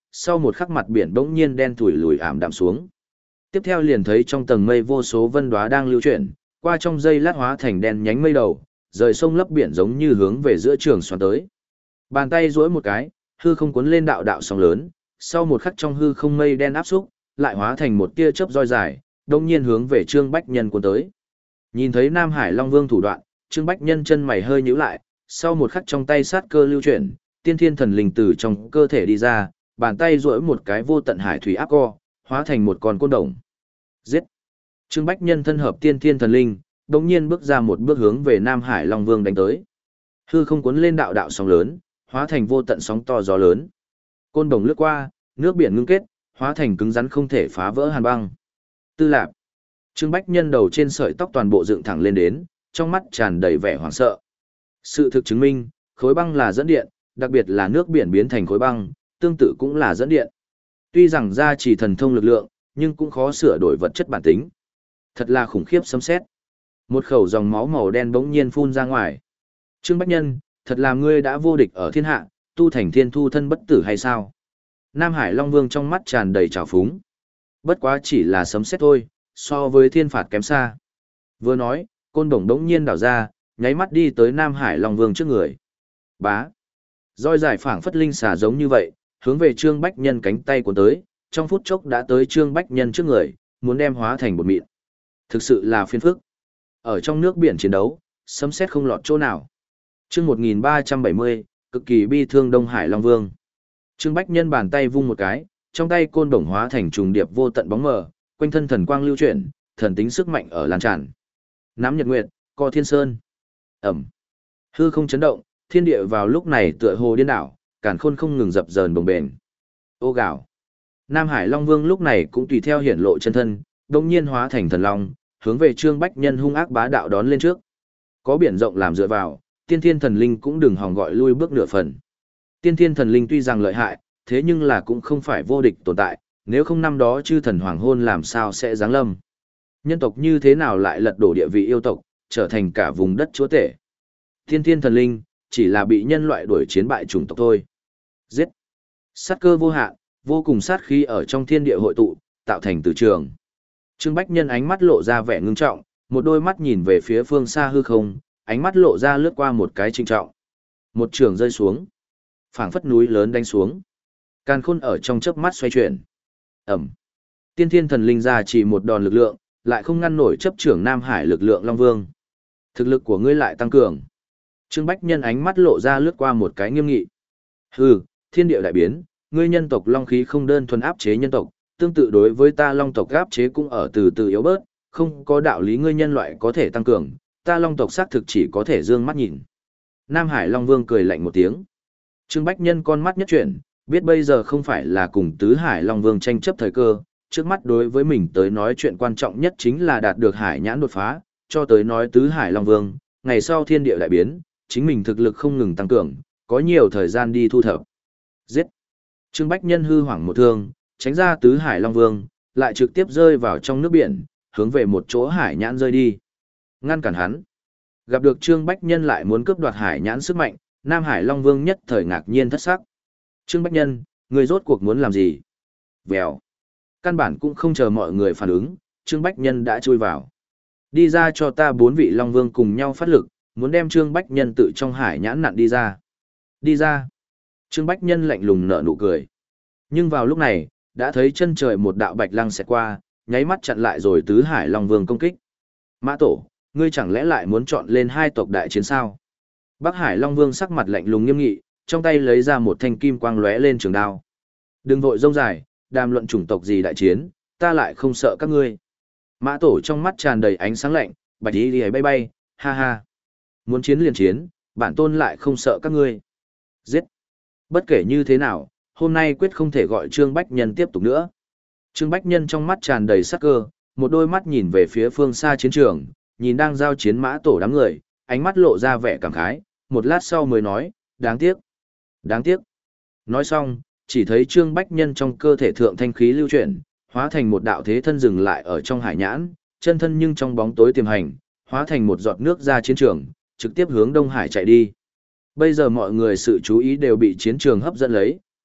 S1: sau một khắc mặt biển bỗng nhiên đen thủi lùi ảm đạm xuống. Tiếp theo liền thấy trong tầng mây vô số vân đóa đang lưu chuyển, qua trong giây lát hóa thành đen nhánh mây đầu, rời sông lấp biển giống như hướng về giữa trường xoắn tới. Bàn tay duỗi một cái, hư không cuốn lên đạo đạo sóng lớn, sau một khắc trong hư không mây đen áp xúc, lại hóa thành một tia chớp roi dài, đột nhiên hướng về Trương Bách Nhân cuốn tới. Nhìn thấy Nam Hải Long Vương thủ đoạn, Trương Bách Nhân chân mày hơi nhíu lại, sau một khắc trong tay sát cơ lưu chuyển, tiên thiên thần linh từ trong cơ thể đi ra, bàn tay duỗi một cái vô tận hải thủy áp co, hóa thành một con côn đồng. Giết! Trương Bách Nhân thân hợp tiên thiên thần linh, đột nhiên bước ra một bước hướng về Nam Hải Long Vương đánh tới. Hư không cuốn lên đạo đạo sóng lớn, hóa thành vô tận sóng to gió lớn. Côn đồng lướt qua, nước biển ngưng kết, hóa thành cứng rắn không thể phá vỡ hàn băng. Tư Lạp. Trương Bách Nhân đầu trên sợi tóc toàn bộ dựng thẳng lên đến, trong mắt tràn đầy vẻ hoảng sợ. Sự thực chứng minh, khối băng là dẫn điện, đặc biệt là nước biển biến thành khối băng, tương tự cũng là dẫn điện. Tuy rằng ra chỉ thần thông lực lượng, nhưng cũng khó sửa đổi vật chất bản tính. Thật là khủng khiếp sấm sét. Một khẩu dòng máu màu đen bỗng nhiên phun ra ngoài. Trương Bách Nhân, thật là ngươi đã vô địch ở thiên hạ, tu thành thiên thu thân bất tử hay sao? Nam Hải Long Vương trong mắt tràn đầy trào phúng. Bất quá chỉ là sấm sét thôi, so với thiên phạt kém xa. Vừa nói, côn đồng đống nhiên đảo ra, nháy mắt đi tới Nam Hải Long Vương trước người. Bá. Roi dài phảng phất linh xà giống như vậy, hướng về Trương Bách Nhân cánh tay cuốn tới, trong phút chốc đã tới Trương Bách Nhân trước người, muốn đem hóa thành bột mịn. Thực sự là phiền phức. Ở trong nước biển chiến đấu, sấm sét không lọt chỗ nào. Chương một nghìn ba trăm bảy mươi, cực kỳ bi thương Đông Hải Long Vương. Trương Bách Nhân bàn tay vung một cái, trong tay côn đồng hóa thành trùng điệp vô tận bóng mờ, quanh thân thần quang lưu chuyển, thần tính sức mạnh ở lan tràn. Nắm Nhật Nguyệt, co Thiên Sơn. Ẩm. Hư không chấn động, thiên địa vào lúc này tựa hồ điên đảo, càn khôn không ngừng dập dờn bồng bềnh. Ô gạo. Nam Hải Long Vương lúc này cũng tùy theo hiển lộ chân thân, đột nhiên hóa thành thần long, hướng về Trương Bách Nhân hung ác bá đạo đón lên trước. Có biển rộng làm dựa vào, tiên thiên thần linh cũng đừng hòng gọi lui bước nửa phần. Tiên thiên thần linh tuy rằng lợi hại, thế nhưng là cũng không phải vô địch tồn tại, nếu không năm đó chư thần hoàng hôn làm sao sẽ giáng lâm. Nhân tộc như thế nào lại lật đổ địa vị yêu tộc, trở thành cả vùng đất chúa tể. Tiên thiên thần linh, chỉ là bị nhân loại đuổi chiến bại chủng tộc thôi. Giết! Sát cơ vô hạn, vô cùng sát khí ở trong thiên địa hội tụ, tạo thành từ trường. Trương Bách Nhân ánh mắt lộ ra vẻ ngưng trọng, một đôi mắt nhìn về phía phương xa hư không, ánh mắt lộ ra lướt qua một cái trinh trọng. Một trường rơi xuống, phảng phất núi lớn đánh xuống. Càn khôn ở trong chớp mắt xoay chuyển. Ẩm. Tiên thiên thần linh ra chỉ một đòn lực lượng, lại không ngăn nổi chấp trưởng Nam Hải lực lượng Long Vương. Thực lực của ngươi lại tăng cường. Trương Bách Nhân ánh mắt lộ ra lướt qua một cái nghiêm nghị. Hừ, thiên địa đại biến, ngươi nhân tộc long khí không đơn thuần áp chế nhân tộc, tương tự đối với ta long tộc áp chế cũng ở từ từ yếu bớt, không có đạo lý ngươi nhân loại có thể tăng cường, ta long tộc xác thực chỉ có thể dương mắt nhìn. Nam Hải Long Vương cười lạnh một tiếng. Trương Bách Nhân con mắt nhất chuyển, biết bây giờ không phải là cùng Tứ Hải Long Vương tranh chấp thời cơ, trước mắt đối với mình tới nói chuyện quan trọng nhất chính là đạt được hải nhãn đột phá, cho tới nói Tứ Hải Long Vương, ngày sau thiên địa đại biến, chính mình thực lực không ngừng tăng cường, có nhiều thời gian đi thu thập. Giết! Trương Bách Nhân hư hoảng một thương, tránh ra Tứ Hải Long Vương, lại trực tiếp rơi vào trong nước biển, hướng về một chỗ hải nhãn rơi đi. Ngăn cản hắn. Gặp được Trương Bách Nhân lại muốn cướp đoạt hải nhãn sức mạnh, Nam Hải Long Vương nhất thời ngạc nhiên thất sắc. Trương Bách Nhân, người rốt cuộc muốn làm gì? Vèo. Căn bản cũng không chờ mọi người phản ứng, Trương Bách Nhân đã chui vào. Đi ra cho ta bốn vị Long Vương cùng nhau phát lực, muốn đem Trương Bách Nhân tự trong hải nhãn nặn đi ra. Đi ra. Trương Bách Nhân lạnh lùng nở nụ cười. Nhưng vào lúc này, đã thấy chân trời một đạo bạch lăng xẹt qua, nháy mắt chặn lại rồi Tứ Hải Long Vương công kích. Mã Tổ, ngươi chẳng lẽ lại muốn chọn lên hai tộc đại chiến sao? Bắc Hải Long Vương sắc mặt lạnh lùng nghiêm nghị, trong tay lấy ra một thanh kim quang lóe lên trường đao. Đừng vội rông dài, đàm luận chủng tộc gì đại chiến, ta lại không sợ các ngươi. Mã Tổ trong mắt tràn đầy ánh sáng lạnh, bạch y liễu bay bay, ha ha. Muốn chiến liền chiến, bản tôn lại không sợ các ngươi. Giết. Bất kể như thế nào, hôm nay quyết không thể gọi Trương Bách Nhân tiếp tục nữa. Trương Bách Nhân trong mắt tràn đầy sắc cơ, một đôi mắt nhìn về phía phương xa chiến trường, nhìn đang giao chiến Mã Tổ đám người, ánh mắt lộ ra vẻ cảm khái, một lát sau mới nói, đáng tiếc, đáng tiếc. Nói xong, chỉ thấy Trương Bách Nhân trong cơ thể thượng thanh khí lưu chuyển, hóa thành một đạo thế thân dừng lại ở trong hải nhãn, chân thân nhưng trong bóng tối tiềm hành, hóa thành một giọt nước ra chiến trường, trực tiếp hướng Đông Hải chạy đi. Bây giờ mọi người sự chú ý đều bị chiến trường hấp dẫn lấy,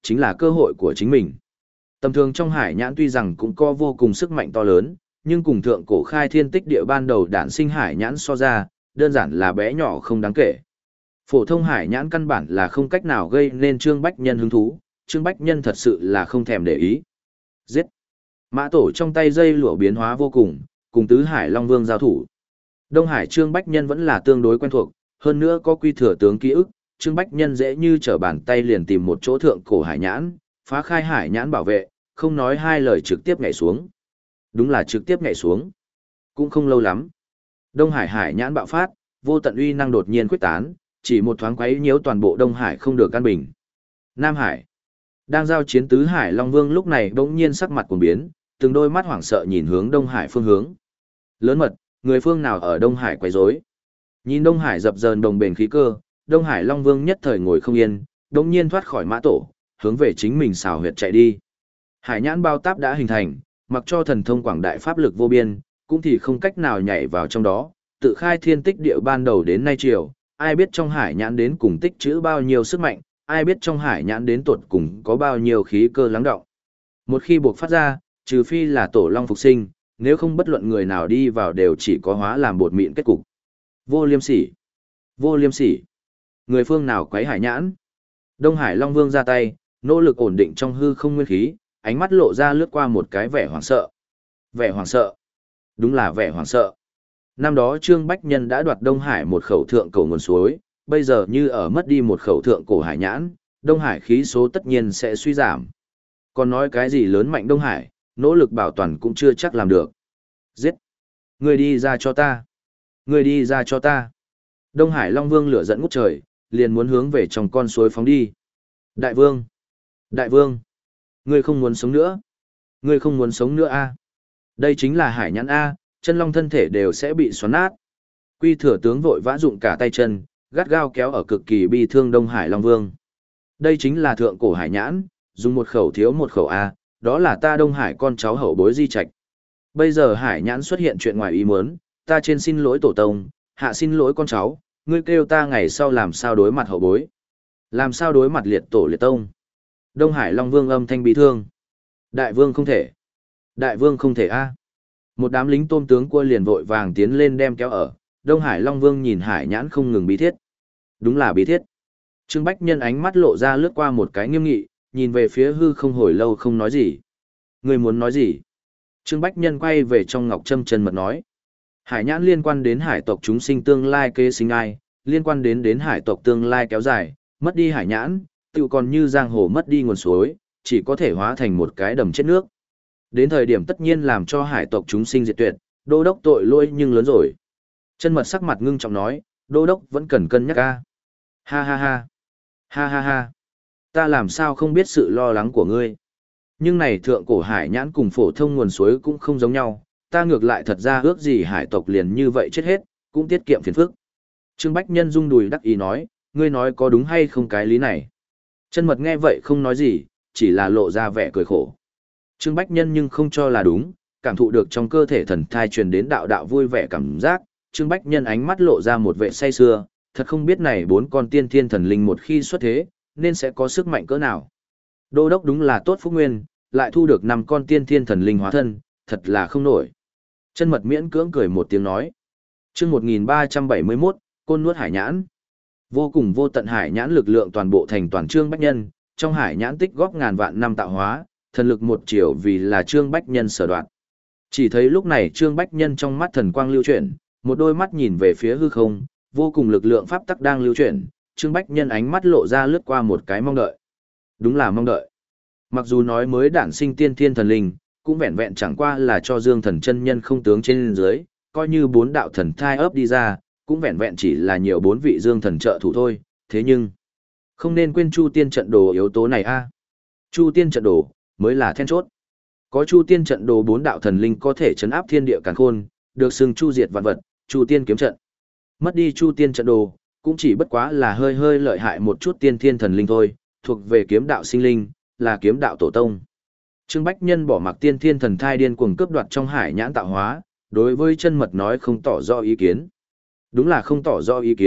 S1: chính là cơ hội của chính mình. Tầm thường trong hải nhãn tuy rằng cũng có vô cùng sức mạnh to lớn, nhưng cùng thượng cổ khai thiên tích địa ban đầu đản sinh hải nhãn so ra, đơn giản là bé nhỏ không đáng kể. Phổ thông hải nhãn căn bản là không cách nào gây nên Trương Bách Nhân hứng thú, Trương Bách Nhân thật sự là không thèm để ý. Giết! Mã Tổ trong tay dây lụa biến hóa vô cùng, cùng tứ hải Long Vương giao thủ. Đông Hải Trương Bách Nhân vẫn là tương đối quen thuộc, hơn nữa có quy thừa tướng ký ức, Trương Bách Nhân dễ như trở bàn tay liền tìm một chỗ thượng cổ hải nhãn, phá khai hải nhãn bảo vệ, không nói hai lời trực tiếp nhảy xuống. Đúng là trực tiếp nhảy xuống. Cũng không lâu lắm. Đông Hải hải nhãn bạo phát, vô tận uy năng đột nhiên quyết tán, chỉ một thoáng quấy nhiễu toàn bộ Đông Hải không được căn bình. Nam Hải. Đang giao chiến tứ hải Long Vương lúc này bỗng nhiên sắc mặt cuồng biến, từng đôi mắt hoảng sợ nhìn hướng Đông Hải phương hướng. Lớn mật, người phương nào ở Đông Hải quấy rối? Nhìn Đông Hải dập dờn đồng bền khí cơ, Đông Hải Long Vương nhất thời ngồi không yên, đột nhiên thoát khỏi Mã Tổ, hướng về chính mình xào huyệt chạy đi. Hải nhãn bao táp đã hình thành, mặc cho thần thông quảng đại pháp lực vô biên, cũng thì không cách nào nhảy vào trong đó, tự khai thiên tích địa ban đầu đến nay chiều, ai biết trong hải nhãn đến cùng tích trữ bao nhiêu sức mạnh, ai biết trong hải nhãn đến tuột cùng có bao nhiêu khí cơ lắng động. Một khi buộc phát ra, trừ phi là tổ long phục sinh, nếu không bất luận người nào đi vào đều chỉ có hóa làm bột mịn kết cục. Vô liêm sỉ! Vô liêm sỉ! Người phương nào quấy hải nhãn? Đông Hải Long Vương ra tay, nỗ lực ổn định trong hư không nguyên khí, ánh mắt lộ ra lướt qua một cái vẻ hoảng sợ. Vẻ hoảng sợ. Đúng là vẻ hoảng sợ. Năm đó Trương Bách Nhân đã đoạt Đông Hải một khẩu thượng cổ nguồn suối, bây giờ như ở mất đi một khẩu thượng cổ hải nhãn, Đông Hải khí số tất nhiên sẽ suy giảm. Còn nói cái gì lớn mạnh Đông Hải, nỗ lực bảo toàn cũng chưa chắc làm được. Giết! Người đi ra cho ta! Người đi ra cho ta! Đông Hải Long Vương lửa giận ngút trời, liền muốn hướng về trong con suối phóng đi. Đại Vương! Đại Vương! Ngươi không muốn sống nữa! Ngươi không muốn sống nữa a? Đây chính là hải nhãn a, chân long thân thể đều sẽ bị xoắn nát. Quy thừa tướng vội vã dụng cả tay chân, gắt gao kéo ở cực kỳ bi thương Đông Hải Long Vương. Đây chính là thượng cổ hải nhãn, dùng một khẩu thiếu một khẩu a, đó là ta Đông Hải con cháu hậu bối di trạch. Bây giờ hải nhãn xuất hiện chuyện ngoài ý muốn, ta trên xin lỗi tổ tông, hạ xin lỗi con cháu, ngươi kêu ta ngày sau làm sao đối mặt hậu bối. Làm sao đối mặt liệt tổ liệt tông. Đông Hải Long Vương âm thanh bi thương. Đại vương không thể. Đại vương không thể a. Một đám lính tôm tướng cua liền vội vàng tiến lên đem kéo ở. Đông Hải Long Vương nhìn hải nhãn không ngừng bí thiết. Đúng là bí thiết. Trương Bách Nhân ánh mắt lộ ra lướt qua một cái nghiêm nghị, nhìn về phía hư không hồi lâu không nói gì. Ngươi muốn nói gì? Trương Bách Nhân quay về trong ngọc trâm chân mật nói. Hải nhãn liên quan đến hải tộc chúng sinh tương lai kế sinh ai, liên quan đến đến hải tộc tương lai kéo dài, mất đi hải nhãn, tựu còn như giang hồ mất đi nguồn suối, chỉ có thể hóa thành một cái đầm chết nước. Đến thời điểm tất nhiên làm cho hải tộc chúng sinh diệt tuyệt, đô đốc tội lỗi nhưng lớn rồi. Chân mật sắc mặt ngưng trọng nói, đô đốc vẫn cần cân nhắc ca. Ha ha ha. Ha ha ha. Ta làm sao không biết sự lo lắng của ngươi. Nhưng này thượng cổ hải nhãn cùng phổ thông nguồn suối cũng không giống nhau, ta ngược lại thật ra ước gì hải tộc liền như vậy chết hết, cũng tiết kiệm phiền phức. Trương Bách Nhân rung đùi đắc ý nói, ngươi nói có đúng hay không cái lý này. Chân mật nghe vậy không nói gì, chỉ là lộ ra vẻ cười khổ. Trương Bách Nhân nhưng không cho là đúng, cảm thụ được trong cơ thể thần thai truyền đến đạo đạo vui vẻ cảm giác, Trương Bách Nhân ánh mắt lộ ra một vẻ say sưa, thật không biết này bốn con tiên thiên thần linh một khi xuất thế, nên sẽ có sức mạnh cỡ nào. Đô đốc đúng là tốt phúc nguyên, lại thu được năm con tiên thiên thần linh hóa thân, thật là không nổi. Chân mật miễn cưỡng cười một tiếng nói. Chương một nghìn ba trăm bảy mươi mốt, côn nuốt hải nhãn. Vô cùng vô tận hải nhãn lực lượng toàn bộ thành toàn Trương Bách Nhân, trong hải nhãn tích góp ngàn vạn năm tạo hóa, thần lực một chiều vì là Trương Bách Nhân sở đoạn. Chỉ thấy lúc này Trương Bách Nhân trong mắt thần quang lưu chuyển, một đôi mắt nhìn về phía hư không, vô cùng lực lượng pháp tắc đang lưu chuyển, Trương Bách Nhân ánh mắt lộ ra lướt qua một cái mong đợi. Đúng là mong đợi. Mặc dù nói mới đản sinh tiên thiên thần linh, cũng vẹn vẹn chẳng qua là cho Dương Thần chân nhân không tướng trên dưới, coi như bốn đạo thần thai ấp đi ra, cũng vẹn vẹn chỉ là nhiều bốn vị Dương Thần trợ thủ thôi, thế nhưng không nên quên Chu Tiên trận đồ yếu tố này a. Chu Tiên trận đồ mới là then chốt. Có Chu Tiên trận đồ bốn đạo thần linh có thể trấn áp thiên địa càn khôn, được xưng chu diệt vạn vật, Chu Tiên kiếm trận. Mất đi Chu Tiên trận đồ, cũng chỉ bất quá là hơi hơi lợi hại một chút tiên thiên thần linh thôi, thuộc về kiếm đạo sinh linh, là kiếm đạo tổ tông. Trương Bách Nhân bỏ mặc tiên thiên thần thai điên cuồng cướp đoạt trong hải nhãn tạo hóa, đối với chân mật nói không tỏ rõ ý kiến. Đúng là không tỏ rõ ý kiến,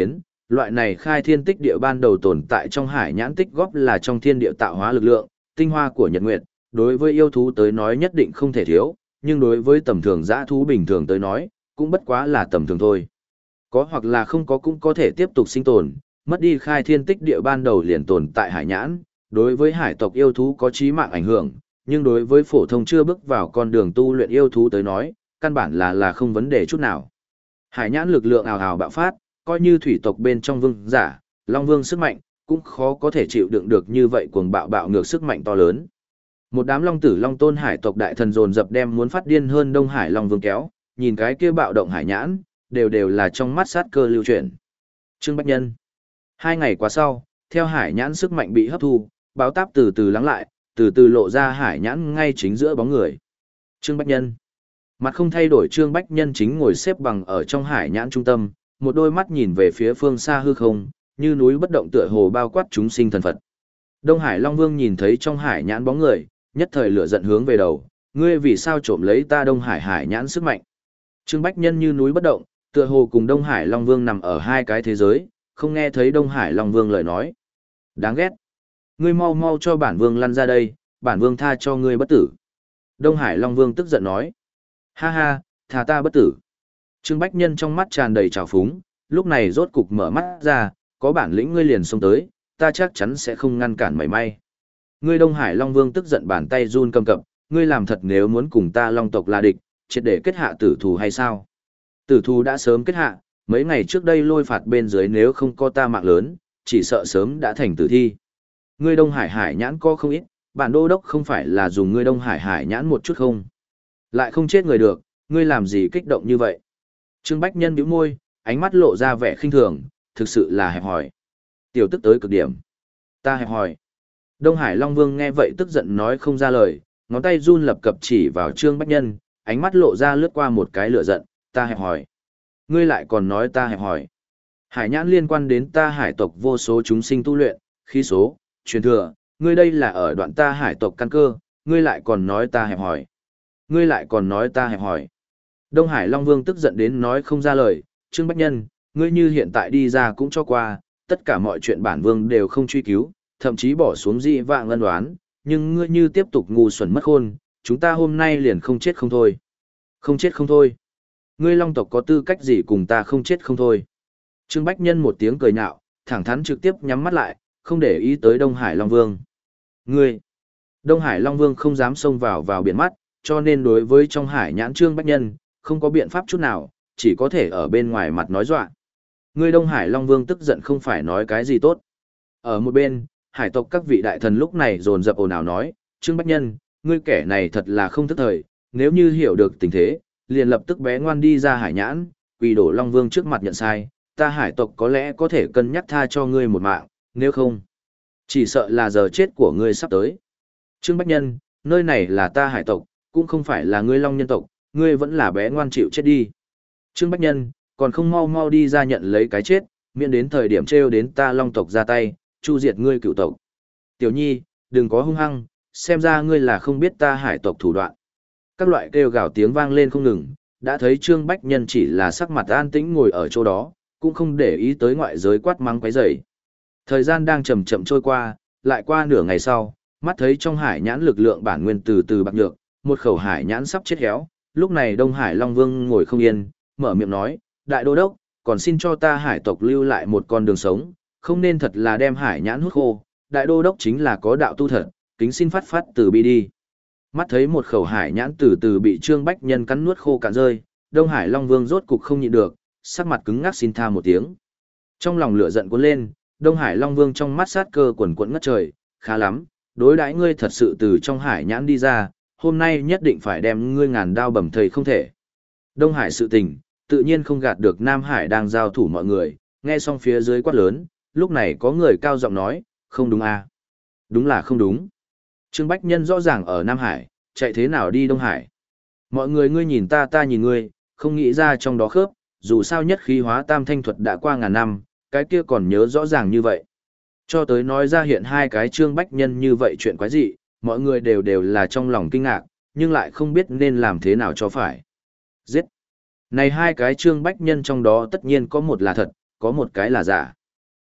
S1: loại này khai thiên tích địa ban đầu tồn tại trong hải nhãn tích góp là trong thiên địa tạo hóa lực lượng, tinh hoa của nhật nguyệt, đối với yêu thú tới nói nhất định không thể thiếu, nhưng đối với tầm thường dã thú bình thường tới nói, cũng bất quá là tầm thường thôi. Có hoặc là không có cũng có thể tiếp tục sinh tồn, mất đi khai thiên tích địa ban đầu liền tồn tại hải nhãn, đối với hải tộc yêu thú có chí mạng ảnh hưởng, nhưng đối với phổ thông chưa bước vào con đường tu luyện yêu thú tới nói, căn bản là là không vấn đề chút nào. Hải nhãn lực lượng ào ào bạo phát, coi như thủy tộc bên trong vương giả, long vương sức mạnh, cũng khó có thể chịu đựng được như vậy cuồng bạo bạo ngược sức mạnh to lớn. Một đám long tử long tôn hải tộc đại thần dồn dập đem muốn phát điên hơn Đông Hải Long Vương kéo, nhìn cái kia bạo động hải nhãn, đều đều là trong mắt sát cơ lưu chuyển. Trương Bách Nhân. Hai ngày qua sau, theo hải nhãn sức mạnh bị hấp thu, báo táp từ từ lắng lại, từ từ lộ ra hải nhãn ngay chính giữa bóng người. Trương Bách Nhân. Mặt không thay đổi Trương Bách Nhân chính ngồi xếp bằng ở trong hải nhãn trung tâm, một đôi mắt nhìn về phía phương xa hư không, như núi bất động tựa hồ bao quát chúng sinh thần Phật. Đông Hải Long Vương nhìn thấy trong hải nhãn bóng người, nhất thời lửa giận hướng về đầu, ngươi vì sao trộm lấy ta Đông Hải hải nhãn sức mạnh? Trương Bách Nhân như núi bất động, tựa hồ cùng Đông Hải Long Vương nằm ở hai cái thế giới, không nghe thấy Đông Hải Long Vương lời nói. Đáng ghét. Ngươi mau mau cho bản vương lăn ra đây, bản vương tha cho ngươi bất tử. Đông Hải Long Vương tức giận nói. Ha ha, thà ta bất tử. Trương Bách Nhân trong mắt tràn đầy trào phúng, lúc này rốt cục mở mắt ra, có bản lĩnh ngươi liền xông tới, ta chắc chắn sẽ không ngăn cản mảy may. Ngươi Đông Hải Long Vương tức giận bàn tay run cầm cập, ngươi làm thật nếu muốn cùng ta Long tộc là địch, triệt để kết hạ tử thù hay sao? Tử thù đã sớm kết hạ, mấy ngày trước đây lôi phạt bên dưới nếu không có ta mạng lớn, chỉ sợ sớm đã thành tử thi. Ngươi Đông Hải hải nhãn có không ít, bản đô đốc không phải là dùng ngươi Đông Hải hải nhãn một chút không? Lại không chết người được, ngươi làm gì kích động như vậy? Trương Bách Nhân bĩu môi, ánh mắt lộ ra vẻ khinh thường, thực sự là hẹp hòi. Tiểu tức tới cực điểm. Ta hẹp hòi. Đông Hải Long Vương nghe vậy tức giận nói không ra lời, ngón tay run lập cập chỉ vào Trương Bách Nhân, ánh mắt lộ ra lướt qua một cái lửa giận, ta hẹp hòi. Ngươi lại còn nói ta hẹp hòi. Hải nhãn liên quan đến ta hải tộc vô số chúng sinh tu luyện, khí số, truyền thừa, ngươi đây là ở đoạn ta hải tộc căn cơ, ngươi lại còn nói ta hẹp hòi. Ngươi lại còn nói ta hẹp hòi. Đông Hải Long Vương tức giận đến nói không ra lời, Trương Bách Nhân, ngươi như hiện tại đi ra cũng cho qua, tất cả mọi chuyện bản vương đều không truy cứu, thậm chí bỏ xuống dị vạng ân đoán, nhưng ngươi như tiếp tục ngu xuẩn mất khôn, chúng ta hôm nay liền không chết không thôi. Không chết không thôi. Ngươi Long tộc có tư cách gì cùng ta không chết không thôi. Trương Bách Nhân một tiếng cười nhạo, thẳng thắn trực tiếp nhắm mắt lại, không để ý tới Đông Hải Long Vương. Ngươi. Đông Hải Long Vương không dám xông vào vào biển mắt, cho nên đối với trong hải nhãn Trương Bách Nhân, không có biện pháp chút nào, chỉ có thể ở bên ngoài mặt nói dọa. Ngươi Đông Hải Long Vương tức giận không phải nói cái gì tốt. Ở một bên, hải tộc các vị đại thần lúc này dồn dập ồn ào nói, Trương Bách Nhân, ngươi kẻ này thật là không thức thời, nếu như hiểu được tình thế, liền lập tức bé ngoan đi ra hải nhãn, quỳ đổ Long Vương trước mặt nhận sai, ta hải tộc có lẽ có thể cân nhắc tha cho ngươi một mạng, nếu không, chỉ sợ là giờ chết của ngươi sắp tới. Trương Bách Nhân, nơi này là ta hải tộc, cũng không phải là ngươi Long nhân tộc, ngươi vẫn là bé ngoan chịu chết đi. Trương Bách Nhân, còn không mau mau đi ra nhận lấy cái chết, miễn đến thời điểm trêu đến ta Long tộc ra tay, chu diệt ngươi cựu tộc. Tiểu Nhi, đừng có hung hăng, xem ra ngươi là không biết ta hải tộc thủ đoạn. Các loại kêu gào tiếng vang lên không ngừng, đã thấy Trương Bách Nhân chỉ là sắc mặt an tĩnh ngồi ở chỗ đó, cũng không để ý tới ngoại giới quát mắng quấy rầy. Thời gian đang chậm chậm trôi qua, lại qua nửa ngày sau, mắt thấy trong hải nhãn lực lượng bản nguyên từ từ bạc nhược, một khẩu hải nhãn sắp chết héo, lúc này Đông Hải Long Vương ngồi không yên, mở miệng nói, đại đô đốc, còn xin cho ta hải tộc lưu lại một con đường sống, không nên thật là đem hải nhãn hút khô, đại đô đốc chính là có đạo tu thật, kính xin phát phát từ bi đi. Mắt thấy một khẩu hải nhãn từ từ bị Trương Bách Nhân cắn nuốt khô cạn rơi, Đông Hải Long Vương rốt cục không nhịn được, sắc mặt cứng ngắc xin tha một tiếng. Trong lòng lửa giận cuốn lên, Đông Hải Long Vương trong mắt sát cơ quần quẫn ngất trời, khá lắm, đối đãi ngươi thật sự từ trong hải nhãn đi ra, hôm nay nhất định phải đem ngươi ngàn đao bầm thây không thể. Đông Hải sự tình, tự nhiên không gạt được Nam Hải đang giao thủ mọi người, nghe xong phía dưới quát lớn, lúc này có người cao giọng nói, không đúng à? Đúng là không đúng. Trương Bách Nhân rõ ràng ở Nam Hải, chạy thế nào đi Đông Hải? Mọi người ngươi nhìn ta ta nhìn ngươi, không nghĩ ra trong đó khớp, dù sao nhất khí hóa tam thanh thuật đã qua ngàn năm, cái kia còn nhớ rõ ràng như vậy. Cho tới nói ra hiện hai cái Trương Bách Nhân như vậy chuyện quái dị, mọi người đều đều là trong lòng kinh ngạc, nhưng lại không biết nên làm thế nào cho phải. Giết! Này hai cái Trương Bách Nhân trong đó tất nhiên có một là thật, có một cái là giả.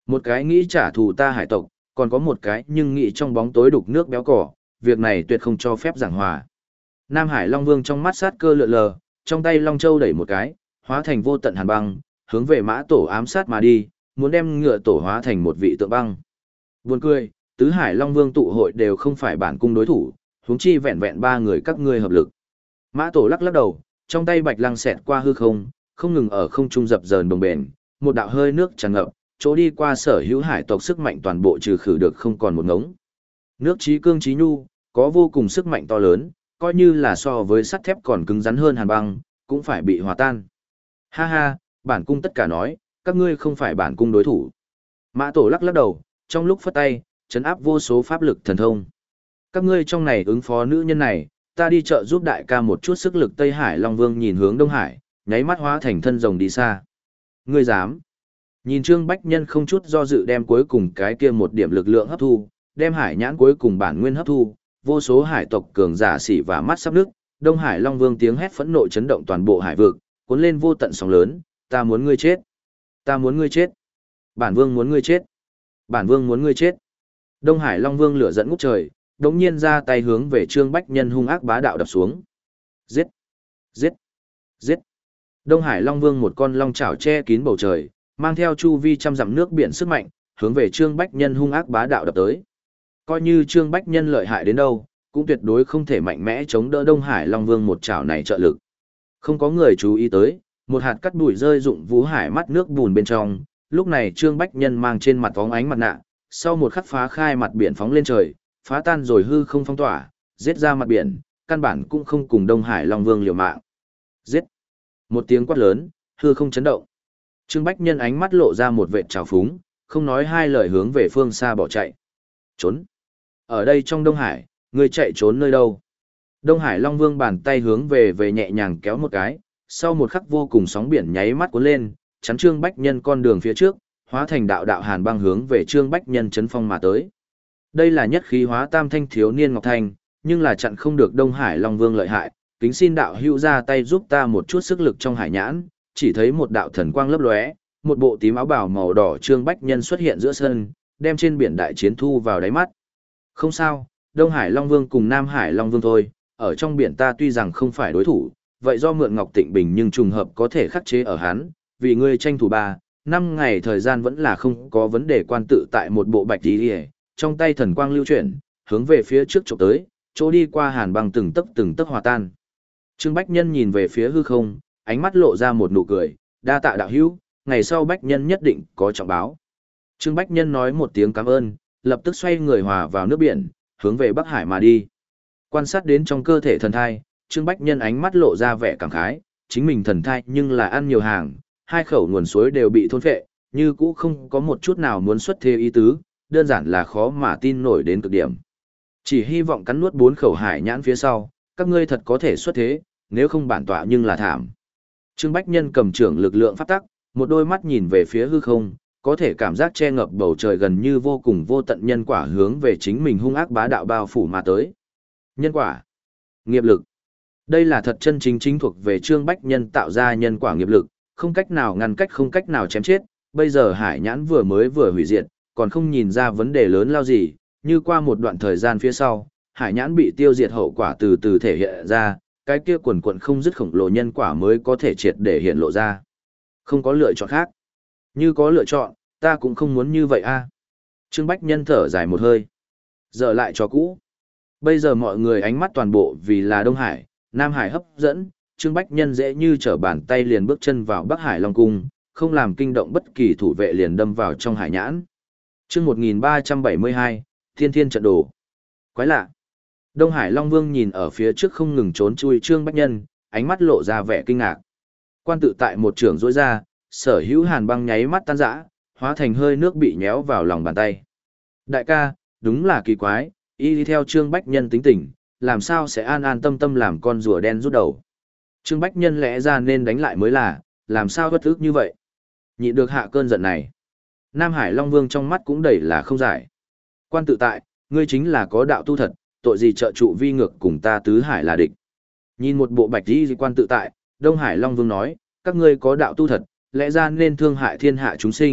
S1: Một cái nghĩ trả thù ta hải tộc, còn có một cái nhưng nghĩ trong bóng tối đục nước béo cỏ, việc này tuyệt không cho phép giảng hòa. Nam Hải Long Vương trong mắt sát cơ lượn lờ, trong tay Long Châu đẩy một cái, hóa thành vô tận hàn băng, hướng về mã tổ ám sát mà đi, muốn đem ngựa tổ hóa thành một vị tượng băng. Buồn cười, tứ Hải Long Vương tụ hội đều không phải bản cung đối thủ, huống chi vẹn vẹn ba người các ngươi hợp lực. Mã tổ lắc lắc đầu, trong tay bạch lăng xẹt qua hư không, không ngừng ở không trung dập dờn bồng bềnh, một đạo hơi nước tràn ngập, chỗ đi qua sở hữu hải tộc sức mạnh toàn bộ trừ khử được không còn một ngống. Nước trí cương trí nhu, có vô cùng sức mạnh to lớn, coi như là so với sắt thép còn cứng rắn hơn hàn băng, cũng phải bị hòa tan. Ha ha, bản cung tất cả nói, các ngươi không phải bản cung đối thủ. Mã tổ lắc lắc đầu, trong lúc phất tay, chấn áp vô số pháp lực thần thông. Các ngươi trong này ứng phó nữ nhân này, ta đi chợ giúp đại ca một chút sức lực. Tây Hải Long Vương nhìn hướng Đông Hải, nháy mắt hóa thành thân rồng đi xa. Ngươi dám? Nhìn Trương Bách Nhân không chút do dự đem cuối cùng cái kia một điểm lực lượng hấp thu, đem hải nhãn cuối cùng bản nguyên hấp thu, vô số hải tộc cường giả xỉ và mắt sắp nước. Đông Hải Long Vương tiếng hét phẫn nộ chấn động toàn bộ hải vực, cuốn lên vô tận sóng lớn, ta muốn ngươi chết, ta muốn ngươi chết, bản vương muốn ngươi chết, bản vương muốn ngươi chết. Đông Hải Long Vương lửa giận ngút trời, đống nhiên ra tay hướng về Trương Bách Nhân hung ác bá đạo đập xuống. Giết, giết, giết. Đông Hải Long Vương một con long chảo che kín bầu trời, mang theo chu vi trăm dặm nước biển sức mạnh, hướng về Trương Bách Nhân hung ác bá đạo đập tới. Coi như Trương Bách Nhân lợi hại đến đâu, cũng tuyệt đối không thể mạnh mẽ chống đỡ Đông Hải Long Vương một chảo này trợ lực. Không có người chú ý tới, một hạt cắt bụi rơi rụng Vũ Hải mắt nước bùn bên trong, lúc này Trương Bách Nhân mang trên mặt vóng ánh mặt nạ, sau một khắc phá khai mặt biển phóng lên trời, phá tan rồi hư không phong tỏa, giết ra mặt biển, căn bản cũng không cùng Đông Hải Long Vương liều mạng. Giết! Một tiếng quát lớn, hư không chấn động. Trương Bách Nhân ánh mắt lộ ra một vệt trào phúng, không nói hai lời hướng về phương xa bỏ chạy. Trốn! Ở đây trong Đông Hải, ngươi chạy trốn nơi đâu? Đông Hải Long Vương bàn tay hướng về về nhẹ nhàng kéo một cái, sau một khắc vô cùng sóng biển nháy mắt cuốn lên, chắn Trương Bách Nhân con đường phía trước, hóa thành đạo đạo hàn băng hướng về Trương Bách Nhân chấn phong mà tới. Đây là nhất khí hóa tam thanh thiếu niên Ngọc Thanh, nhưng là chặn không được Đông Hải Long Vương lợi hại, kính xin đạo hữu ra tay giúp ta một chút sức lực trong hải nhãn, chỉ thấy một đạo thần quang lấp lóe, một bộ tím áo bào màu đỏ Trương Bách Nhân xuất hiện giữa sân, đem trên biển đại chiến thu vào đáy mắt. Không sao, Đông Hải Long Vương cùng Nam Hải Long Vương thôi, ở trong biển ta tuy rằng không phải đối thủ, vậy do mượn Ngọc Tịnh Bình nhưng trùng hợp có thể khắc chế ở hắn, vì ngươi tranh thủ ba, năm ngày thời gian vẫn là không có vấn đề. Quan tự tại một bộ bạch tí hề, trong tay thần quang lưu chuyển, hướng về phía trước chụp tới, chỗ đi qua hàn băng từng tấc từng tấc hòa tan. Trương Bách Nhân nhìn về phía hư không, ánh mắt lộ ra một nụ cười, đa tạ đạo hữu, ngày sau Bách Nhân nhất định có trọng báo. Trương Bách Nhân nói một tiếng cảm ơn, lập tức xoay người hòa vào nước biển, hướng về Bắc Hải mà đi. Quan sát đến trong cơ thể thần thai, Trương Bách Nhân ánh mắt lộ ra vẻ cảm khái, chính mình thần thai nhưng là ăn nhiều hàng, hai khẩu nguồn suối đều bị thôn phệ, như cũ không có một chút nào muốn xuất thế ý tứ, đơn giản là khó mà tin nổi đến cực điểm. Chỉ hy vọng cắn nuốt bốn khẩu hải nhãn phía sau, các ngươi thật có thể xuất thế, nếu không bản tọa nhưng là thảm. Trương Bách Nhân cầm trưởng lực lượng pháp tắc, một đôi mắt nhìn về phía hư không, có thể cảm giác che ngập bầu trời gần như vô cùng vô tận nhân quả hướng về chính mình hung ác bá đạo bao phủ mà tới. Nhân quả, nghiệp lực. Đây là thật chân chính chính thuộc về Trương Bách Nhân tạo ra nhân quả nghiệp lực, không cách nào ngăn cách, không cách nào chém chết. Bây giờ hải nhãn vừa mới vừa hủy diệt, còn không nhìn ra vấn đề lớn lao gì, như qua một đoạn thời gian phía sau, hải nhãn bị tiêu diệt hậu quả từ từ thể hiện ra, cái kia quần quần không dứt khổng lồ nhân quả mới có thể triệt để hiện lộ ra. Không có lựa chọn khác. Như có lựa chọn, ta cũng không muốn như vậy a. Trương Bách Nhân thở dài một hơi. Giờ lại cho cũ. Bây giờ mọi người ánh mắt toàn bộ vì là Đông Hải, Nam Hải hấp dẫn, Trương Bách Nhân dễ như trở bàn tay liền bước chân vào Bắc Hải Long Cung, không làm kinh động bất kỳ thủ vệ liền đâm vào trong hải nhãn. Chương một nghìn ba trăm bảy mươi hai, Thiên Thiên trận đồ. Quái lạ. Đông Hải Long Vương nhìn ở phía trước không ngừng trốn chui Trương Bách Nhân, ánh mắt lộ ra vẻ kinh ngạc. Quan tự tại một trường rỗi ra, sở hữu hàn băng nháy mắt tan rã, hóa thành hơi nước bị nhéo vào lòng bàn tay. Đại ca, đúng là kỳ quái, y đi theo Trương Bách Nhân tính tình, làm sao sẽ an an tâm tâm làm con rùa đen rút đầu. Trương Bách Nhân lẽ ra nên đánh lại mới là, làm sao bất ức như vậy. Nhịn được hạ cơn giận này. Nam Hải Long Vương trong mắt cũng đầy là không giải. Quan tự tại, ngươi chính là có đạo tu thật, tội gì trợ trụ vi ngược cùng ta tứ hải là địch. Nhìn một bộ bạch đi quan tự tại, Đông Hải Long Vương nói, các ngươi có đạo tu thật, lẽ ra nên thương hại thiên hạ chúng sinh,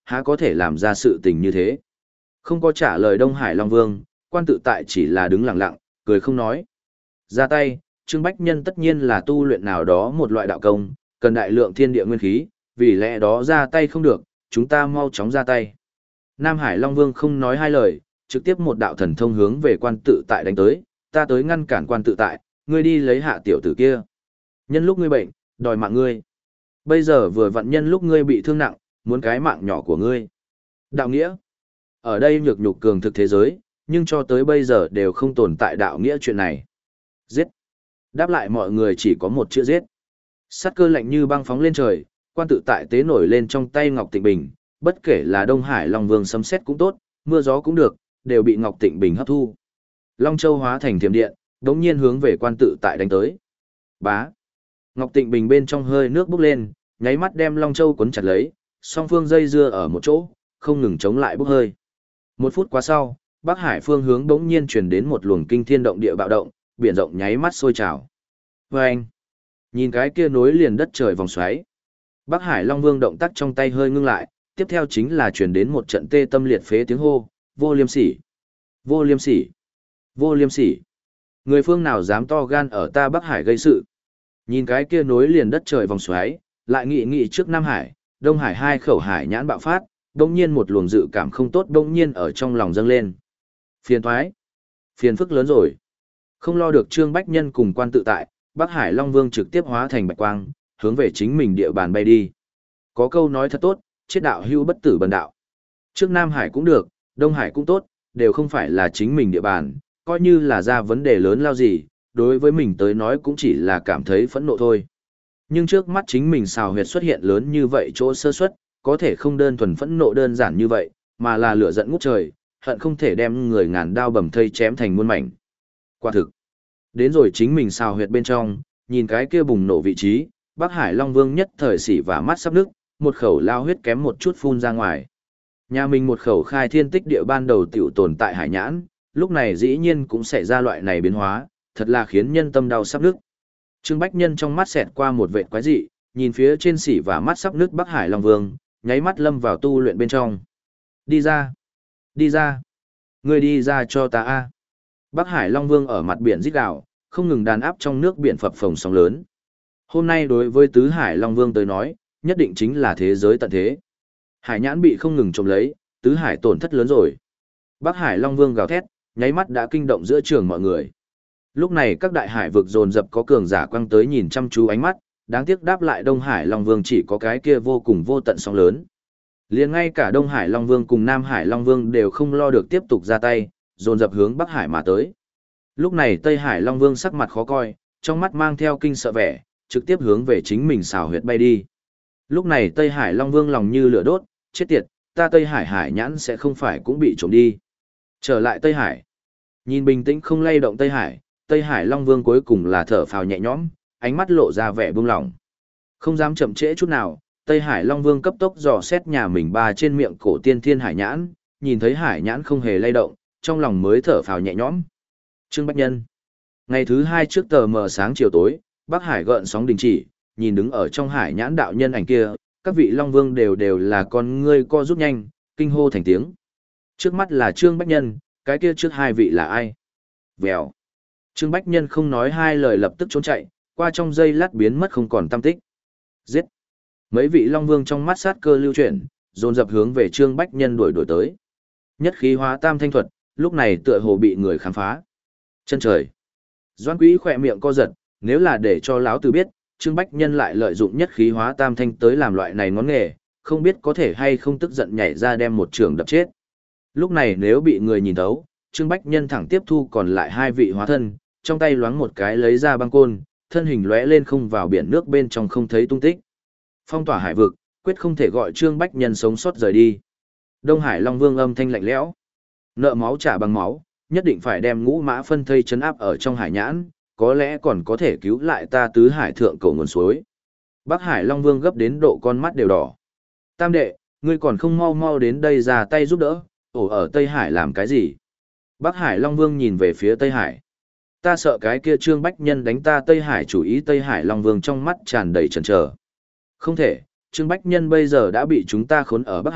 S1: há có thể làm ra sự tình như thế. Không có trả lời Đông Hải Long Vương, quan tự tại chỉ là đứng lặng lặng, cười không nói. Ra tay, Trương Bách Nhân tất nhiên là tu luyện nào đó một loại đạo công, cần đại lượng thiên địa nguyên khí, vì lẽ đó ra tay không được, chúng ta mau chóng ra tay. Nam Hải Long Vương không nói hai lời, trực tiếp một đạo thần thông hướng về quan tự tại đánh tới, ta tới ngăn cản quan tự tại, ngươi đi lấy hạ tiểu tử kia. Nhân lúc ngươi bệnh, đòi mạng ngươi. Bây giờ vừa vặn nhân lúc ngươi bị thương nặng, muốn cái mạng nhỏ của ngươi. Đạo nghĩa. Ở đây nhược nhục cường thực thế giới, nhưng cho tới bây giờ đều không tồn tại đạo nghĩa chuyện này. Giết. Đáp lại mọi người chỉ có một chữ giết. Sát cơ lạnh như băng phóng lên trời, quan tự tại tế nổi lên trong tay Ngọc Tịnh Bình, bất kể là Đông Hải Long Vương sấm sét cũng tốt, mưa gió cũng được, đều bị Ngọc Tịnh Bình hấp thu. Long Châu hóa thành thiểm điện, đống nhiên hướng về quan tự tại đánh tới. Bá. Ngọc Tịnh Bình bên trong hơi nước bốc lên, nháy mắt đem Long Châu cuốn chặt lấy, song phương dây dưa ở một chỗ, không ngừng chống lại bốc hơi. Một phút qua sau, Bắc Hải phương hướng đống nhiên truyền đến một luồng kinh thiên động địa bạo động, biển rộng nháy mắt sôi trào. Vâng! Nhìn cái kia nối liền đất trời vòng xoáy. Bắc Hải Long Vương động tác trong tay hơi ngưng lại, tiếp theo chính là truyền đến một trận tê tâm liệt phế tiếng hô, vô liêm sỉ, vô liêm sỉ, vô liêm sỉ. Người phương nào dám to gan ở ta Bắc Hải gây sự. Nhìn cái kia nối liền đất trời vòng xoáy, lại nghị nghị trước Nam Hải, Đông Hải hai khẩu hải nhãn bạo phát, đông nhiên một luồng dự cảm không tốt đông nhiên ở trong lòng dâng lên. Phiền thoái, phiền phức lớn rồi. Không lo được Trương Bách Nhân cùng quan tự tại, Bắc Hải Long Vương trực tiếp hóa thành bạch quang, hướng về chính mình địa bàn bay đi. Có câu nói thật tốt, chết đạo hưu bất tử bần đạo. Trước Nam Hải cũng được, Đông Hải cũng tốt, đều không phải là chính mình địa bàn, coi như là ra vấn đề lớn lao gì, đối với mình tới nói cũng chỉ là cảm thấy phẫn nộ thôi. Nhưng trước mắt chính mình xào huyệt xuất hiện lớn như vậy chỗ sơ suất, có thể không đơn thuần phẫn nộ đơn giản như vậy, mà là lửa giận ngút trời, hận không thể đem người ngàn đao bầm thây chém thành muôn mảnh. Quả thực, đến rồi chính mình xào huyệt bên trong, nhìn cái kia bùng nổ vị trí, Bắc Hải Long Vương nhất thời xỉ và mắt sắp nước, một khẩu lao huyết kém một chút phun ra ngoài. Nhà mình một khẩu khai thiên tích địa ban đầu tiểu tồn tại hải nhãn, lúc này dĩ nhiên cũng xảy ra loại này biến hóa, thật là khiến nhân tâm đau sắp nước. Trương Bách Nhân trong mắt xẹt qua một vệt quái dị, nhìn phía trên xỉ và mắt sắp nước Bắc Hải Long Vương, nháy mắt lâm vào tu luyện bên trong. Đi ra! Đi ra! Ngươi đi ra cho ta a! Bắc Hải Long Vương ở mặt biển rít gào, không ngừng đàn áp trong nước biển phập phồng sóng lớn. Hôm nay đối với Tứ Hải Long Vương tới nói, nhất định chính là thế giới tận thế. Hải nhãn bị không ngừng trộm lấy, Tứ Hải tổn thất lớn rồi. Bắc Hải Long Vương gào thét, nháy mắt đã kinh động giữa trường mọi người. Lúc này các đại hải vực dồn dập có cường giả quăng tới nhìn chăm chú ánh mắt, đáng tiếc đáp lại Đông Hải Long Vương chỉ có cái kia vô cùng vô tận sóng lớn. Liền ngay cả Đông Hải Long Vương cùng Nam Hải Long Vương đều không lo được tiếp tục ra tay, dồn dập hướng Bắc Hải mà tới. Lúc này Tây Hải Long Vương sắc mặt khó coi, trong mắt mang theo kinh sợ vẻ, trực tiếp hướng về chính mình xào huyệt bay đi. Lúc này Tây Hải Long Vương lòng như lửa đốt, chết tiệt, ta Tây Hải hải nhãn sẽ không phải cũng bị trộm đi. Trở lại Tây Hải. Nhìn bình tĩnh không lay động Tây Hải, Tây Hải Long Vương cuối cùng là thở phào nhẹ nhõm, ánh mắt lộ ra vẻ buông lỏng. Không dám chậm trễ chút nào, Tây Hải Long Vương cấp tốc dò xét nhà mình ba trên miệng cổ tiên thiên hải nhãn, nhìn thấy hải nhãn không hề lay động, trong lòng mới thở phào nhẹ nhõm. Trương Bách Nhân. Ngày thứ hai trước tờ mờ sáng chiều tối, Bắc Hải gợn sóng đình chỉ, nhìn đứng ở trong hải nhãn đạo nhân ảnh kia, các vị Long Vương đều đều là con ngươi co rút nhanh, kinh hô thành tiếng. Trước mắt là Trương Bách Nhân, cái kia trước hai vị là ai? Vèo. Trương Bách Nhân không nói hai lời lập tức trốn chạy, qua trong giây lát biến mất không còn tăm tích. Giết. Mấy vị Long Vương trong mắt sát cơ lưu chuyển, dồn dập hướng về Trương Bách Nhân đuổi đuổi tới. Nhất khí hóa tam thanh thuật, lúc này tựa hồ bị người khám phá. Chân trời. Doãn Quý khỏe miệng co giật, nếu là để cho lão tử biết, Trương Bách Nhân lại lợi dụng nhất khí hóa tam thanh tới làm loại này ngón nghề, không biết có thể hay không tức giận nhảy ra đem một trường đập chết. Lúc này nếu bị người nhìn thấu, Trương Bách Nhân thẳng tiếp thu còn lại hai vị hóa thân, trong tay loáng một cái lấy ra băng côn, thân hình lóe lên không vào biển nước bên trong không thấy tung tích. Phong tỏa hải vực, quyết không thể gọi Trương Bách Nhân sống sót rời đi. Đông Hải Long Vương âm thanh lạnh lẽo, nợ máu trả bằng máu, nhất định phải đem ngũ mã phân thây chấn áp ở trong hải nhãn, có lẽ còn có thể cứu lại ta Tứ Hải thượng cổ nguồn suối. Bắc Hải Long Vương gấp đến độ con mắt đều đỏ. Tam đệ, ngươi còn không mau mau đến đây ra tay giúp đỡ, ổ ở Tây Hải làm cái gì? Bắc Hải Long Vương nhìn về phía Tây Hải. Ta sợ cái kia Trương Bách Nhân đánh ta Tây Hải, chủ ý Tây Hải Long Vương trong mắt tràn đầy chần chờ. Không thể, Trương Bách Nhân bây giờ đã bị chúng ta khốn ở Bắc Hải,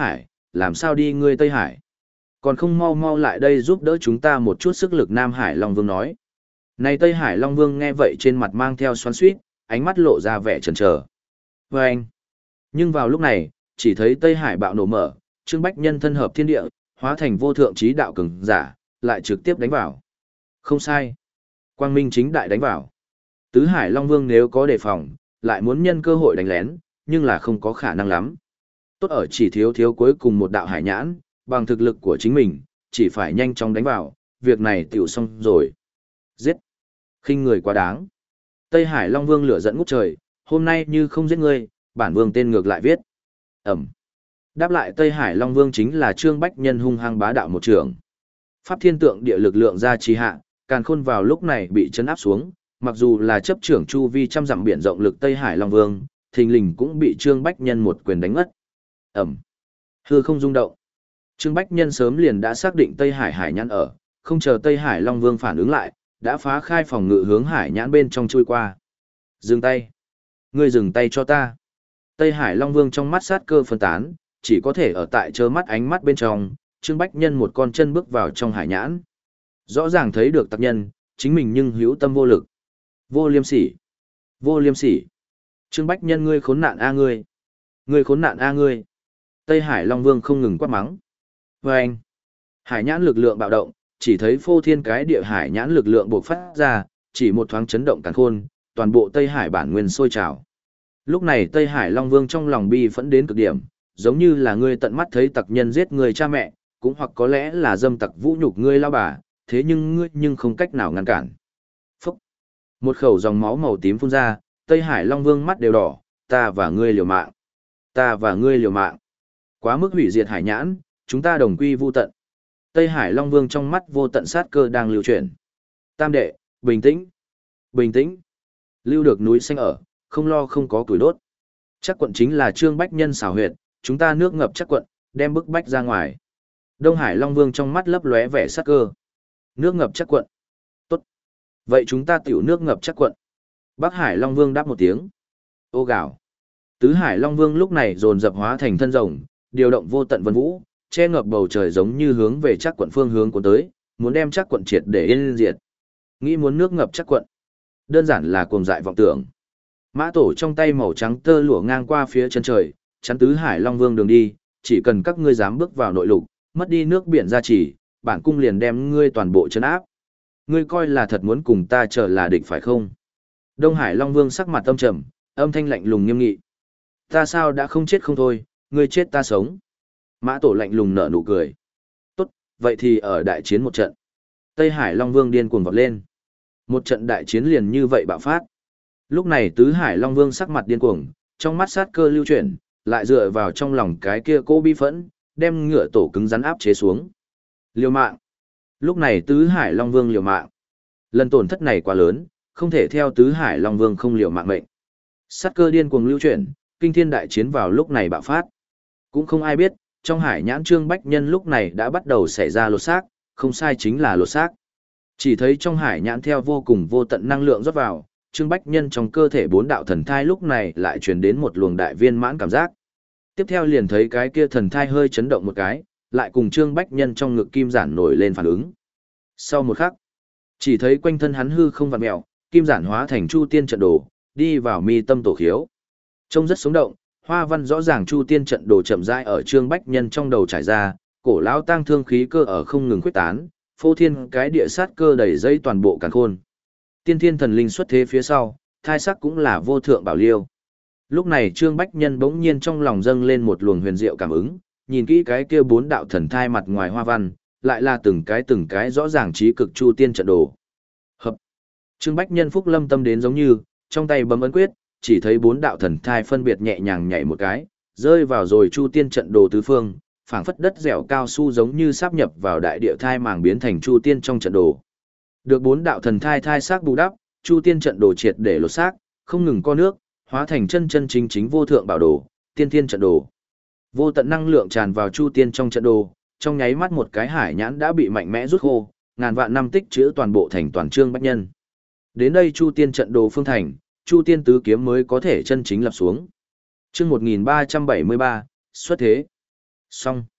S1: làm sao đi ngươi Tây Hải? Còn không mau mau lại đây giúp đỡ chúng ta một chút sức lực. Nam Hải Long Vương nói. Này Tây Hải Long Vương nghe vậy trên mặt mang theo xoắn xuýt, ánh mắt lộ ra vẻ chần chờ. Và anh. Nhưng vào lúc này, chỉ thấy Tây Hải bạo nổ mở, Trương Bách Nhân thân hợp thiên địa, hóa thành vô thượng trí đạo cường giả, lại trực tiếp đánh vào. Không sai. Quang Minh chính đại đánh vào. Tứ Hải Long Vương nếu có đề phòng, lại muốn nhân cơ hội đánh lén, nhưng là không có khả năng lắm. Tốt ở chỉ thiếu thiếu cuối cùng một đạo hải nhãn, bằng thực lực của chính mình, chỉ phải nhanh chóng đánh vào, việc này tiểu xong rồi. Giết! Khinh người quá đáng. Tây Hải Long Vương lửa giận ngút trời, hôm nay như không giết ngươi, bản vương tên ngược lại viết. Ẩm. Đáp lại Tây Hải Long Vương chính là Trương Bách Nhân hung hăng bá đạo một trường. Pháp thiên tượng địa lực lượng ra trì hạ, càn khôn vào lúc này bị chấn áp xuống, mặc dù là chấp trưởng chu vi trăm dặm biển rộng lực Tây Hải Long Vương, thình lình cũng bị Trương Bách Nhân một quyền đánh ngất. Ẩm. Hư không rung động. Trương Bách Nhân sớm liền đã xác định Tây Hải hải nhãn ở, không chờ Tây Hải Long Vương phản ứng lại, đã phá khai phòng ngự hướng hải nhãn bên trong chui qua. Dừng tay. Ngươi dừng tay cho ta. Tây Hải Long Vương trong mắt sát cơ phân tán, chỉ có thể ở tại chớ mắt ánh mắt bên trong, Trương Bách Nhân một con chân bước vào trong hải nhãn. Rõ ràng thấy được tặc nhân, chính mình nhưng hữu tâm vô lực. Vô liêm sỉ. Vô liêm sỉ. Trương Bách Nhân ngươi khốn nạn a ngươi. Ngươi khốn nạn a ngươi. Tây Hải Long Vương không ngừng quát mắng. Và anh. Hải nhãn lực lượng bạo động, chỉ thấy phô thiên cái địa hải nhãn lực lượng bộc phát ra, chỉ một thoáng chấn động càn khôn, toàn bộ Tây Hải bản nguyên sôi trào. Lúc này Tây Hải Long Vương trong lòng bi phẫn đến cực điểm, giống như là ngươi tận mắt thấy tặc nhân giết người cha mẹ, cũng hoặc có lẽ là dâm tặc vũ nhục ngươi lao bà, thế nhưng ngươi nhưng không cách nào ngăn cản. Phúc! Một khẩu dòng máu màu tím phun ra, Tây Hải Long Vương mắt đều đỏ, ta và ngươi liều mạng. Ta và ngươi liều mạng. Quá mức hủy diệt hải nhãn, chúng ta đồng quy vu tận. Tây Hải Long Vương trong mắt vô tận sát cơ đang lưu chuyển. Tam đệ, bình tĩnh. Bình tĩnh. Lưu được núi xanh ở, không lo không có củi đốt. Chắc quận chính là Trương Bách Nhân xảo huyệt, chúng ta nước ngập chắc quận, đem bức bách ra ngoài. Đông Hải Long Vương trong mắt lấp lóe vẻ sát cơ. Nước ngập chắc quận. Tốt. Vậy chúng ta tiểu nước ngập chắc quận. Bắc Hải Long Vương đáp một tiếng. Ô gạo. Tứ Hải Long Vương lúc này dồn dập hóa thành thân rồng, điều động vô tận vân vũ, che ngập bầu trời giống như hướng về chắc quận phương hướng của tới, muốn đem chắc quận triệt để yên diệt. Nghĩ muốn nước ngập chắc quận. Đơn giản là cuồng dại vọng tưởng. Mã tổ trong tay màu trắng tơ lụa ngang qua phía chân trời, chắn Tứ Hải Long Vương đường đi, chỉ cần các ngươi dám bước vào nội lục, mất đi nước biển gia trì, bản cung liền đem ngươi toàn bộ trấn áp. Ngươi coi là thật muốn cùng ta trở là địch phải không? Đông Hải Long Vương sắc mặt âm trầm, âm thanh lạnh lùng nghiêm nghị. Ta sao đã không chết không thôi, ngươi chết ta sống. Mã tổ lạnh lùng nở nụ cười. Tốt, vậy thì ở đại chiến một trận. Tây Hải Long Vương điên cuồng vọt lên. Một trận đại chiến liền như vậy bạo phát. Lúc này Tứ Hải Long Vương sắc mặt điên cuồng, trong mắt sát cơ lưu chuyển, lại dựa vào trong lòng cái kia cô bi phẫn, đem ngựa tổ cứng rắn áp chế xuống. Liều mạng. Lúc này Tứ Hải Long Vương liều mạng. Lần tổn thất này quá lớn, không thể theo Tứ Hải Long Vương không liều mạng mệnh. Sát cơ điên cuồng lưu chuyển, kinh thiên đại chiến vào lúc này bạo phát. Cũng không ai biết, trong hải nhãn Trương Bách Nhân lúc này đã bắt đầu xảy ra lột xác, không sai chính là lột xác. Chỉ thấy trong hải nhãn theo vô cùng vô tận năng lượng rót vào, Trương Bách Nhân trong cơ thể bốn đạo thần thai lúc này lại truyền đến một luồng đại viên mãn cảm giác. Tiếp theo liền thấy cái kia thần thai hơi chấn động một cái, lại cùng Trương Bách Nhân trong ngực kim giản nổi lên phản ứng. Sau một khắc, chỉ thấy quanh thân hắn hư không vặn mèo, kim giản hóa thành chu tiên trận đồ, đi vào mi tâm tổ khiếu. Trông rất sống động, hoa văn rõ ràng chu tiên trận đồ chậm rãi ở Trương Bách Nhân trong đầu trải ra, cổ lão tang thương khí cơ ở không ngừng khuếch tán, phô thiên cái địa sát cơ đầy dây toàn bộ càn khôn. Tiên thiên thần linh xuất thế phía sau, thai sắc cũng là vô thượng bảo liêu. Lúc này Trương Bách Nhân bỗng nhiên trong lòng dâng lên một luồng huyền diệu cảm ứng, nhìn kỹ cái kia bốn đạo thần thai mặt ngoài hoa văn, lại là từng cái từng cái rõ ràng trí cực chu tiên trận đồ. Hợp. Trương Bách Nhân phúc lâm tâm đến giống như, trong tay bấm ấn quyết, chỉ thấy bốn đạo thần thai phân biệt nhẹ nhàng nhảy một cái, rơi vào rồi chu tiên trận đồ tứ phương, phảng phất đất dẻo cao su giống như sáp nhập vào đại địa thai màng biến thành chu tiên trong trận đồ. Được bốn đạo thần thai thai xác bù đắp, chu tiên trận đồ triệt để lột xác, không ngừng co nước, hóa thành chân chân chính chính vô thượng bảo đồ, tiên tiên trận đồ. Vô tận năng lượng tràn vào chu tiên trong trận đồ, trong nháy mắt một cái hải nhãn đã bị mạnh mẽ rút khô, ngàn vạn năm tích trữ toàn bộ thành toàn Trương Bách Nhân. Đến đây chu tiên trận đồ phương thành, chu tiên tứ kiếm mới có thể chân chính lập xuống. Chương một nghìn ba trăm bảy mươi ba, xuất thế. Xong.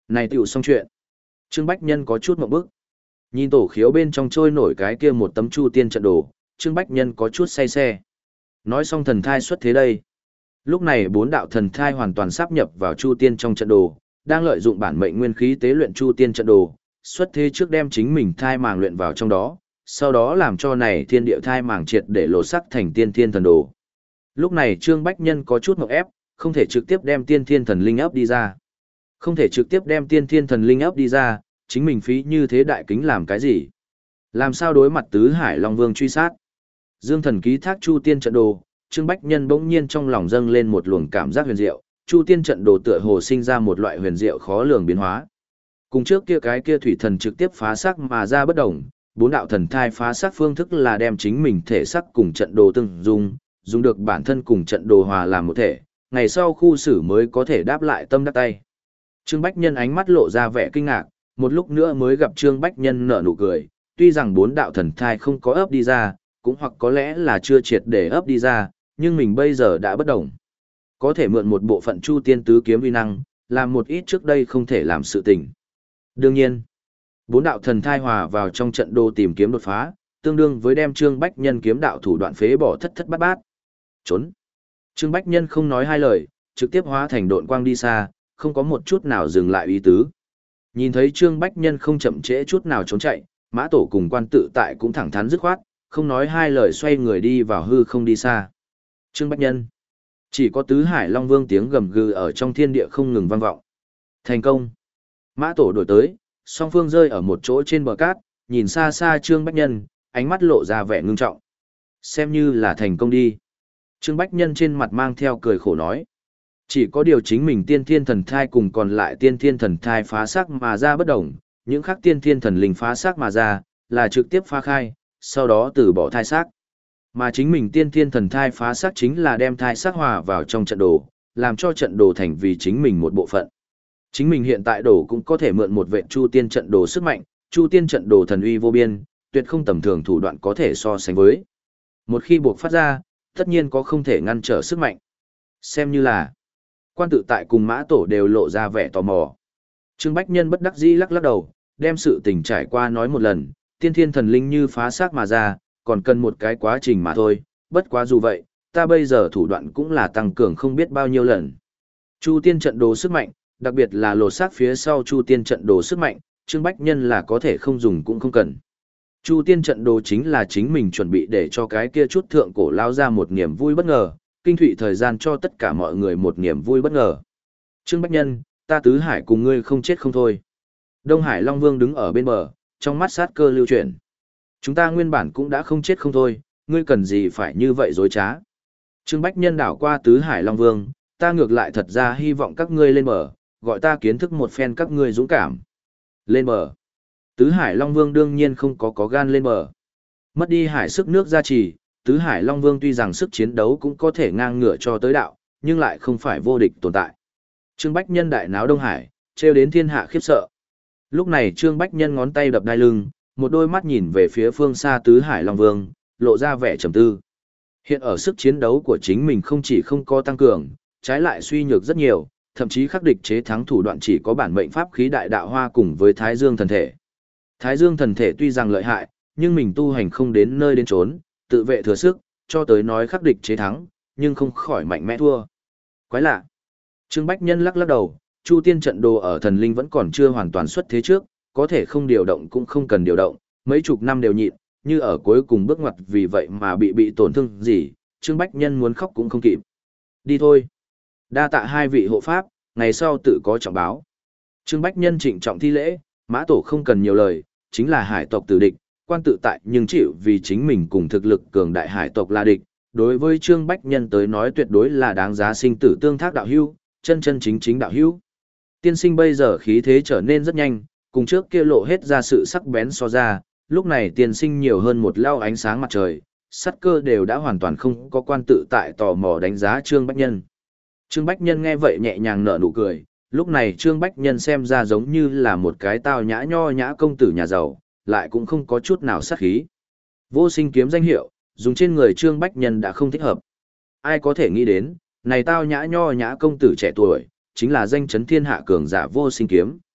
S1: Này tựu xong chuyện. Trương Bách Nhân có chút mộng bức. Nhìn tổ khiếu bên trong trôi nổi cái kia một tấm chu tiên trận đồ, Trương Bách Nhân có chút say xe. Nói xong thần thai xuất thế đây. Lúc này bốn đạo thần thai hoàn toàn sáp nhập vào chu tiên trong trận đồ, đang lợi dụng bản mệnh nguyên khí tế luyện chu tiên trận đồ, xuất thế trước đem chính mình thai màng luyện vào trong đó, sau đó làm cho này thiên địa thai màng triệt để lột sắc thành tiên thiên thần đồ. Lúc này Trương Bách Nhân có chút ngộp ép, không thể trực tiếp đem tiên thiên thần linh ấp đi ra. Không thể trực tiếp đem tiên thiên thần linh ấp đi ra, chính mình phí như thế đại kính làm cái gì? Làm sao đối mặt tứ hải Long Vương truy sát? Dương thần ký thác chu tiên trận đồ, Trương Bách Nhân bỗng nhiên trong lòng dâng lên một luồng cảm giác huyền diệu, chu tiên trận đồ tựa hồ sinh ra một loại huyền diệu khó lường biến hóa. Cùng trước kia cái kia thủy thần trực tiếp phá xác mà ra bất động, bốn đạo thần thai phá xác phương thức là đem chính mình thể xác cùng trận đồ tương dung, dùng được bản thân cùng trận đồ hòa làm một thể, ngày sau khu xử mới có thể đáp lại tâm đắc tay. Trương Bách Nhân ánh mắt lộ ra vẻ kinh ngạc, một lúc nữa mới gặp Trương Bách Nhân nở nụ cười, tuy rằng bốn đạo thần thai không có ấp đi ra, cũng hoặc có lẽ là chưa triệt để ấp đi ra, nhưng mình bây giờ đã bất động. Có thể mượn một bộ phận chu tiên tứ kiếm uy năng, làm một ít trước đây không thể làm sự tình. Đương nhiên, bốn đạo thần thai hòa vào trong trận đồ tìm kiếm đột phá, tương đương với đem Trương Bách Nhân kiếm đạo thủ đoạn phế bỏ thất thất bát bát. Trốn. Trương Bách Nhân không nói hai lời, trực tiếp hóa thành độn quang đi xa, không có một chút nào dừng lại ý tứ. Nhìn thấy Trương Bách Nhân không chậm trễ chút nào trốn chạy, Mã Tổ cùng Quan Tự Tại cũng thẳng thắn dứt khoát, không nói hai lời xoay người đi vào hư không đi xa. Trương Bách Nhân. Chỉ có tứ hải Long Vương tiếng gầm gừ ở trong thiên địa không ngừng vang vọng. Thành công. Mã Tổ đổi tới, song phương rơi ở một chỗ trên bờ cát, nhìn xa xa Trương Bách Nhân, ánh mắt lộ ra vẻ ngưng trọng. Xem như là thành công đi. Trương Bách Nhân trên mặt mang theo cười khổ nói. Chỉ có điều chính mình tiên thiên thần thai cùng còn lại tiên thiên thần thai phá xác mà ra bất đồng, những khác tiên thiên thần linh phá xác mà ra, là trực tiếp phá khai, sau đó từ bỏ thai xác. Mà chính mình tiên thiên thần thai phá xác chính là đem thai xác hòa vào trong trận đồ, làm cho trận đồ thành vì chính mình một bộ phận. Chính mình hiện tại đồ cũng có thể mượn một vệ chu tiên trận đồ sức mạnh, chu tiên trận đồ thần uy vô biên, tuyệt không tầm thường thủ đoạn có thể so sánh với. Một khi buộc phát ra, tất nhiên có không thể ngăn trở sức mạnh. Xem như là Quan Tự Tại cùng Mã Tổ đều lộ ra vẻ tò mò. Trương Bách Nhân bất đắc dĩ lắc lắc đầu, đem sự tình trải qua nói một lần, tiên thiên thần linh như phá xác mà ra, còn cần một cái quá trình mà thôi, bất quá dù vậy, ta bây giờ thủ đoạn cũng là tăng cường không biết bao nhiêu lần. Chu tiên trận đồ sức mạnh, đặc biệt là lột xác phía sau chu tiên trận đồ sức mạnh, Trương Bách Nhân là có thể không dùng cũng không cần. Chu tiên trận đồ chính là chính mình chuẩn bị để cho cái kia chút thượng cổ lao ra một niềm vui bất ngờ, kinh thụy thời gian cho tất cả mọi người một niềm vui bất ngờ. Trương Bách Nhân, ta tứ hải cùng ngươi không chết không thôi. Đông Hải Long Vương đứng ở bên bờ, trong mắt sát cơ lưu chuyển. Chúng ta nguyên bản cũng đã không chết không thôi, ngươi cần gì phải như vậy dối trá. Trương Bách Nhân đảo qua tứ hải Long Vương, ta ngược lại thật ra hy vọng các ngươi lên bờ, gọi ta kiến thức một phen các ngươi dũng cảm. Lên bờ. Tứ hải Long Vương đương nhiên không có có gan lên bờ. Mất đi hải sức nước gia trì, tứ hải Long Vương tuy rằng sức chiến đấu cũng có thể ngang ngửa cho tới đạo, nhưng lại không phải vô địch tồn tại. Trương Bách Nhân đại náo Đông Hải, trêu đến thiên hạ khiếp sợ. Lúc này Trương Bách Nhân ngón tay đập đai lưng, một đôi mắt nhìn về phía phương xa tứ hải Long Vương, lộ ra vẻ trầm tư. Hiện ở sức chiến đấu của chính mình không chỉ không có tăng cường, trái lại suy nhược rất nhiều, thậm chí khắc địch chế thắng thủ đoạn chỉ có bản mệnh pháp khí đại đạo hoa cùng với Thái Dương thần thể. Thái Dương thần thể tuy rằng lợi hại, nhưng mình tu hành không đến nơi đến chốn, tự vệ thừa sức, cho tới nói khắc địch chế thắng, nhưng không khỏi mạnh mẽ thua. Quái lạ. Trương Bách Nhân lắc lắc đầu, Chu tiên trận đồ ở thần linh vẫn còn chưa hoàn toàn xuất thế trước, có thể không điều động cũng không cần điều động, mấy chục năm đều nhịn, như ở cuối cùng bước ngoặt vì vậy mà bị bị tổn thương gì, Trương Bách Nhân muốn khóc cũng không kịp. Đi thôi. Đa tạ hai vị hộ pháp, ngày sau tự có trọng báo. Trương Bách Nhân trịnh trọng thi lễ, Mã Tổ không cần nhiều lời, chính là hải tộc tử địch, Quan Tự Tại nhưng chịu vì chính mình cùng thực lực cường đại hải tộc là địch. Đối với Trương Bách Nhân tới nói tuyệt đối là đáng giá sinh tử tương thác đạo hữu, chân chân chính chính đạo hữu. Tiên sinh bây giờ khí thế trở nên rất nhanh, cùng trước kia lộ hết ra sự sắc bén so ra, lúc này tiên sinh nhiều hơn một lao ánh sáng mặt trời, sắt cơ đều đã hoàn toàn không có Quan Tự Tại tò mò đánh giá Trương Bách Nhân. Trương Bách Nhân nghe vậy nhẹ nhàng nở nụ cười, lúc này Trương Bách Nhân xem ra giống như là một cái tao nhã nho nhã công tử nhà giàu, lại cũng không có chút nào sát khí. Vô Sinh kiếm danh hiệu, dùng trên người Trương Bách Nhân đã không thích hợp. Ai có thể nghĩ đến, này tao nhã nho nhã công tử trẻ tuổi, chính là danh chấn thiên hạ cường giả Vô Sinh kiếm.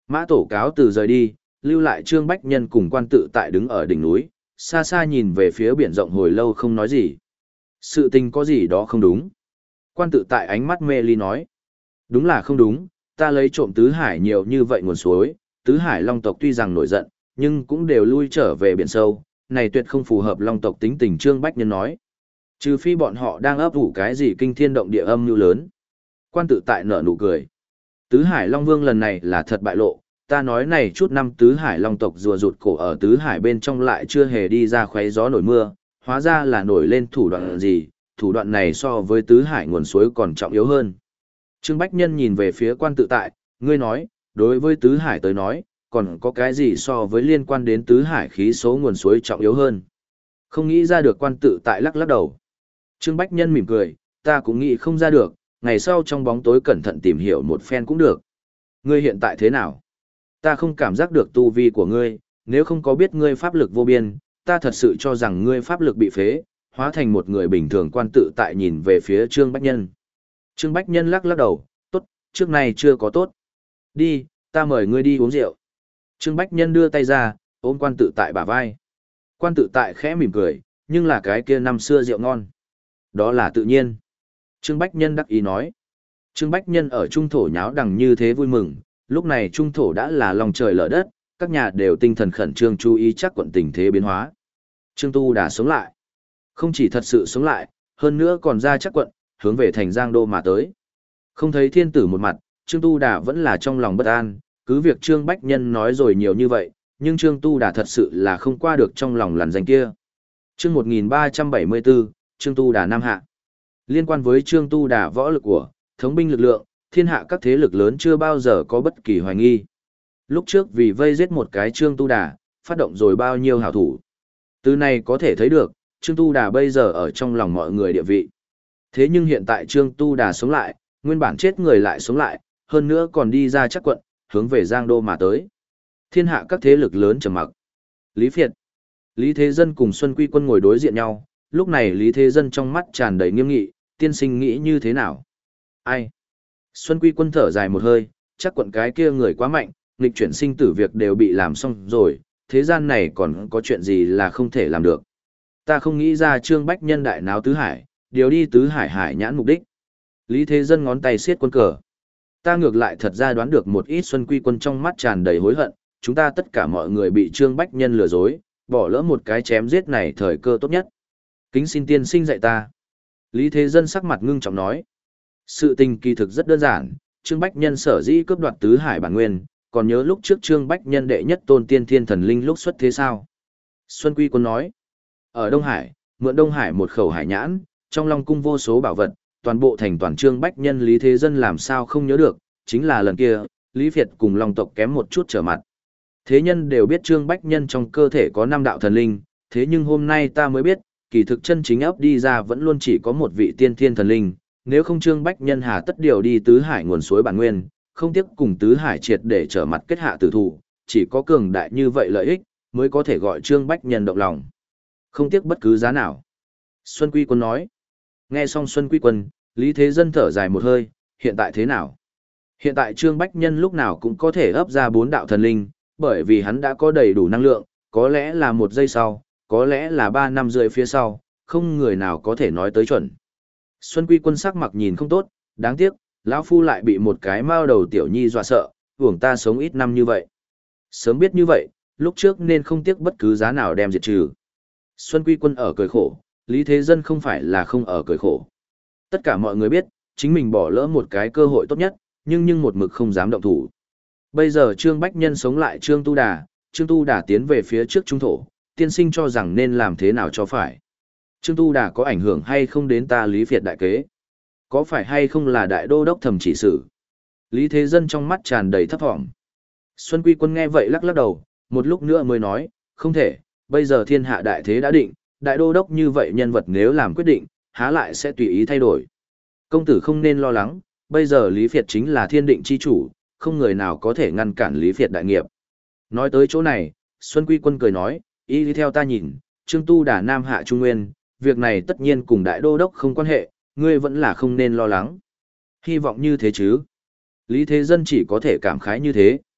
S1: Mã Tổ cáo từ rời đi, lưu lại Trương Bách Nhân cùng quan tự tại đứng ở đỉnh núi, xa xa nhìn về phía biển rộng hồi lâu không nói gì. Sự tình có gì đó không đúng. Quan tự tại ánh mắt mê ly nói. Đúng là không đúng, ta lấy trộm tứ hải nhiều như vậy nguồn suối, tứ hải long tộc tuy rằng nổi giận, nhưng cũng đều lui trở về biển sâu, này tuyệt không phù hợp long tộc tính tình. Trương Bách Nhân nói. Trừ phi bọn họ đang ấp ủ cái gì kinh thiên động địa âm mưu lớn. Quan tự tại nở nụ cười. Tứ hải long vương lần này là thật bại lộ, ta nói này chút năm tứ hải long tộc rùa rụt cổ ở tứ hải bên trong lại chưa hề đi ra khoé gió nổi mưa, hóa ra là nổi lên thủ đoạn gì, thủ đoạn này so với tứ hải nguồn suối còn trọng yếu hơn. Trương Bách Nhân nhìn về phía quan tự tại, ngươi nói, đối với tứ hải tới nói, còn có cái gì so với liên quan đến tứ hải khí số nguồn suối trọng yếu hơn. Không nghĩ ra được. Quan tự tại lắc lắc đầu. Trương Bách Nhân mỉm cười, ta cũng nghĩ không ra được, ngày sau trong bóng tối cẩn thận tìm hiểu một phen cũng được. Ngươi hiện tại thế nào? Ta không cảm giác được tu vi của ngươi, nếu không có biết ngươi pháp lực vô biên, ta thật sự cho rằng ngươi pháp lực bị phế, hóa thành một người bình thường. Quan tự tại nhìn về phía Trương Bách Nhân. Trương Bách Nhân lắc lắc đầu, tốt, trước này chưa có tốt. Đi, ta mời ngươi đi uống rượu. Trương Bách Nhân đưa tay ra, ôm quan tự tại bả vai. Quan tự tại khẽ mỉm cười, nhưng là cái kia năm xưa rượu ngon. Đó là tự nhiên. Trương Bách Nhân đắc ý nói. Trương Bách Nhân ở trung thổ nháo đằng như thế vui mừng, lúc này trung thổ đã là lòng trời lở đất, các nhà đều tinh thần khẩn trương chú ý chắc quận tình thế biến hóa. Trương Tu đã sống lại. Không chỉ thật sự sống lại, hơn nữa còn ra chắc quận, hướng về thành Giang Đô mà tới. Không thấy thiên tử một mặt, Trương Tu Đà vẫn là trong lòng bất an, cứ việc Trương Bách Nhân nói rồi nhiều như vậy, nhưng Trương Tu Đà thật sự là không qua được trong lòng làn danh kia. Chương một nghìn ba trăm bảy mươi bốn, Trương Tu Đà Nam Hạ. Liên quan với Trương Tu Đà võ lực của, thống binh lực lượng, thiên hạ các thế lực lớn chưa bao giờ có bất kỳ hoài nghi. Lúc trước vì vây giết một cái Trương Tu Đà, phát động rồi bao nhiêu hảo thủ. Từ này có thể thấy được, Trương Tu Đà bây giờ ở trong lòng mọi người địa vị. Thế nhưng hiện tại Trương Tu Đà sống lại, nguyên bản chết người lại sống lại, hơn nữa còn đi ra chắc quận, hướng về Giang Đô mà tới. Thiên hạ các thế lực lớn trầm mặc. Lý Phiệt, Lý Thế Dân cùng Xuân Quy Quân ngồi đối diện nhau, lúc này Lý Thế Dân trong mắt tràn đầy nghiêm nghị, tiên sinh nghĩ như thế nào? Ai? Xuân Quy Quân thở dài một hơi, chắc quận cái kia người quá mạnh, nghịch chuyển sinh tử việc đều bị làm xong rồi, thế gian này còn có chuyện gì là không thể làm được. Ta không nghĩ ra Trương Bách Nhân đại náo tứ hải, điều đi tứ hải hải nhãn mục đích. Lý Thế Dân ngón tay siết quân cờ. Ta ngược lại thật ra đoán được một ít Xuân Quy Quân trong mắt tràn đầy hối hận, chúng ta tất cả mọi người bị Trương Bách Nhân lừa dối, bỏ lỡ một cái chém giết này thời cơ tốt nhất. Kính xin tiên sinh dạy ta. Lý Thế Dân sắc mặt ngưng trọng nói. Sự tình kỳ thực rất đơn giản, Trương Bách Nhân sở dĩ cướp đoạt tứ hải bản nguyên, còn nhớ lúc trước Trương Bách Nhân đệ nhất tôn tiên thiên thần linh lúc xuất thế sao? Xuân Quy Quân nói. Ở Đông Hải, mượn Đông Hải một khẩu hải nhãn, trong Long cung vô số bảo vật, toàn bộ thành toàn Trương Bách Nhân. Lý Thế Dân làm sao không nhớ được, chính là lần kia, Lý Việt cùng Long tộc kém một chút trở mặt. Thế nhân đều biết Trương Bách Nhân trong cơ thể có năm đạo thần linh, thế nhưng hôm nay ta mới biết, kỳ thực chân chính ấp đi ra vẫn luôn chỉ có một vị tiên thiên thần linh, nếu không Trương Bách Nhân hà tất điều đi tứ hải nguồn suối bản nguyên, không tiếc cùng tứ hải triệt để trở mặt kết hạ tử thủ, chỉ có cường đại như vậy lợi ích, mới có thể gọi Trương Bách Nhân động lòng. Không tiếc bất cứ giá nào. Xuân Quy Quân nói. Nghe xong Xuân Quy Quân, Lý Thế Dân thở dài một hơi, hiện tại thế nào? Hiện tại Trương Bách Nhân lúc nào cũng có thể ấp ra bốn đạo thần linh, bởi vì hắn đã có đầy đủ năng lượng, có lẽ là một giây sau, có lẽ là ba năm rưỡi phía sau, không người nào có thể nói tới chuẩn. Xuân Quy Quân sắc mặt nhìn không tốt, đáng tiếc, lão phu lại bị một cái mao đầu tiểu nhi dọa sợ, uổng ta sống ít năm như vậy. Sớm biết như vậy, lúc trước nên không tiếc bất cứ giá nào đem diệt trừ. Xuân Quy Quân ở cười khổ, Lý Thế Dân không phải là không ở cười khổ. Tất cả mọi người biết, chính mình bỏ lỡ một cái cơ hội tốt nhất, nhưng nhưng một mực không dám động thủ. Bây giờ Trương Bách Nhân sống lại Trương Tu Đà, Trương Tu Đà tiến về phía trước trung thổ, tiên sinh cho rằng nên làm thế nào cho phải. Trương Tu Đà có ảnh hưởng hay không đến ta Lý Việt đại kế? Có phải hay không là đại đô đốc thầm chỉ sự? Lý Thế Dân trong mắt tràn đầy thấp thỏm. Xuân Quy Quân nghe vậy lắc lắc đầu, một lúc nữa mới nói, không thể, bây giờ thiên hạ đại thế đã định, đại đô đốc như vậy nhân vật nếu làm quyết định, há lại sẽ tùy ý thay đổi. Công tử không nên lo lắng, bây giờ Lý Việt chính là thiên định chi chủ, không người nào có thể ngăn cản Lý Việt đại nghiệp. Nói tới chỗ này, Xuân Quy Quân cười nói, y đi theo ta nhìn, Trương Tu Đà Nam hạ Trung Nguyên, việc này tất nhiên cùng đại đô đốc không quan hệ, ngươi vẫn là không nên lo lắng. Hy vọng như thế chứ. Lý Thế Dân chỉ có thể cảm khái như thế.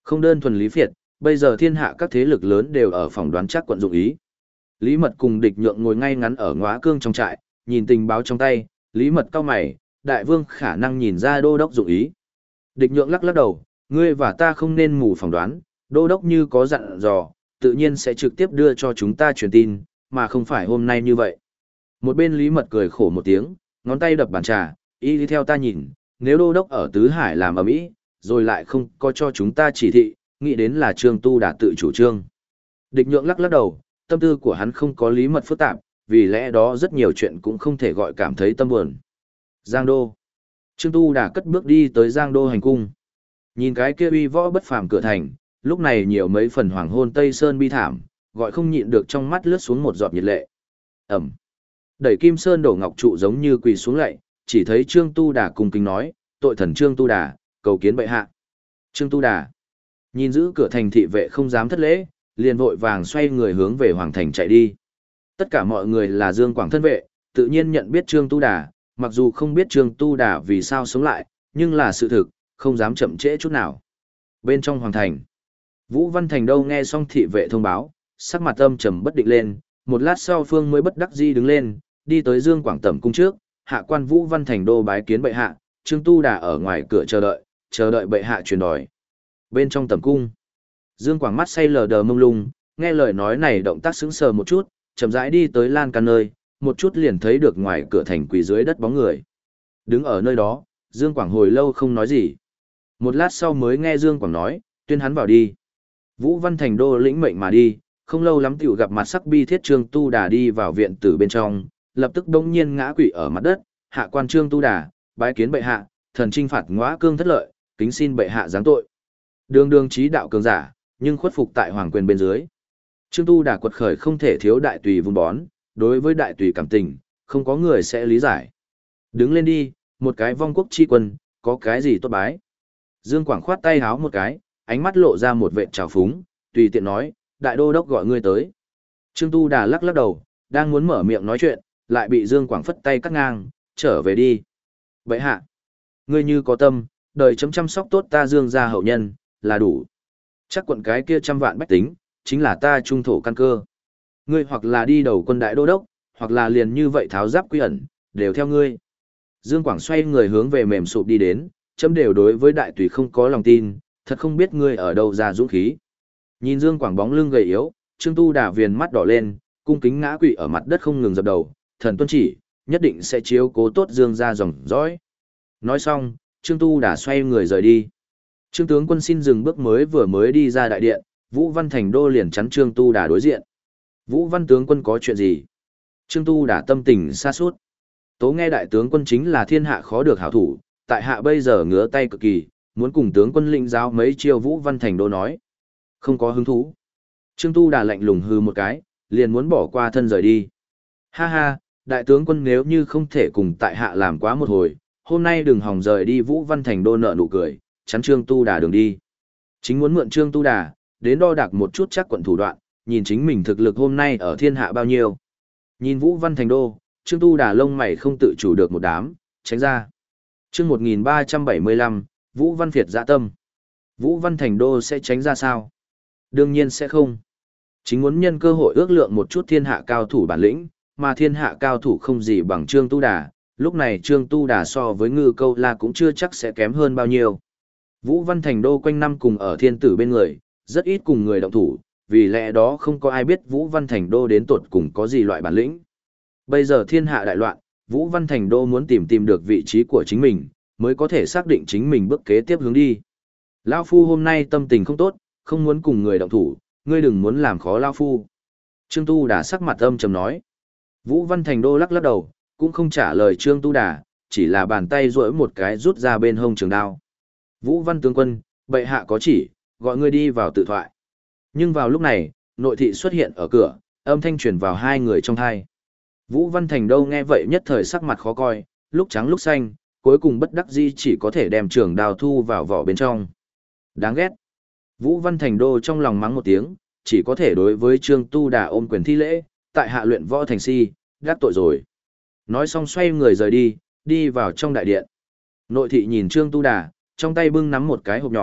S1: Không đơn thuần Lý Việt, bây giờ thiên hạ các thế lực lớn đều ở phỏng đoán chắc quận dụng ý. Lý Mật cùng địch nhượng ngồi ngay ngắn ở ngóa cương trong trại, nhìn tình báo trong tay, Lý Mật cau mày, đại vương khả năng nhìn ra đô đốc dụng ý. Địch nhượng lắc lắc đầu, ngươi và ta không nên mù phỏng đoán, đô đốc như có dặn dò, tự nhiên sẽ trực tiếp đưa cho chúng ta truyền tin, mà không phải hôm nay như vậy. Một bên Lý Mật cười khổ một tiếng, ngón tay đập bàn trà, y đi theo ta nhìn, nếu đô đốc ở Tứ Hải làm ầm ĩ, rồi lại không có cho chúng ta chỉ thị, nghĩ đến là Trương Tu đã tự chủ trương. Địch nhượng lắc lắc đầu, tâm tư của hắn không có Lý Mật phức tạp, vì lẽ đó rất nhiều chuyện cũng không thể gọi cảm thấy tâm buồn. Giang Đô. Trương Tu đã cất bước đi tới Giang Đô hành cung. Nhìn cái kia uy võ bất phàm cửa thành, lúc này nhiều mấy phần hoàng hôn Tây Sơn bi thảm, gọi không nhịn được trong mắt lướt xuống một giọt nhiệt lệ. Ẩm. Đẩy Kim Sơn đổ ngọc trụ giống như quỳ xuống lạy, chỉ thấy Trương Tu Đà cung kính nói, tội thần Trương Tu Đà, cầu kiến bệ hạ. Trương Tu Đà. Nhìn giữ cửa thành thị vệ không dám thất lễ, liền vội vàng xoay người hướng về hoàng thành chạy đi. Tất cả mọi người là Dương Quảng thân vệ, tự nhiên nhận biết Trương Tu Đà, mặc dù không biết Trương Tu Đà vì sao sống lại, nhưng là sự thực, không dám chậm trễ chút nào. Bên trong hoàng thành, Vũ Văn Thành đâu nghe xong thị vệ thông báo, sắc mặt âm trầm bất định lên, một lát sau Phương mới bất đắc dĩ đứng lên, đi tới Dương Quảng tẩm cung trước, hạ quan Vũ Văn Thành đô bái kiến bệ hạ, Trương Tu Đà ở ngoài cửa chờ đợi, chờ đợi bệ hạ truyền đòi. Bên trong tẩm cung, Dương Quảng mắt say lờ đờ mông lung, nghe lời nói này động tác sững sờ một chút, chậm rãi đi tới lan can nơi, một chút liền thấy được ngoài cửa thành quỳ dưới đất bóng người. Đứng ở nơi đó, Dương Quảng hồi lâu không nói gì. Một lát sau mới nghe Dương Quảng nói, tuyên hắn vào đi. Vũ Văn Thành đô lĩnh mệnh mà đi, không lâu lắm tiểu gặp mặt sắc bi thiết Trương Tu Đà đi vào viện tử bên trong, lập tức đông nhiên ngã quỵ ở mặt đất, hạ quan Trương Tu Đà, bái kiến bệ hạ, thần trinh phạt ngõa cương thất lợi, kính xin bệ hạ giáng tội. Đường đường trí đạo cường giả, nhưng khuất phục tại hoàng quyền bên dưới. Trương Tu Đà quật khởi không thể thiếu đại tùy vun bón, đối với đại tùy cảm tình, không có người sẽ lý giải. Đứng lên đi, một cái vong quốc chi quân, có cái gì tốt bái. Dương Quảng khoát tay háo một cái, ánh mắt lộ ra một vệt trào phúng, tùy tiện nói, đại đô đốc gọi ngươi tới. Trương Tu Đà lắc lắc đầu, đang muốn mở miệng nói chuyện, lại bị Dương Quảng phất tay cắt ngang, trở về đi. Vậy hạ, ngươi như có tâm, đời chấm chăm sóc tốt ta Dương gia hậu nhân, là đủ. Chắc quận cái kia trăm vạn bách tính, chính là ta trung thổ căn cơ. Ngươi hoặc là đi đầu quân đại đô đốc, hoặc là liền như vậy tháo giáp quy ẩn, đều theo ngươi. Dương Quảng xoay người hướng về mềm sụp đi đến, chấm đều đối với đại tùy không có lòng tin, thật không biết ngươi ở đâu ra dũng khí. Nhìn Dương Quảng bóng lưng gầy yếu, Trương Tu Đà viền mắt đỏ lên, cung kính ngã quỵ ở mặt đất không ngừng dập đầu, thần tuân chỉ, nhất định sẽ chiếu cố tốt Dương gia dòng dõi. Nói xong, Trương Tu Đà xoay người rời đi. Trương tướng quân xin dừng bước mới vừa mới đi ra đại điện, Vũ Văn Thành đô liền chắn Trương Tu Đà đối diện. Vũ Văn tướng quân có chuyện gì? Trương Tu Đà tâm tình xa suốt. Tố nghe đại tướng quân chính là thiên hạ khó được hảo thủ, tại hạ bây giờ ngứa tay cực kỳ, muốn cùng tướng quân lĩnh giáo mấy chiêu. Vũ Văn Thành đô nói. Không có hứng thú. Trương Tu Đà lạnh lùng hư một cái, liền muốn bỏ qua thân rời đi. Ha ha, đại tướng quân nếu như không thể cùng tại hạ làm quá một hồi, hôm nay đừng hòng rời đi. Vũ Văn Thành đô nợ nụ cười, chắn Trương Tu Đà đường đi. Chính muốn mượn Trương Tu Đà, đến đo đạc một chút chắc quận thủ đoạn, nhìn chính mình thực lực hôm nay ở thiên hạ bao nhiêu. Nhìn Vũ Văn Thành đô, Trương Tu Đà lông mày không tự chủ được một đám, tránh ra. Chương một nghìn ba trăm bảy mươi lăm, Vũ Văn Việt dạ tâm. Vũ Văn Thành đô sẽ tránh ra sao? Đương nhiên sẽ không. Chính muốn nhân cơ hội ước lượng một chút thiên hạ cao thủ bản lĩnh, mà thiên hạ cao thủ không gì bằng Trương Tu Đà, lúc này Trương Tu Đà so với Ngư Câu La cũng chưa chắc sẽ kém hơn bao nhiêu. Vũ Văn Thành đô quanh năm cùng ở thiên tử bên người, rất ít cùng người động thủ, vì lẽ đó không có ai biết Vũ Văn Thành đô đến tột cùng có gì loại bản lĩnh. Bây giờ thiên hạ đại loạn, Vũ Văn Thành đô muốn tìm tìm được vị trí của chính mình, mới có thể xác định chính mình bước kế tiếp hướng đi. Lão Phu hôm nay tâm tình không tốt, không muốn cùng người động thủ, ngươi đừng muốn làm khó Lão Phu. Trương Tu Đà sắc mặt âm trầm nói. Vũ Văn Thành đô lắc lắc đầu, cũng không trả lời Trương Tu Đà, chỉ là bàn tay duỗi một cái rút ra bên hông trường đao. Vũ Văn tướng quân, bệ hạ có chỉ, gọi ngươi đi vào tự thoại. Nhưng vào lúc này, nội thị xuất hiện ở cửa, âm thanh truyền vào hai người trong thai. Vũ Văn Thành đô nghe vậy nhất thời sắc mặt khó coi, lúc trắng lúc xanh, cuối cùng bất đắc dĩ chỉ có thể đem trường đao thu vào vỏ bên trong. Đáng ghét. Vũ Văn Thành đô trong lòng mắng một tiếng, chỉ có thể đối với Trương Tu Đà ôm quyền thi lễ, tại hạ luyện võ thành si, gác tội rồi. Nói xong xoay người rời đi, đi vào trong đại điện. Nội thị nhìn Trương Tu Đà, trong tay bưng nắm một cái hộp nhỏ,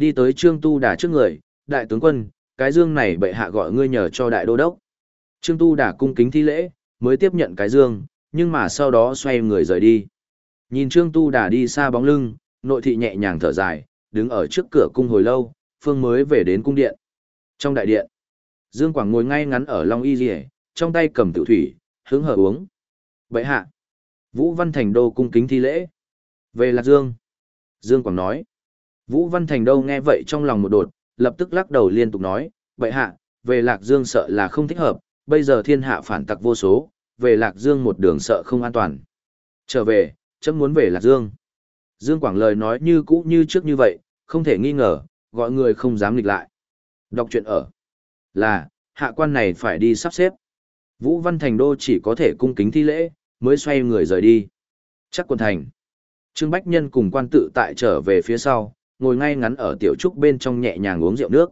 S1: đi tới Trương Tu Đà trước người, đại tướng quân, cái dương này bệ hạ gọi ngươi nhờ cho đại đô đốc. Trương Tu Đà cung kính thi lễ, mới tiếp nhận cái dương, nhưng mà sau đó xoay người rời đi. Nhìn Trương Tu Đà đi xa bóng lưng, nội thị nhẹ nhàng thở dài, đứng ở trước cửa cung hồi lâu, phương mới về đến cung điện. Trong đại điện, Dương Quảng ngồi ngay ngắn ở Long Y Liễu, trong tay cầm tiểu thủy, hứng hở uống. Bệ hạ. Vũ Văn Thành Đô cung kính thi lễ. Về Lạc Dương. Dương Quảng nói. Vũ Văn Thành Đô nghe vậy trong lòng một đột, lập tức lắc đầu liên tục nói, bệ hạ, về Lạc Dương sợ là không thích hợp, bây giờ thiên hạ phản tặc vô số, về Lạc Dương một đường sợ không an toàn. Trở về, chấm muốn về Lạc Dương. Dương Quảng lời nói như cũ như trước như vậy, không thể nghi ngờ, gọi người không dám nghịch lại. Đọc truyện ở. Là, hạ quan này phải đi sắp xếp. Vũ Văn Thành Đô chỉ có thể cung kính thi lễ, mới xoay người rời đi. Chắc quần thành. Trương Bách Nhân cùng quan tự tại trở về phía sau, ngồi ngay ngắn ở tiểu trúc bên trong nhẹ nhàng uống rượu nước.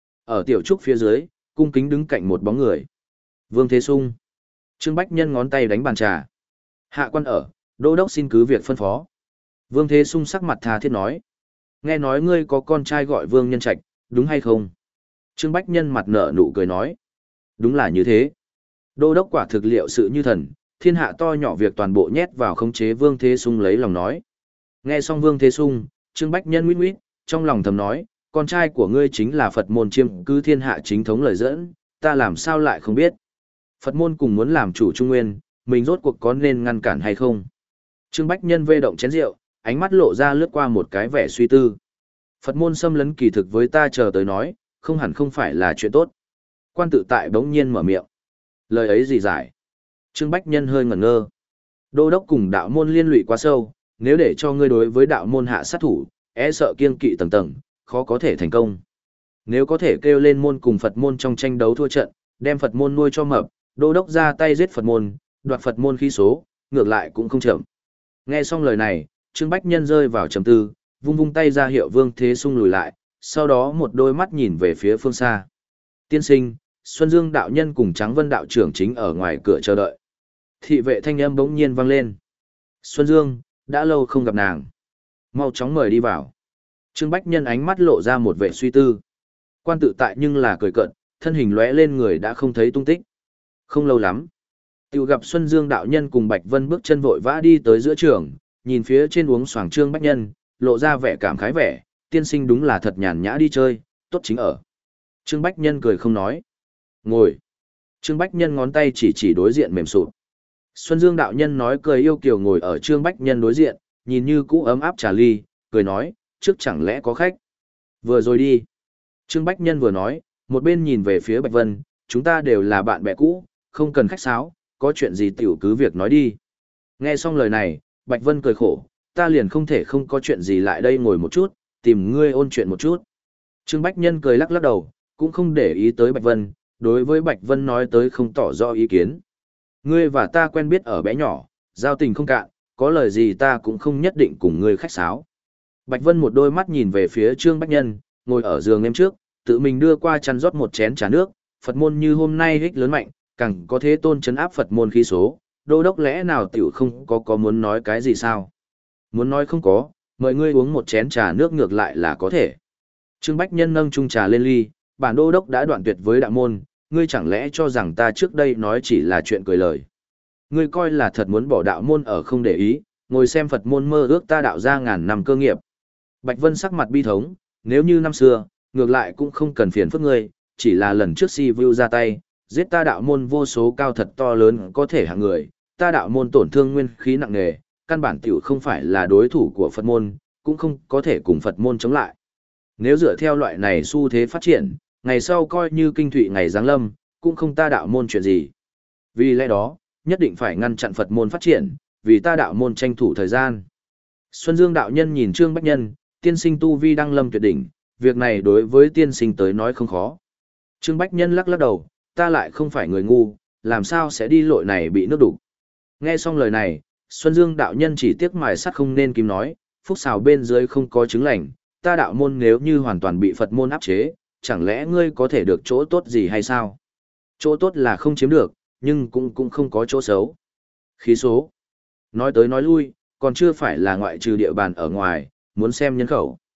S1: Ở tiểu trúc phía dưới, cung kính đứng cạnh một bóng người. Vương Thế Sung. Trương Bách Nhân ngón tay đánh bàn trà. Hạ quan ở, đô đốc xin cứ việc phân phó. Vương Thế Sung sắc mặt tha thiết nói. Nghe nói ngươi có con trai gọi Vương Nhân Trạch, đúng hay không? Trương Bách Nhân mặt nở nụ cười nói. Đúng là như thế. Đô đốc quả thực liệu sự như thần, thiên hạ to nhỏ việc toàn bộ nhét vào khống chế Vương Thế Sung lấy lòng nói. Nghe xong Vương Thế Sung, Trương Bách Nhân nguyết nguyết, trong lòng thầm nói, con trai của ngươi chính là Phật môn chiêm cư thiên hạ chính thống lời dẫn, ta làm sao lại không biết. Phật môn cùng muốn làm chủ Trung Nguyên, mình rốt cuộc có nên ngăn cản hay không? Trương Bách Nhân vê động chén rượu, ánh mắt lộ ra lướt qua một cái vẻ suy tư. Phật môn xâm lấn kỳ thực với ta chờ tới nói, không hẳn không phải là chuyện tốt. Quan tự tại bỗng nhiên mở miệng. Lời ấy gì giải? Trương Bách Nhân hơi ngẩn ngơ. Đô đốc cùng đạo môn liên lụy quá sâu, nếu để cho ngươi đối với đạo môn hạ sát thủ, e sợ kiêng kỵ tầng tầng, khó có thể thành công. Nếu có thể kêu lên môn cùng Phật môn trong tranh đấu thua trận, đem Phật môn nuôi cho mập, đô đốc ra tay giết Phật môn, đoạt Phật môn khí số, ngược lại cũng không chậm. Nghe xong lời này, Trương Bách Nhân rơi vào trầm tư, vung vung tay ra hiệu Vương Thế Sung lùi lại, sau đó một đôi mắt nhìn về phía phương xa. Tiên sinh, Xuân Dương đạo nhân cùng Trắng Vân đạo trưởng chính ở ngoài cửa chờ đợi. Thị vệ thanh âm bỗng nhiên vang lên. Xuân Dương, đã lâu không gặp nàng. Mau chóng mời đi vào. Trương Bách Nhân ánh mắt lộ ra một vẻ suy tư. Quan tự tại nhưng là cười cợt, thân hình lóe lên người đã không thấy tung tích. Không lâu lắm, tiểu gặp Xuân Dương đạo nhân cùng Bạch Vân bước chân vội vã đi tới giữa trường, nhìn phía trên uống xoàng Trương Bách Nhân, lộ ra vẻ cảm khái vẻ, tiên sinh đúng là thật nhàn nhã đi chơi, tốt chính ở. Trương Bách Nhân cười không nói. Ngồi. Trương Bách Nhân ngón tay chỉ chỉ đối diện mềm sụp. Xuân Dương đạo nhân nói cười yêu kiều ngồi ở Trương Bách Nhân đối diện, nhìn như cũ ấm áp trà ly, cười nói, trước chẳng lẽ có khách. Vừa rồi đi. Trương Bách Nhân vừa nói, một bên nhìn về phía Bạch Vân, chúng ta đều là bạn bè cũ, không cần khách sáo, có chuyện gì tiểu cứ việc nói đi. Nghe xong lời này, Bạch Vân cười khổ, ta liền không thể không có chuyện gì lại đây ngồi một chút, tìm ngươi ôn chuyện một chút. Trương Bách Nhân cười lắc lắc đầu, cũng không để ý tới Bạch Vân, đối với Bạch Vân nói tới không tỏ rõ ý kiến. Ngươi và ta quen biết ở bé nhỏ, giao tình không cạn, có lời gì ta cũng không nhất định cùng ngươi khách sáo. Bạch Vân một đôi mắt nhìn về phía Trương Bách Nhân, ngồi ở giường em trước, tự mình đưa qua chăn rót một chén trà nước, Phật môn như hôm nay hích lớn mạnh, càng có thế tôn chấn áp Phật môn khí số, đô đốc lẽ nào tiểu không có có muốn nói cái gì sao? Muốn nói không có, mời ngươi uống một chén trà nước ngược lại là có thể. Trương Bách Nhân nâng chung trà lên ly, bản đô đốc đã đoạn tuyệt với đạo môn, ngươi chẳng lẽ cho rằng ta trước đây nói chỉ là chuyện cười lời. Ngươi coi là thật muốn bỏ đạo môn ở không để ý, ngồi xem Phật môn mơ ước ta đạo ra ngàn năm cơ nghiệp. Bạch Vân sắc mặt bi thống, nếu như năm xưa, ngược lại cũng không cần phiền phức ngươi, chỉ là lần trước si view ra tay, giết ta đạo môn vô số cao thật to lớn có thể hạng người, ta đạo môn tổn thương nguyên khí nặng nề, căn bản tiểu không phải là đối thủ của Phật môn, cũng không có thể cùng Phật môn chống lại. Nếu dựa theo loại này xu thế phát triển, ngày sau coi như kinh thụy ngày giáng lâm, cũng không ta đạo môn chuyện gì. Vì lẽ đó, nhất định phải ngăn chặn Phật môn phát triển, vì ta đạo môn tranh thủ thời gian. Xuân Dương đạo nhân nhìn Trương Bách Nhân, tiên sinh tu vi đăng lâm tuyệt đỉnh, việc này đối với tiên sinh tới nói không khó. Trương Bách Nhân lắc lắc đầu, ta lại không phải người ngu, làm sao sẽ đi lội này bị nước đục. Nghe xong lời này, Xuân Dương đạo nhân chỉ tiếc mài sắt không nên kim nói, phúc xào bên dưới không có chứng lành, ta đạo môn nếu như hoàn toàn bị Phật môn áp chế, chẳng lẽ ngươi có thể được chỗ tốt gì hay sao? Chỗ tốt là không chiếm được, nhưng cũng cũng không có chỗ xấu. Khí số. Nói tới nói lui, còn chưa phải là ngoại trừ địa bàn ở ngoài, muốn xem nhân khẩu.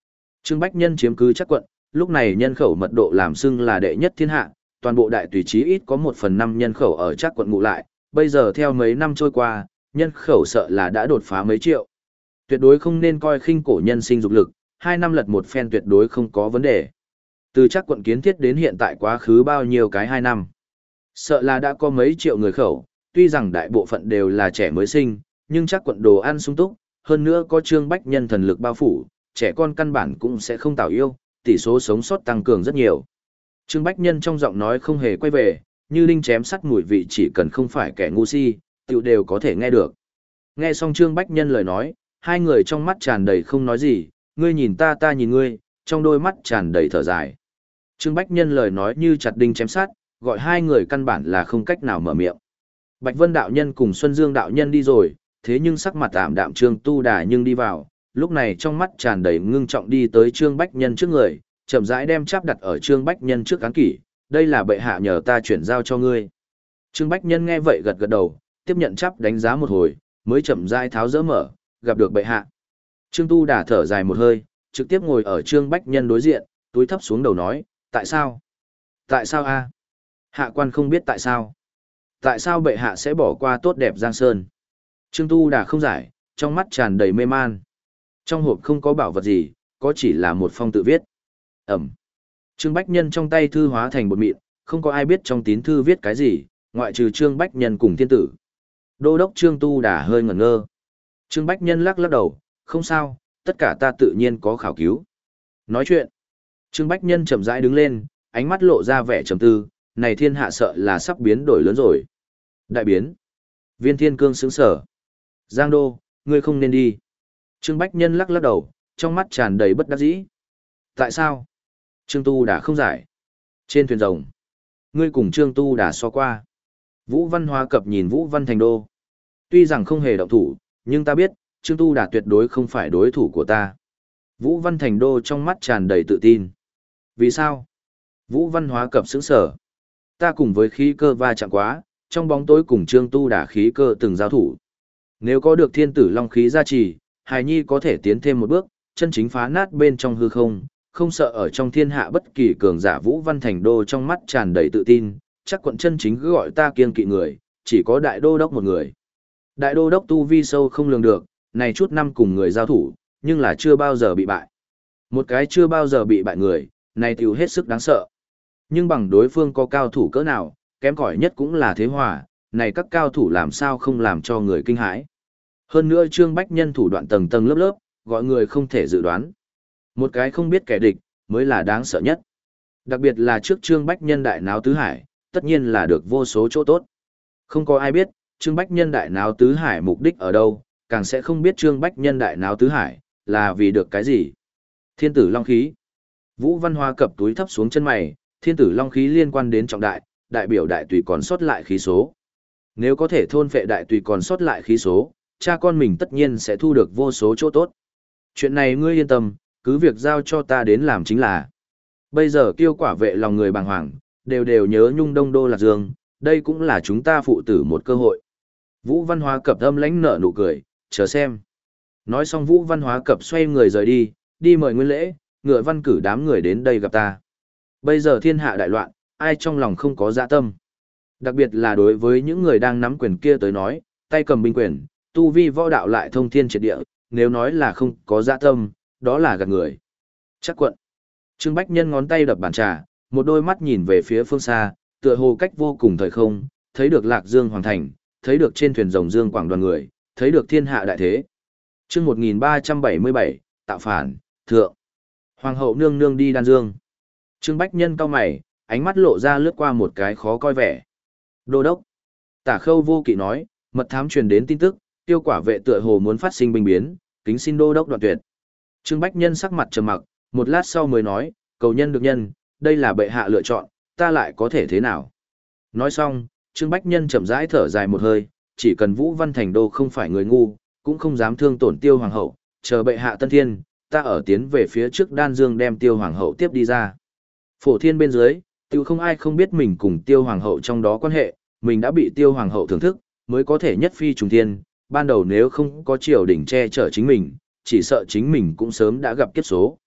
S1: Trương Bách Nhân chiếm cứ Trác quận, lúc này nhân khẩu mật độ làm xưng là đệ nhất thiên hạ, toàn bộ đại tùy chí ít có một phần năm nhân khẩu ở Trác quận ngụ lại, bây giờ theo mấy năm trôi qua, nhân khẩu sợ là đã đột phá mấy triệu. Tuyệt đối không nên coi khinh cổ nhân sinh dục lực, hai năm lật một phen tuyệt đối không có vấn đề. Từ Trác quận kiến thiết đến hiện tại quá khứ bao nhiêu cái hai năm. Sợ là đã có mấy triệu người khẩu, tuy rằng đại bộ phận đều là trẻ mới sinh, nhưng Trác quận đồ ăn sung túc, hơn nữa có Trương Bách Nhân thần lực bao phủ, trẻ con căn bản cũng sẽ không tảo yêu, tỷ số sống sót tăng cường rất nhiều. Trương Bách Nhân trong giọng nói không hề quay về, như đinh chém sắt mùi vị chỉ cần không phải kẻ ngu si, tiểu đều có thể nghe được. Nghe xong Trương Bách Nhân lời nói, hai người trong mắt tràn đầy không nói gì, ngươi nhìn ta ta nhìn ngươi, trong đôi mắt tràn đầy thở dài. Trương Bách Nhân lời nói như chặt đinh chém sắt, gọi hai người căn bản là không cách nào mở miệng. Bạch Vân đạo nhân cùng Xuân Dương đạo nhân đi rồi, thế nhưng sắc mặt tạm đạm Trương Tu Đà nhưng đi vào, lúc này trong mắt tràn đầy ngưng trọng đi tới Trương Bách Nhân trước người, chậm rãi đem cháp đặt ở Trương Bách Nhân trước án kỷ, đây là bệ hạ nhờ ta chuyển giao cho ngươi. Trương Bách Nhân nghe vậy gật gật đầu, tiếp nhận cháp đánh giá một hồi, mới chậm rãi tháo dỡ mở, gặp được bệ hạ. Trương Tu Đà thở dài một hơi, trực tiếp ngồi ở Trương Bách Nhân đối diện, túi thấp xuống đầu nói, tại sao? Tại sao a? Hạ quan không biết tại sao. Tại sao bệ hạ sẽ bỏ qua tốt đẹp Giang Sơn? Trương Tu Đà không giải, trong mắt tràn đầy mê man. Trong hộp không có bảo vật gì, có chỉ là một phong tự viết. Ẩm. Trương Bách Nhân trong tay thư hóa thành bột mịn, không có ai biết trong tín thư viết cái gì, ngoại trừ Trương Bách Nhân cùng thiên tử. Đô đốc Trương Tu Đà hơi ngẩn ngơ. Trương Bách Nhân lắc lắc đầu, không sao, tất cả ta tự nhiên có khảo cứu. Nói chuyện. Trương Bách Nhân chậm rãi đứng lên, ánh mắt lộ ra vẻ trầm tư, này thiên hạ sợ là sắp biến đổi lớn rồi. Đại biến. Viên Thiên Cương sững sở. Giang Đô, ngươi không nên đi. Trương Bách Nhân lắc lắc đầu, trong mắt tràn đầy bất đắc dĩ. Tại sao? Trương Tu Đà không giải. Trên thuyền rồng. Ngươi cùng Trương Tu Đà so qua. Vũ Văn Hóa cập nhìn Vũ Văn Thành Đô. Tuy rằng không hề động thủ, nhưng ta biết, Trương Tu Đà tuyệt đối không phải đối thủ của ta. Vũ Văn Thành Đô trong mắt tràn đầy tự tin. Vì sao? Vũ Văn Hóa cập sững sở. Ta cùng với khí cơ va chạm quá, trong bóng tối cùng Trương Tu Đà khí cơ từng giao thủ. Nếu có được thiên tử long khí gia trì, hài nhi có thể tiến thêm một bước, chân chính phá nát bên trong hư không, không sợ ở trong thiên hạ bất kỳ cường giả. Vũ Văn Thành Đô trong mắt tràn đầy tự tin, chắc quận chân chính cứ gọi ta kiêng kỵ người, chỉ có đại đô đốc một người. Đại đô đốc tu vi sâu không lường được, này chút năm cùng người giao thủ, nhưng là chưa bao giờ bị bại. Một cái chưa bao giờ bị bại người, này tiểu hết sức đáng sợ. Nhưng bằng đối phương có cao thủ cỡ nào, kém cỏi nhất cũng là thế hòa, này các cao thủ làm sao không làm cho người kinh hãi. Hơn nữa Trương Bách Nhân thủ đoạn tầng tầng lớp lớp, gọi người không thể dự đoán. Một cái không biết kẻ địch, mới là đáng sợ nhất. Đặc biệt là trước Trương Bách Nhân đại náo tứ hải, tất nhiên là được vô số chỗ tốt. Không có ai biết, Trương Bách Nhân đại náo tứ hải mục đích ở đâu, càng sẽ không biết Trương Bách Nhân đại náo tứ hải, là vì được cái gì. Thiên tử long khí. Vũ Văn Hoa cập túi thấp xuống chân mày, thiên tử long khí liên quan đến trọng đại, đại biểu đại tùy còn sót lại khí số. Nếu có thể thôn phệ đại tùy còn sót lại khí số, cha con mình tất nhiên sẽ thu được vô số chỗ tốt. Chuyện này ngươi yên tâm, cứ việc giao cho ta đến làm chính là. Bây giờ kiêu quả vệ lòng người bàng hoàng, đều đều nhớ nhung đông đô lạc dương, đây cũng là chúng ta phụ tử một cơ hội. Vũ Văn Hóa cập âm lãnh nở nụ cười, chờ xem. Nói xong Vũ Văn Hóa cập xoay người rời đi, đi mời Nguyên Lễ, Ngựa Văn cử đám người đến đây gặp ta. Bây giờ thiên hạ đại loạn, ai trong lòng không có dạ tâm. Đặc biệt là đối với những người đang nắm quyền kia tới nói, tay cầm binh quyền, tu vi võ đạo lại thông thiên triệt địa, nếu nói là không có dạ tâm, đó là gạt người. Chắc quận. Trương Bách Nhân ngón tay đập bàn trà, một đôi mắt nhìn về phía phương xa, tựa hồ cách vô cùng thời không, thấy được Lạc Dương Hoàng Thành, thấy được trên thuyền rồng Dương Quảng đoàn người, thấy được thiên hạ đại thế. Chương một nghìn ba trăm bảy mươi bảy, tạo phản, thượng. Hoàng hậu nương nương đi Đan Dương. Trương Bách Nhân cau mày, ánh mắt lộ ra lướt qua một cái khó coi vẻ. Đô đốc. Tả Khâu Vô Kỵ nói, mật thám truyền đến tin tức, tiêu quả vệ tựa hồ muốn phát sinh binh biến, kính xin đô đốc đoạn tuyệt. Trương Bách Nhân sắc mặt trầm mặc, một lát sau mới nói, cầu nhân được nhân, đây là bệ hạ lựa chọn, ta lại có thể thế nào. Nói xong, Trương Bách Nhân chậm rãi thở dài một hơi, chỉ cần Vũ Văn Thành Đô không phải người ngu, cũng không dám thương tổn Tiêu Hoàng hậu, chờ bệ hạ tân thiên, ta ở tiến về phía trước Đan Dương đem Tiêu Hoàng hậu tiếp đi ra. Phổ thiên bên dưới, tiêu không ai không biết mình cùng Tiêu Hoàng hậu trong đó quan hệ, mình đã bị Tiêu Hoàng hậu thưởng thức, mới có thể nhất phi trùng thiên, ban đầu nếu không có triều đình che chở chính mình, chỉ sợ chính mình cũng sớm đã gặp kiếp số.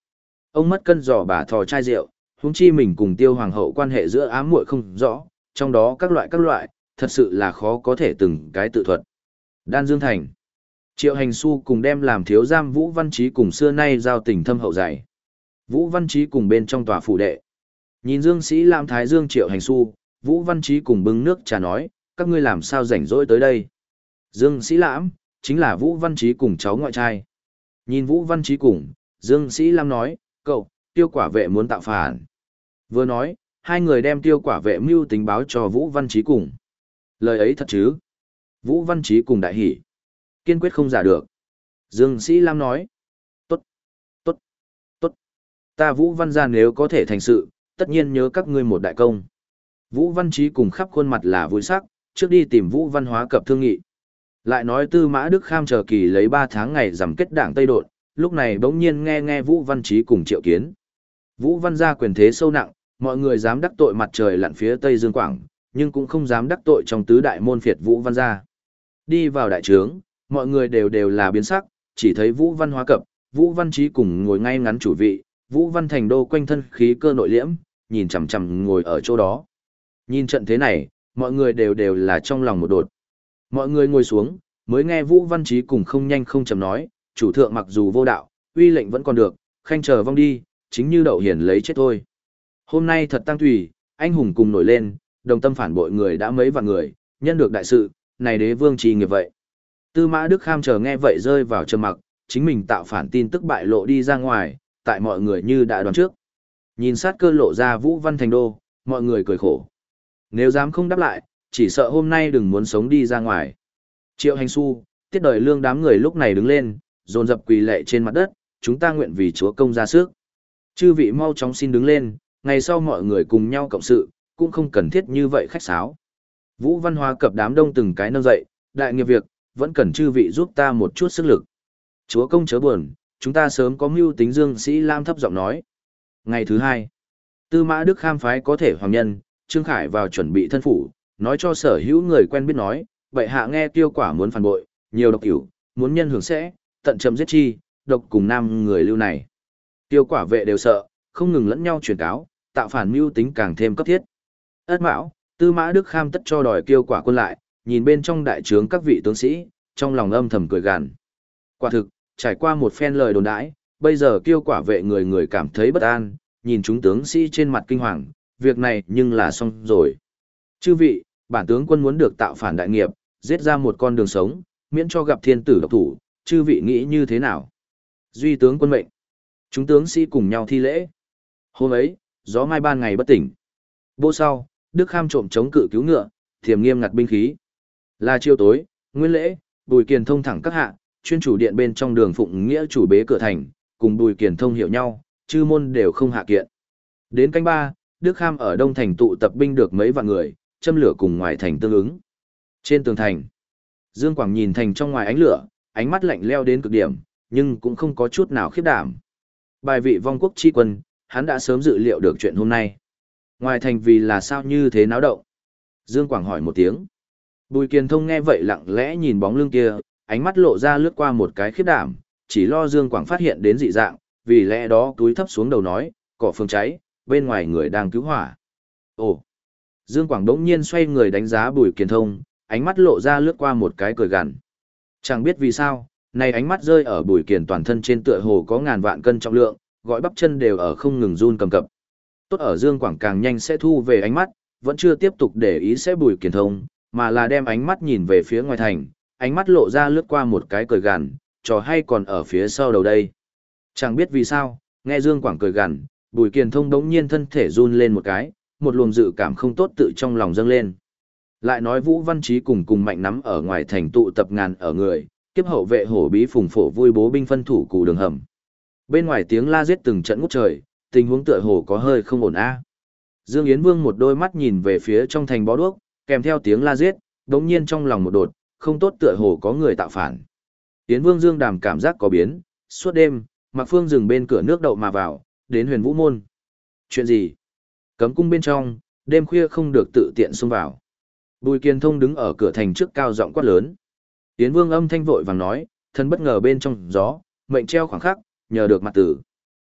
S1: Ông mất cân giò bà thò chai rượu, huống chi mình cùng Tiêu hoàng hậu quan hệ giữa ám muội không rõ, trong đó các loại các loại, thật sự là khó có thể từng cái tự thuật. Đan Dương Thành. Triệu Hành Su cùng đem làm thiếu giam Vũ Văn Chí cùng xưa nay giao tình thâm hậu dày. Vũ Văn Chí cùng bên trong tòa phủ đệ. Nhìn Dương Sĩ Lam thái dương Triệu Hành Su, Vũ Văn Chí cùng bưng nước trà nói, các ngươi làm sao rảnh rỗi tới đây. Dương Sĩ Lãm, chính là Vũ Văn Chí cùng cháu ngoại trai. Nhìn Vũ Văn Chí cùng, Dương Sĩ Lam nói, cậu, Tiêu quả vệ muốn tạo phản. Vừa nói, hai người đem Tiêu quả vệ mưu tính báo cho Vũ Văn Chí cùng. Lời ấy thật chứ? Vũ Văn Chí cùng đại hỉ. Kiên quyết không giả được. Dương Sĩ Lam nói, tốt, tốt, tốt. Ta Vũ Văn gia nếu có thể thành sự, tất nhiên nhớ các ngươi một đại công. Vũ Văn Chí cùng khắp khuôn mặt là vui sắc, trước đi tìm Vũ Văn Hóa cập thương nghị. Lại nói Tư Mã Đức Kham chờ kỳ lấy ba tháng ngày giảm kết đảng Tây Đột, lúc này bỗng nhiên nghe nghe Vũ Văn Chí cùng triệu kiến. Vũ Văn gia quyền thế sâu nặng, mọi người dám đắc tội mặt trời lặn phía Tây Dương Quảng, nhưng cũng không dám đắc tội trong tứ đại môn phiệt Vũ Văn gia. Đi vào đại trướng, mọi người đều đều là biến sắc, chỉ thấy Vũ Văn Hóa cập, Vũ Văn Chí cùng ngồi ngay ngắn chủ vị, Vũ Văn Thành Đô quanh thân khí cơ nội liễm, nhìn chằm chằm ngồi ở chỗ đó. Nhìn trận thế này, mọi người đều đều là trong lòng một đột. Mọi người ngồi xuống, mới nghe Vũ Văn Chí cùng không nhanh không chậm nói, chủ thượng mặc dù vô đạo, uy lệnh vẫn còn được, khanh chờ vong đi, chính như đậu hiền lấy chết thôi. Hôm nay thật tăng tùy, anh hùng cùng nổi lên, đồng tâm phản bội người đã mấy vạn người, nhân được đại sự, này đế vương trì nghiệp vậy. Tư Mã Đức Kham chờ nghe vậy rơi vào trầm mặc, chính mình tạo phản tin tức bại lộ đi ra ngoài, tại mọi người như đã đoán trước. Nhìn sát cơ lộ ra Vũ Văn Thành Đô, mọi người cười khổ. Nếu dám không đáp lại, chỉ sợ hôm nay đừng muốn sống đi ra ngoài. Triệu Hành Su, Tiết Đời Lương đám người lúc này đứng lên, dồn dập quỳ lệ trên mặt đất, chúng ta nguyện vì chúa công ra sức. Chư vị mau chóng xin đứng lên, ngày sau mọi người cùng nhau cộng sự, cũng không cần thiết như vậy khách sáo. Vũ Văn Hóa cập đám đông từng cái nâng dậy, đại nghiệp việc, vẫn cần chư vị giúp ta một chút sức lực. Chúa công chớ buồn, chúng ta sớm có mưu tính. Dương Sĩ Lam thấp giọng nói. Ngày thứ hai, Tư Mã Đức Kham phái có thể hoàng nhân, Trương Khải vào chuẩn bị thân phủ, nói cho sở hữu người quen biết nói, vậy hạ nghe Tiêu quả muốn phản bội, nhiều độc cửu, muốn nhân hưởng sẽ, tận chậm giết chi, độc cùng nam người lưu này. Tiêu quả vệ đều sợ, không ngừng lẫn nhau truyền cáo, tạo phản mưu tính càng thêm cấp thiết. Ất Mão, Tư Mã Đức Kham tất cho đòi Tiêu quả quân lại, nhìn bên trong đại trướng các vị tướng sĩ, trong lòng âm thầm cười gằn. Quả thực, trải qua một phen lời đồn đãi, bây giờ Tiêu quả vệ người người cảm thấy bất an, nhìn chúng tướng sĩ trên mặt kinh hoàng, việc này nhưng là xong rồi. Chư vị, bản tướng quân muốn được tạo phản đại nghiệp, giết ra một con đường sống, miễn cho gặp thiên tử độc thủ, chư vị nghĩ như thế nào? Duy tướng quân mệnh. Chúng tướng sĩ cùng nhau thi lễ. Hôm ấy, gió mai ban ngày bất tỉnh. Bô sau, Đức Kham trộm chống cự cứu ngựa, thiềm nghiêm ngặt binh khí. Là chiều tối, nguyên lễ, Bùi Kiền thông thẳng các hạ, chuyên chủ điện bên trong đường Phụng Nghĩa chủ bế cửa thành, cùng Bùi Kiền thông hiểu nhau, chư môn đều không hạ kiện. Đến canh ba, Đức Kham ở Đông Thành tụ tập binh được mấy vạn người, châm lửa cùng ngoài thành tương ứng. Trên tường thành, Dương Quảng nhìn thành trong ngoài ánh lửa, ánh mắt lạnh leo đến cực điểm, nhưng cũng không có chút nào khiếp đảm. Bài vị vong quốc chi quân, hắn đã sớm dự liệu được chuyện hôm nay. Ngoài thành vì là sao như thế náo động? Dương Quảng hỏi một tiếng. Bùi Kiền thông nghe vậy lặng lẽ nhìn bóng lưng kia, ánh mắt lộ ra lướt qua một cái khiếp đảm, chỉ lo Dương Quảng phát hiện đến dị dạng, vì lẽ đó túi thấp xuống đầu nói, cỏ phương cháy, bên ngoài người đang cứu hỏa. Ồ! Dương Quảng đống nhiên xoay người đánh giá Bùi Kiền thông, ánh mắt lộ ra lướt qua một cái cười gằn. Chẳng biết vì sao, này ánh mắt rơi ở Bùi Kiền toàn thân trên tựa hồ có ngàn vạn cân trọng lượng, gọi bắp chân đều ở không ngừng run cầm cập. Tốt ở Dương Quảng càng nhanh sẽ thu về ánh mắt, vẫn chưa tiếp tục để ý sẽ Bùi Kiền thông, mà là đem ánh mắt nhìn về phía ngoài thành, ánh mắt lộ ra lướt qua một cái cười gằn, trò hay còn ở phía sau đầu đây. Chẳng biết vì sao, nghe Dương Quảng cười gằn, Bùi Kiền thông đống nhiên thân thể run lên một cái, một luồng dự cảm không tốt tự trong lòng dâng lên. Lại nói Vũ Văn Chí cùng cùng mạnh nắm ở ngoài thành tụ tập ngàn ở người, kiếp hậu vệ hổ bí phùng phổ vui bố binh phân thủ cù đường hầm. Bên ngoài tiếng la giết từng trận ngút trời, tình huống tựa hồ có hơi không ổn a. Dương Yến Vương một đôi mắt nhìn về phía trong thành bó đuốc, kèm theo tiếng la giết, đống nhiên trong lòng một đột, không tốt tựa hồ có người tạo phản. Yến Vương Dương Đàm cảm giác có biến, suốt đêm, Mạc Phương dừng bên cửa nước đậu mà vào, đến Huyền Vũ môn. Chuyện gì? Cấm cung bên trong, đêm khuya không được tự tiện xông vào. Bùi Kiền thông đứng ở cửa thành trước cao giọng quát lớn. Yến Vương âm thanh vội vàng nói, thân bất ngờ bên trong gió, mệnh treo khoảng khắc, nhờ được mặt tử.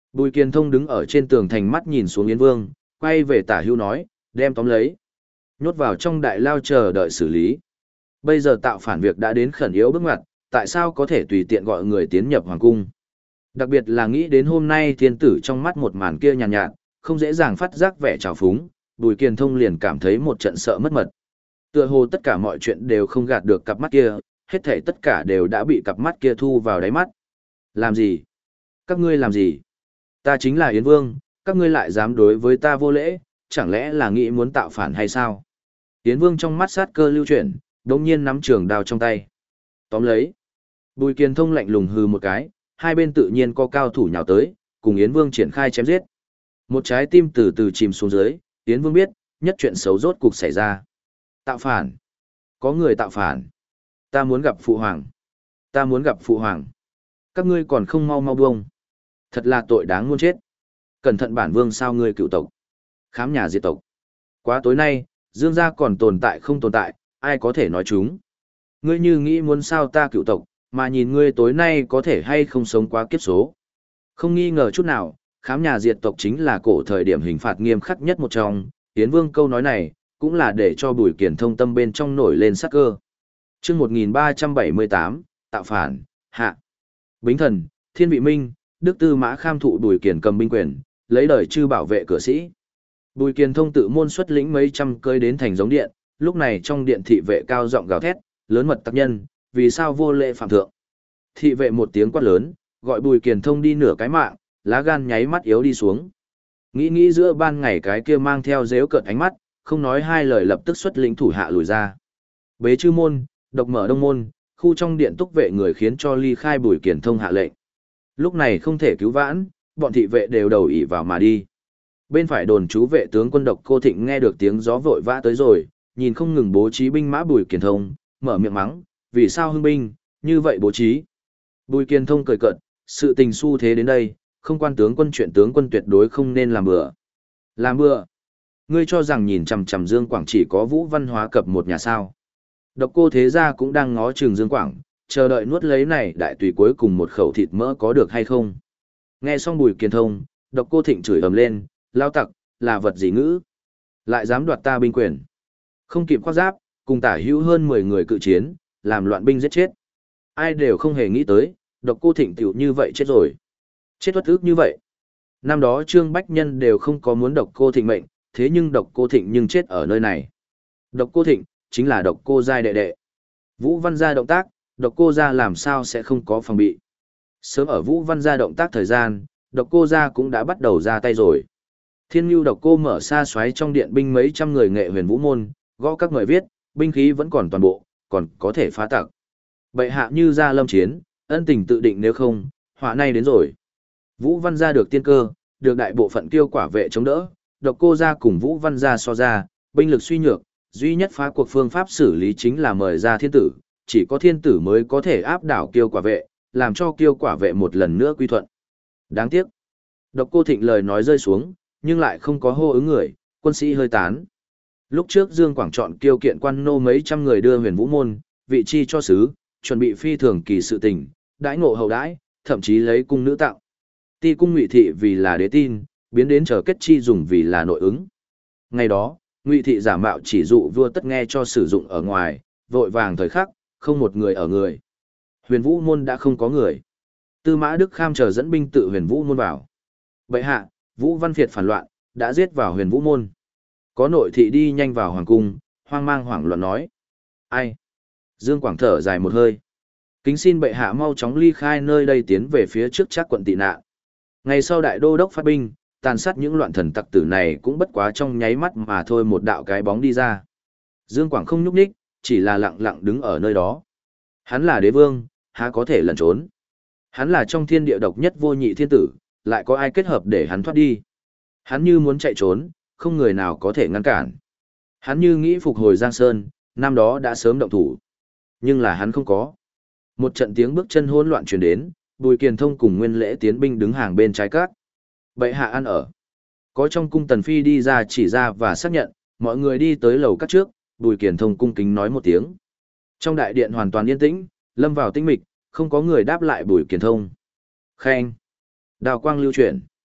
S1: Bùi Kiền Thông đứng ở trên tường thành mắt nhìn xuống Yến Vương, quay về Tả Hữu nói, đem tóm lấy. Nhốt vào trong đại lao chờ đợi xử lý. Bây giờ tạo phản việc đã đến khẩn yếu bước ngoặt, tại sao có thể tùy tiện gọi người tiến nhập hoàng cung? Đặc biệt là nghĩ đến hôm nay thiên tử trong mắt một màn kia nhàn nhạt, nhạt, không dễ dàng phát giác vẻ trào phúng, Bùi Kiền Thông liền cảm thấy một trận sợ mất mật. Tựa hồ tất cả mọi chuyện đều không gạt được cặp mắt kia, hết thảy tất cả đều đã bị cặp mắt kia thu vào đáy mắt. Làm gì? Các ngươi làm gì? Ta chính là Yến Vương, các ngươi lại dám đối với ta vô lễ, chẳng lẽ là nghĩ muốn tạo phản hay sao? Yến Vương trong mắt sát cơ lưu chuyển, đột nhiên nắm trường đao trong tay. Tóm lấy. Bùi Kiền Thông lạnh lùng hừ một cái, hai bên tự nhiên có cao thủ nhào tới, cùng Yến Vương triển khai chém giết. Một trái tim từ từ chìm xuống dưới, Yến Vương biết, nhất chuyện xấu rốt cục xảy ra. Tạo phản. Có người tạo phản. Ta muốn gặp Phụ Hoàng. Ta muốn gặp Phụ Hoàng. Các ngươi còn không mau mau buông. Thật là tội đáng muôn chết. Cẩn thận bản vương sao ngươi cựu tộc. Khám nhà diệt tộc. Quá tối nay, Dương gia còn tồn tại không tồn tại, ai có thể nói chúng. Ngươi như nghĩ muốn sao ta cựu tộc, mà nhìn ngươi tối nay có thể hay không sống quá kiếp số. Không nghi ngờ chút nào, khám nhà diệt tộc chính là cổ thời điểm hình phạt nghiêm khắc nhất một trong, Yến Vương câu nói này, cũng là để cho Bùi Kiền Thông tâm bên trong nổi lên sắc cơ. Chương một nghìn ba trăm bảy mươi tám, tạo phản, hạ. Bính Thần, Thiên Vị Minh, Đức Tư Mã Kham thụ Bùi Kiền cầm binh quyền, lấy đời chư bảo vệ cửa sĩ. Bùi Kiền Thông tự môn xuất lĩnh mấy trăm cơi đến thành giống điện, lúc này trong điện thị vệ cao giọng gào thét, lớn mật tặc nhân, vì sao vô lễ phạm thượng. Thị vệ một tiếng quát lớn, gọi Bùi Kiền Thông đi nửa cái mạng, lá gan nháy mắt yếu đi xuống. Nghĩ nghĩ giữa ban ngày cái kia mang theo dếu cợt ánh mắt, không nói hai lời lập tức xuất lĩnh thủ hạ lùi ra. Bế chư môn, độc mở đông môn, khu trong điện túc vệ người khiến cho ly khai Bùi Kiền Thông hạ lệnh. Lúc này không thể cứu vãn, bọn thị vệ đều đầu ỉ vào mà đi. Bên phải đồn trú vệ tướng quân Độc Cô Thịnh nghe được tiếng gió vội vã tới rồi, nhìn không ngừng bố trí binh mã Bùi Kiền Thông, mở miệng mắng, vì sao hưng binh, như vậy bố trí. Bùi Kiền Thông cười cợt, sự tình xu thế đến đây, không quan tướng quân chuyện tướng quân tuyệt đối không nên làm bừa. Làm bừa? Ngươi cho rằng nhìn chằm chằm Dương Quảng chỉ có Vũ Văn Hóa cập một nhà sao? Độc Cô thế gia cũng đang ngó chừng Dương Quảng, chờ đợi nuốt lấy này đại tùy cuối cùng một khẩu thịt mỡ có được hay không. Nghe xong Bùi Kiền Thông, Độc Cô Thịnh chửi ầm lên, lao tặc, là vật gì ngữ? Lại dám đoạt ta binh quyền. Không kịp khoác giáp, cùng Tả Hữu hơn mười người cự chiến, làm loạn binh giết chết. Ai đều không hề nghĩ tới, Độc Cô Thịnh tiểu như vậy chết rồi. Chết uất ức như vậy. Năm đó Trương Bách Nhân đều không có muốn Độc Cô Thịnh mệnh, thế nhưng Độc Cô Thịnh nhưng chết ở nơi này. Độc Cô Thịnh, chính là Độc Cô giai đệ đệ. Vũ Văn gia động tác, Độc Cô gia làm sao sẽ không có phòng bị. Sớm ở Vũ Văn gia động tác thời gian, Độc Cô gia cũng đã bắt đầu ra tay rồi. Thiên Nưu Độc Cô mở xa xoáy trong điện binh mấy trăm người nghệ huyền vũ môn, gõ các người viết, binh khí vẫn còn toàn bộ, còn có thể phá tặc. Bệ hạ như ra lâm chiến, ân tình tự định nếu không, họa nay đến rồi. Vũ Văn gia được tiên cơ, được đại bộ phận kiêu quả vệ chống đỡ, Độc Cô gia cùng Vũ Văn gia so ra, binh lực suy nhược, duy nhất phá cuộc phương pháp xử lý chính là mời ra thiên tử, chỉ có thiên tử mới có thể áp đảo kiêu quả vệ, làm cho kiêu quả vệ một lần nữa quy thuận. Đáng tiếc. Độc Cô Thịnh lời nói rơi xuống, nhưng lại không có hô ứng người, quân sĩ hơi tán. Lúc trước Dương Quảng chọn kiêu kiện quan nô mấy trăm người đưa huyền vũ môn, vị chi cho sứ, chuẩn bị phi thường kỳ sự tình, đãi ngộ hậu đãi, thậm chí lấy cung nữ tặng. Ti cung Ngụy thị vì là đế tin, biến đến chờ kết chi dùng vì là nội ứng. Ngày đó, Ngụy thị giả mạo chỉ dụ vua tất nghe cho sử dụng ở ngoài, vội vàng thời khắc, không một người ở người. Huyền vũ môn đã không có người. Tư Mã Đức Kham chờ dẫn binh tự huyền vũ môn vào. Bệ hạ, Vũ Văn Việt phản loạn, đã giết vào huyền vũ môn. Có nội thị đi nhanh vào hoàng cung, hoang mang hoảng loạn nói. Ai? Dương Quảng thở dài một hơi. Kính xin bệ hạ mau chóng ly khai nơi đây tiến về phía trước chắc quận tị nạn. Ngày sau đại đô đốc phát binh, tàn sát những loạn thần tặc tử này cũng bất quá trong nháy mắt mà thôi một đạo cái bóng đi ra. Dương Quảng không nhúc nhích, chỉ là lặng lặng đứng ở nơi đó. Hắn là đế vương, há có thể lẩn trốn. Hắn là trong thiên địa độc nhất vô nhị thiên tử, lại có ai kết hợp để hắn thoát đi. Hắn như muốn chạy trốn, không người nào có thể ngăn cản. Hắn như nghĩ phục hồi Giang Sơn, năm đó đã sớm động thủ. Nhưng là hắn không có. Một trận tiếng bước chân hỗn loạn truyền đến, Bùi Kiền Thông cùng Nguyên Lễ tiến binh đứng hàng bên trái cát. Bệ hạ ăn ở. Có trong cung Tần Phi đi ra chỉ ra và xác nhận, mọi người đi tới lầu cát trước, Bùi Kiền Thông cung kính nói một tiếng. Trong đại điện hoàn toàn yên tĩnh, lâm vào tĩnh mịch, không có người đáp lại Bùi Kiền Thông. Khen. Đào quang lưu chuyển.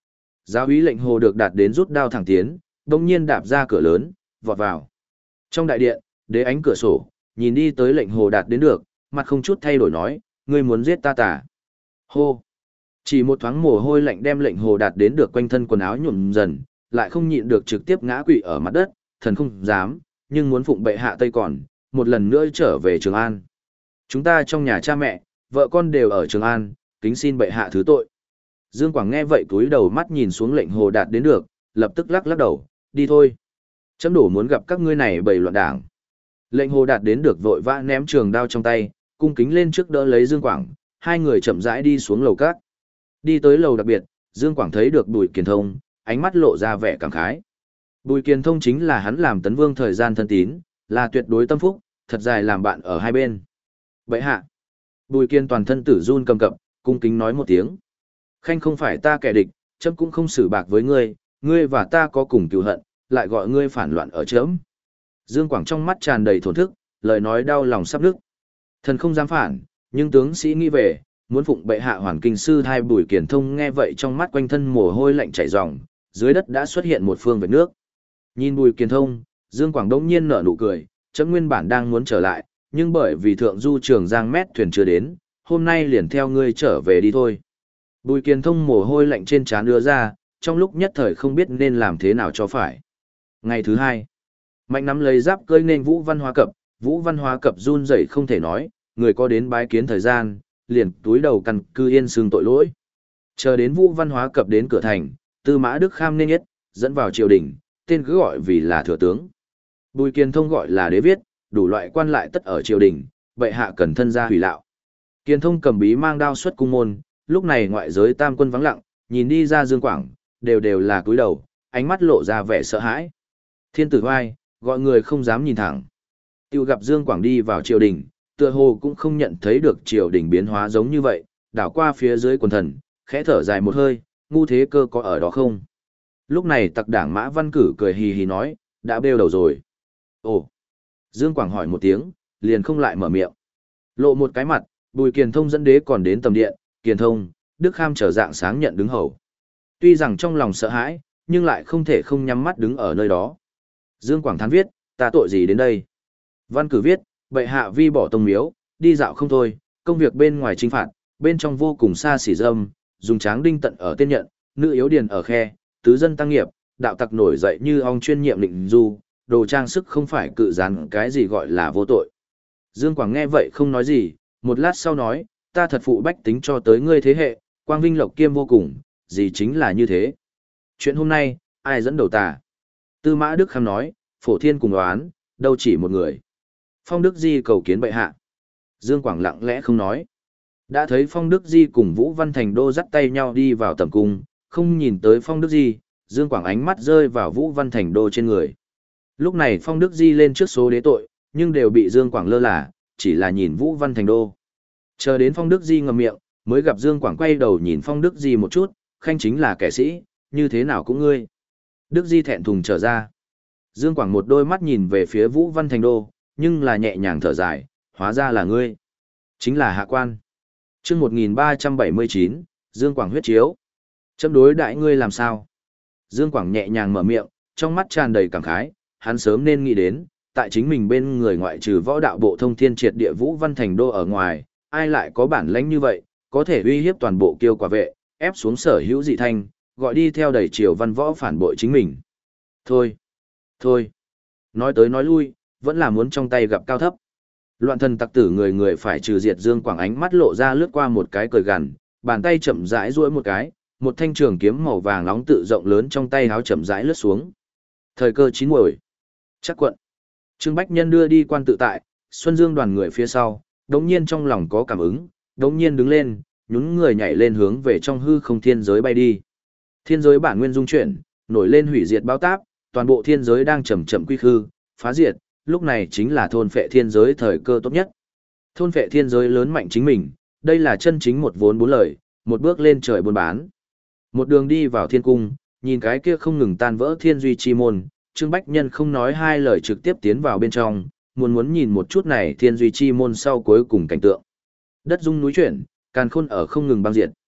S1: Giáo úy lệnh hồ được đạt đến rút đao thẳng tiến, đồng nhiên đạp ra cửa lớn, vọt vào. Trong đại điện, đế ánh cửa sổ, nhìn đi tới lệnh hồ đạt đến được, mặt không chút thay đổi nói, ngươi muốn giết ta tả. Hô! Chỉ một thoáng mồ hôi lạnh đem lệnh hồ đạt đến được quanh thân quần áo nhuộm dần, lại không nhịn được trực tiếp ngã quỵ ở mặt đất, thần không dám, nhưng muốn phụng bệ hạ tây còn, một lần nữa trở về Trường An. Chúng ta trong nhà cha mẹ, vợ con đều ở Trường An, kính xin bệ hạ thứ tội. Dương Quảng nghe vậy cúi đầu mắt nhìn xuống lệnh hồ đạt đến được, lập tức lắc lắc đầu, đi thôi. Chấm đổ muốn gặp các ngươi này bầy loạn đảng. Lệnh hồ đạt đến được vội vã ném trường đao trong tay, cung kính lên trước đỡ lấy Dương Quảng, hai người chậm rãi đi xuống lầu cát. Đi tới lầu đặc biệt, Dương Quảng thấy được Bùi Kiền Thông, ánh mắt lộ ra vẻ cảm khái. Bùi Kiền Thông chính là hắn làm Tấn Vương thời gian thân tín, là tuyệt đối tâm phúc, thật dài làm bạn ở hai bên. Bệ hạ. Bùi Kiên toàn thân tử run cầm cập, cung kính nói một tiếng. Khanh không phải ta kẻ địch, chấm cũng không xử bạc với ngươi, ngươi và ta có cùng cừu hận, lại gọi ngươi phản loạn ở chấm. Dương Quảng trong mắt tràn đầy thổn thức, lời nói đau lòng sắp nức. Thần không dám phản, nhưng tướng sĩ nghĩ về, muốn phụng bệ hạ hoàn kinh sư hai Bùi Kiền Thông nghe vậy trong mắt quanh thân mồ hôi lạnh chảy ròng, dưới đất đã xuất hiện một phương vệt nước. Nhìn Bùi Kiền Thông, Dương Quảng đống nhiên nở nụ cười, chấm nguyên bản đang muốn trở lại, nhưng bởi vì thượng du Trường Giang mét thuyền chưa đến, hôm nay liền theo ngươi trở về đi thôi. Bùi Kiền Thông mồ hôi lạnh trên trán đưa ra, trong lúc nhất thời không biết nên làm thế nào cho phải. Ngày thứ hai, Mạnh nắm lấy giáp cơi nên Vũ Văn Hóa Cập, Vũ Văn Hóa Cập run rẩy không thể nói, người có đến bái kiến thời gian, liền túi đầu căn cư yên sương tội lỗi. Chờ đến Vũ Văn Hóa Cập đến cửa thành, Tư Mã Đức Kham nên nhất, dẫn vào triều đình, tên cứ gọi vì là thừa tướng. Bùi Kiền Thông gọi là đế viết, đủ loại quan lại tất ở triều đình, bệ hạ cần thân gia hủy lạo. Kiền Thông cầm bí mang đao xuất cung môn, lúc này ngoại giới tam quân vắng lặng, nhìn đi ra Dương Quảng, đều đều là cúi đầu, ánh mắt lộ ra vẻ sợ hãi. Thiên tử hoai, gọi người không dám nhìn thẳng. Tiêu gặp Dương Quảng đi vào triều đình, tựa hồ cũng không nhận thấy được triều đình biến hóa giống như vậy, đảo qua phía dưới quần thần, khẽ thở dài một hơi, ngu thế cơ có ở đó không? Lúc này tặc đảng Mã Văn Cử cười hì hì nói, đã bêu đầu rồi. Ồ! Dương Quảng hỏi một tiếng, liền không lại mở miệng. Lộ một cái mặt, Bùi Kiền Thông dẫn đế còn đến tầm điện, Kiền Thông, Đức Kham trở dạng sáng nhận đứng hầu. Tuy rằng trong lòng sợ hãi, nhưng lại không thể không nhắm mắt đứng ở nơi đó. Dương Quảng thán viết, ta tội gì đến đây? Văn Cử viết, bệ hạ vi bỏ tông miếu, đi dạo không thôi, công việc bên ngoài trinh phạt, bên trong vô cùng xa xỉ dâm, dùng tráng đinh tận ở tên nhận, nữ yếu điền ở khe, tứ dân tăng nghiệp, đạo tặc nổi dậy như ong chuyên nhiệm định du, đồ trang sức không phải cự gián cái gì gọi là vô tội. Dương Quảng nghe vậy không nói gì, một lát sau nói, ta thật phụ bách tính cho tới ngươi thế hệ, quang vinh lộc kiêm vô cùng, gì chính là như thế. Chuyện hôm nay, ai dẫn đầu tà? Tư Mã Đức Kham nói, phổ thiên cùng đoán, đâu chỉ một người. Phong Đức Di cầu kiến bệ hạ. Dương Quảng lặng lẽ không nói. Đã thấy Phong Đức Di cùng Vũ Văn Thành Đô dắt tay nhau đi vào tầm cung, không nhìn tới Phong Đức Di, Dương Quảng ánh mắt rơi vào Vũ Văn Thành Đô trên người. Lúc này Phong Đức Di lên trước số đế tội, nhưng đều bị Dương Quảng lơ là, chỉ là nhìn Vũ Văn Thành Đô. Chờ đến Phong Đức Di ngậm miệng, mới gặp Dương Quảng quay đầu nhìn Phong Đức Di một chút, khanh chính là kẻ sĩ, như thế nào cũng ngươi. Đức Di thẹn thùng trở ra. Dương Quảng một đôi mắt nhìn về phía Vũ Văn Thành Đô, nhưng là nhẹ nhàng thở dài, hóa ra là ngươi. Chính là hạ quan. Chương một nghìn ba trăm bảy mươi chín, Dương Quảng huyết chiếu. Chấm đối đại ngươi làm sao? Dương Quảng nhẹ nhàng mở miệng, trong mắt tràn đầy cảm khái, hắn sớm nên nghĩ đến, tại chính mình bên người ngoại trừ võ đạo bộ thông thiên triệt địa Vũ Văn Thành Đô ở ngoài, ai lại có bản lãnh như vậy, có thể uy hiếp toàn bộ kiêu quả vệ, ép xuống sở hữu dị thanh, gọi đi theo đầy triều văn võ phản bội chính mình. Thôi, thôi, nói tới nói lui, vẫn là muốn trong tay gặp cao thấp. Loạn thần tặc tử người người phải trừ diệt. Dương Quảng ánh mắt lộ ra lướt qua một cái cười gằn, bàn tay chậm rãi duỗi một cái, một thanh trường kiếm màu vàng nóng tự rộng lớn trong tay háo chậm rãi lướt xuống. Thời cơ chín muồi. Chắc quận. Trương Bách Nhân đưa đi quan tự tại, Xuân Dương đoàn người phía sau, đống nhiên trong lòng có cảm ứng, đống nhiên đứng lên, nhún người nhảy lên hướng về trong hư không thiên giới bay đi. Thiên giới bản nguyên dung chuyển, nổi lên hủy diệt bao táp, toàn bộ thiên giới đang chậm chậm quy khư, phá diệt, lúc này chính là thôn phệ thiên giới thời cơ tốt nhất. Thôn phệ thiên giới lớn mạnh chính mình, đây là chân chính một vốn bốn lời, một bước lên trời buôn bán. Một đường đi vào thiên cung, nhìn cái kia không ngừng tan vỡ thiên duy chi môn, Trương Bách Nhân không nói hai lời trực tiếp tiến vào bên trong, muốn muốn nhìn một chút này thiên duy chi môn sau cuối cùng cảnh tượng. Đất rung núi chuyển, càn khôn ở không ngừng băng diệt.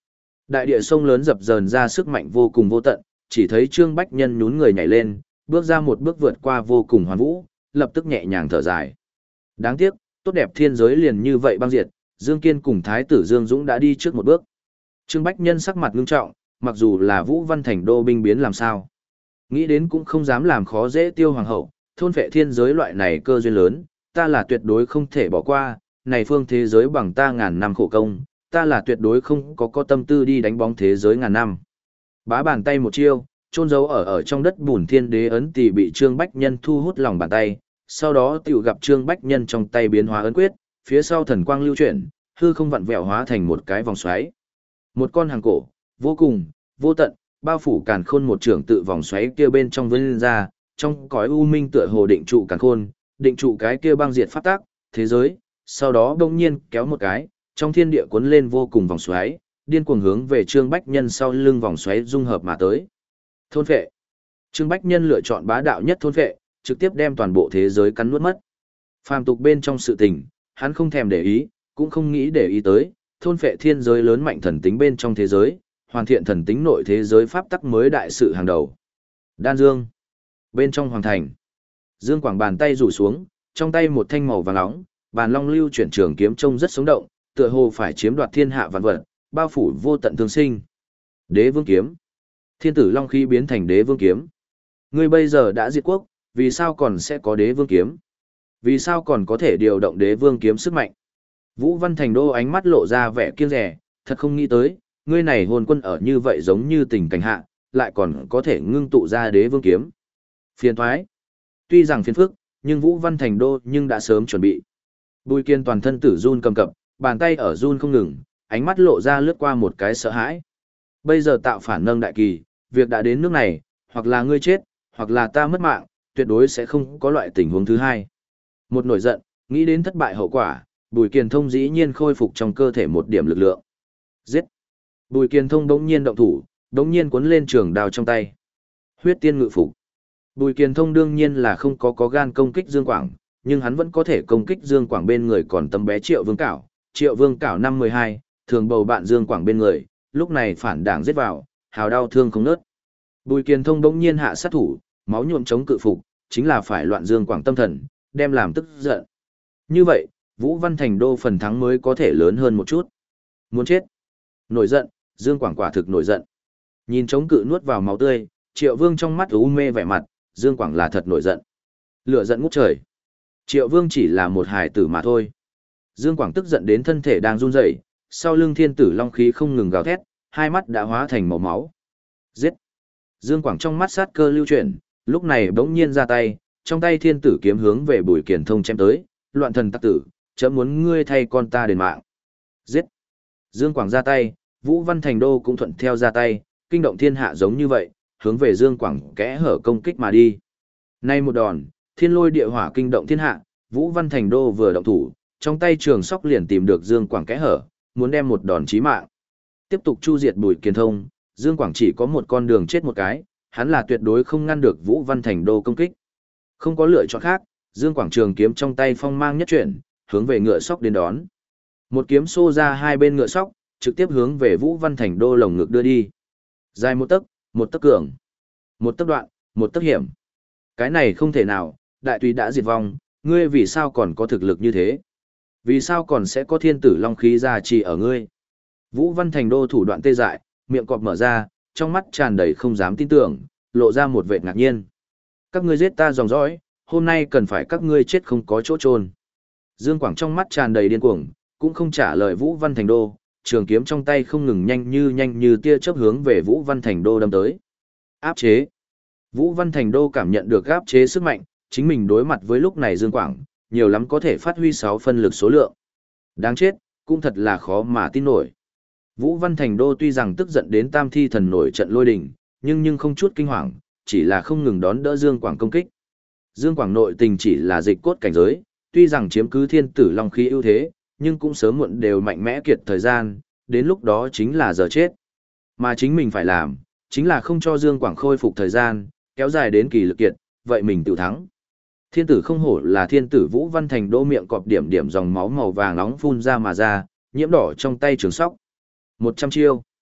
S1: Đại địa sông lớn dập dờn ra sức mạnh vô cùng vô tận, chỉ thấy Trương Bách Nhân nhún người nhảy lên, bước ra một bước vượt qua vô cùng hoàn vũ, lập tức nhẹ nhàng thở dài. Đáng tiếc, tốt đẹp thiên giới liền như vậy băng diệt, Dương Kiên cùng Thái tử Dương Dũng đã đi trước một bước. Trương Bách Nhân sắc mặt ngưng trọng, mặc dù là Vũ Văn Thành đô binh biến làm sao. Nghĩ đến cũng không dám làm khó dễ Tiêu Hoàng hậu, thôn phệ thiên giới loại này cơ duyên lớn, ta là tuyệt đối không thể bỏ qua, này phương thế giới bằng ta ngàn năm khổ công, ta là tuyệt đối không có có tâm tư đi đánh bóng thế giới ngàn năm. Bá bàn tay một chiêu, chôn giấu ở ở trong đất bùn thiên đế ấn tỷ bị Trương Bách Nhân thu hút lòng bàn tay, sau đó tiểu gặp Trương Bách Nhân trong tay biến hóa ấn quyết, phía sau thần quang lưu chuyển, hư không vặn vẹo hóa thành một cái vòng xoáy. Một con hàng cổ, vô cùng, vô tận, bao phủ càn khôn một trường tự vòng xoáy kia bên trong vươn ra, trong cõi u minh tựa hồ định trụ càn khôn, định trụ cái kia băng diệt pháp tắc, thế giới, sau đó đông nhiên kéo một cái, trong thiên địa cuốn lên vô cùng vòng xoáy, điên cuồng hướng về Trương Bách Nhân sau lưng vòng xoáy dung hợp mà tới. Thôn phệ. Trương Bách Nhân lựa chọn bá đạo nhất thôn phệ, trực tiếp đem toàn bộ thế giới cắn nuốt mất. Phàm tục bên trong sự tình, hắn không thèm để ý, cũng không nghĩ để ý tới, thôn phệ thiên giới lớn mạnh thần tính bên trong thế giới, hoàn thiện thần tính nội thế giới pháp tắc mới đại sự hàng đầu. Đan Dương. Bên trong hoàng thành, Dương Quảng bàn tay rủ xuống, trong tay một thanh màu vàng nóng, bàn long lưu chuyển trường kiếm trông rất sống động, tựa hồ phải chiếm đoạt thiên hạ vạn vật, bao phủ vô tận thương sinh. Đế vương kiếm. Thiên tử long khí biến thành đế vương kiếm. Ngươi bây giờ đã diệt quốc, vì sao còn sẽ có đế vương kiếm? Vì sao còn có thể điều động đế vương kiếm sức mạnh? Vũ Văn Thành đô ánh mắt lộ ra vẻ kiêng rẻ, thật không nghĩ tới, ngươi này hồn quân ở như vậy giống như tình cảnh hạ, lại còn có thể ngưng tụ ra đế vương kiếm. Phiền thoái. Tuy rằng phiền phức, nhưng Vũ Văn Thành đô nhưng đã sớm chuẩn bị. Bùi Kiên toàn thân tử run cầm cập, bàn tay ở run không ngừng, ánh mắt lộ ra lướt qua một cái sợ hãi. Bây giờ tạo phản nâng đại kỳ, việc đã đến nước này, hoặc là ngươi chết, hoặc là ta mất mạng, tuyệt đối sẽ không có loại tình huống thứ hai. Một nổi giận, nghĩ đến thất bại hậu quả, Bùi Kiền Thông dĩ nhiên khôi phục trong cơ thể một điểm lực lượng. Giết! Bùi Kiền Thông đống nhiên động thủ, đống nhiên cuốn lên trường đao trong tay. Huyết tiên ngự phục. Bùi Kiền Thông đương nhiên là không có có gan công kích Dương Quảng, nhưng hắn vẫn có thể công kích Dương Quảng bên người còn tấm bé Triệu Vương Cảo. Triệu Vương Cảo năm mười hai, thường bầu bạn Dương Quảng bên người, lúc này phản đảng giết vào, hào đau thương không nớt. Bùi Kiền Thông đống nhiên hạ sát thủ, máu nhuộm chống cự phục, chính là phải loạn Dương Quảng tâm thần, đem làm tức giận. Như vậy, Vũ Văn Thành đô phần thắng mới có thể lớn hơn một chút. Muốn chết. Nổi giận, Dương Quảng quả thực nổi giận. Nhìn chống cự nuốt vào máu tươi, Triệu Vương trong mắt u mê vẻ mặt, Dương Quảng là thật nổi giận. Lửa giận ngút trời. Triệu Vương chỉ là một hài tử mà thôi. Dương Quảng tức giận đến thân thể đang run rẩy, sau lưng thiên tử long khí không ngừng gào thét, hai mắt đã hóa thành màu máu. Giết. Dương Quảng trong mắt sát cơ lưu chuyển, lúc này bỗng nhiên ra tay, trong tay thiên tử kiếm hướng về Bùi Kiền Thông chém tới, loạn thần tắc tử, chấm muốn ngươi thay con ta đền mạng. Giết. Dương Quảng ra tay, Vũ Văn Thành đô cũng thuận theo ra tay, kinh động thiên hạ giống như vậy, hướng về Dương Quảng kẽ hở công kích mà đi. Nay một đòn, thiên lôi địa hỏa kinh động thiên hạ, Vũ Văn Thành đô vừa động thủ, trong tay trường sóc liền tìm được Dương Quảng kẽ hở, muốn đem một đòn chí mạng. Tiếp tục chu diệt Bùi Kiền Thông, Dương Quảng chỉ có một con đường chết một cái, hắn là tuyệt đối không ngăn được Vũ Văn Thành đô công kích. Không có lựa chọn khác, Dương Quảng trường kiếm trong tay phong mang nhất chuyển, hướng về ngựa sóc đến đón. Một kiếm xô ra hai bên ngựa sóc, trực tiếp hướng về Vũ Văn Thành đô lồng ngực đưa đi. Dài một tấc, một tấc cường, một tấc đoạn, một tấc hiểm. Cái này không thể nào, đại tùy đã diệt vong, ngươi vì sao còn có thực lực như thế? Vì sao còn sẽ có thiên tử long khí gia trì ở ngươi? Vũ Văn Thành đô thủ đoạn tê dại, miệng cọp mở ra, trong mắt tràn đầy không dám tin tưởng, lộ ra một vẻ ngạc nhiên. Các ngươi giết ta dòng dõi, hôm nay cần phải các ngươi chết không có chỗ trôn. Dương Quảng trong mắt tràn đầy điên cuồng, cũng không trả lời Vũ Văn Thành đô, trường kiếm trong tay không ngừng nhanh như nhanh như tia chớp hướng về Vũ Văn Thành đô đâm tới. Áp chế. Vũ Văn Thành đô cảm nhận được áp chế sức mạnh, chính mình đối mặt với lúc này Dương Quảng, nhiều lắm có thể phát huy sáu phân lực số lượng. Đáng chết, cũng thật là khó mà tin nổi. Vũ Văn Thành đô tuy rằng tức giận đến tam thi thần nổi trận lôi đình, nhưng nhưng không chút kinh hoàng, chỉ là không ngừng đón đỡ Dương Quảng công kích. Dương Quảng nội tình chỉ là dịch cốt cảnh giới, tuy rằng chiếm cứ thiên tử long khí ưu thế, nhưng cũng sớm muộn đều mạnh mẽ kiệt thời gian, đến lúc đó chính là giờ chết. Mà chính mình phải làm, chính là không cho Dương Quảng khôi phục thời gian, kéo dài đến kỳ lực kiệt, vậy mình tự thắng. Thiên tử không hổ là thiên tử Vũ Văn Thành đô, miệng cọp điểm điểm dòng máu màu vàng nóng phun ra mà ra, nhiễm đỏ trong tay trường sóc. Một trăm chiêu.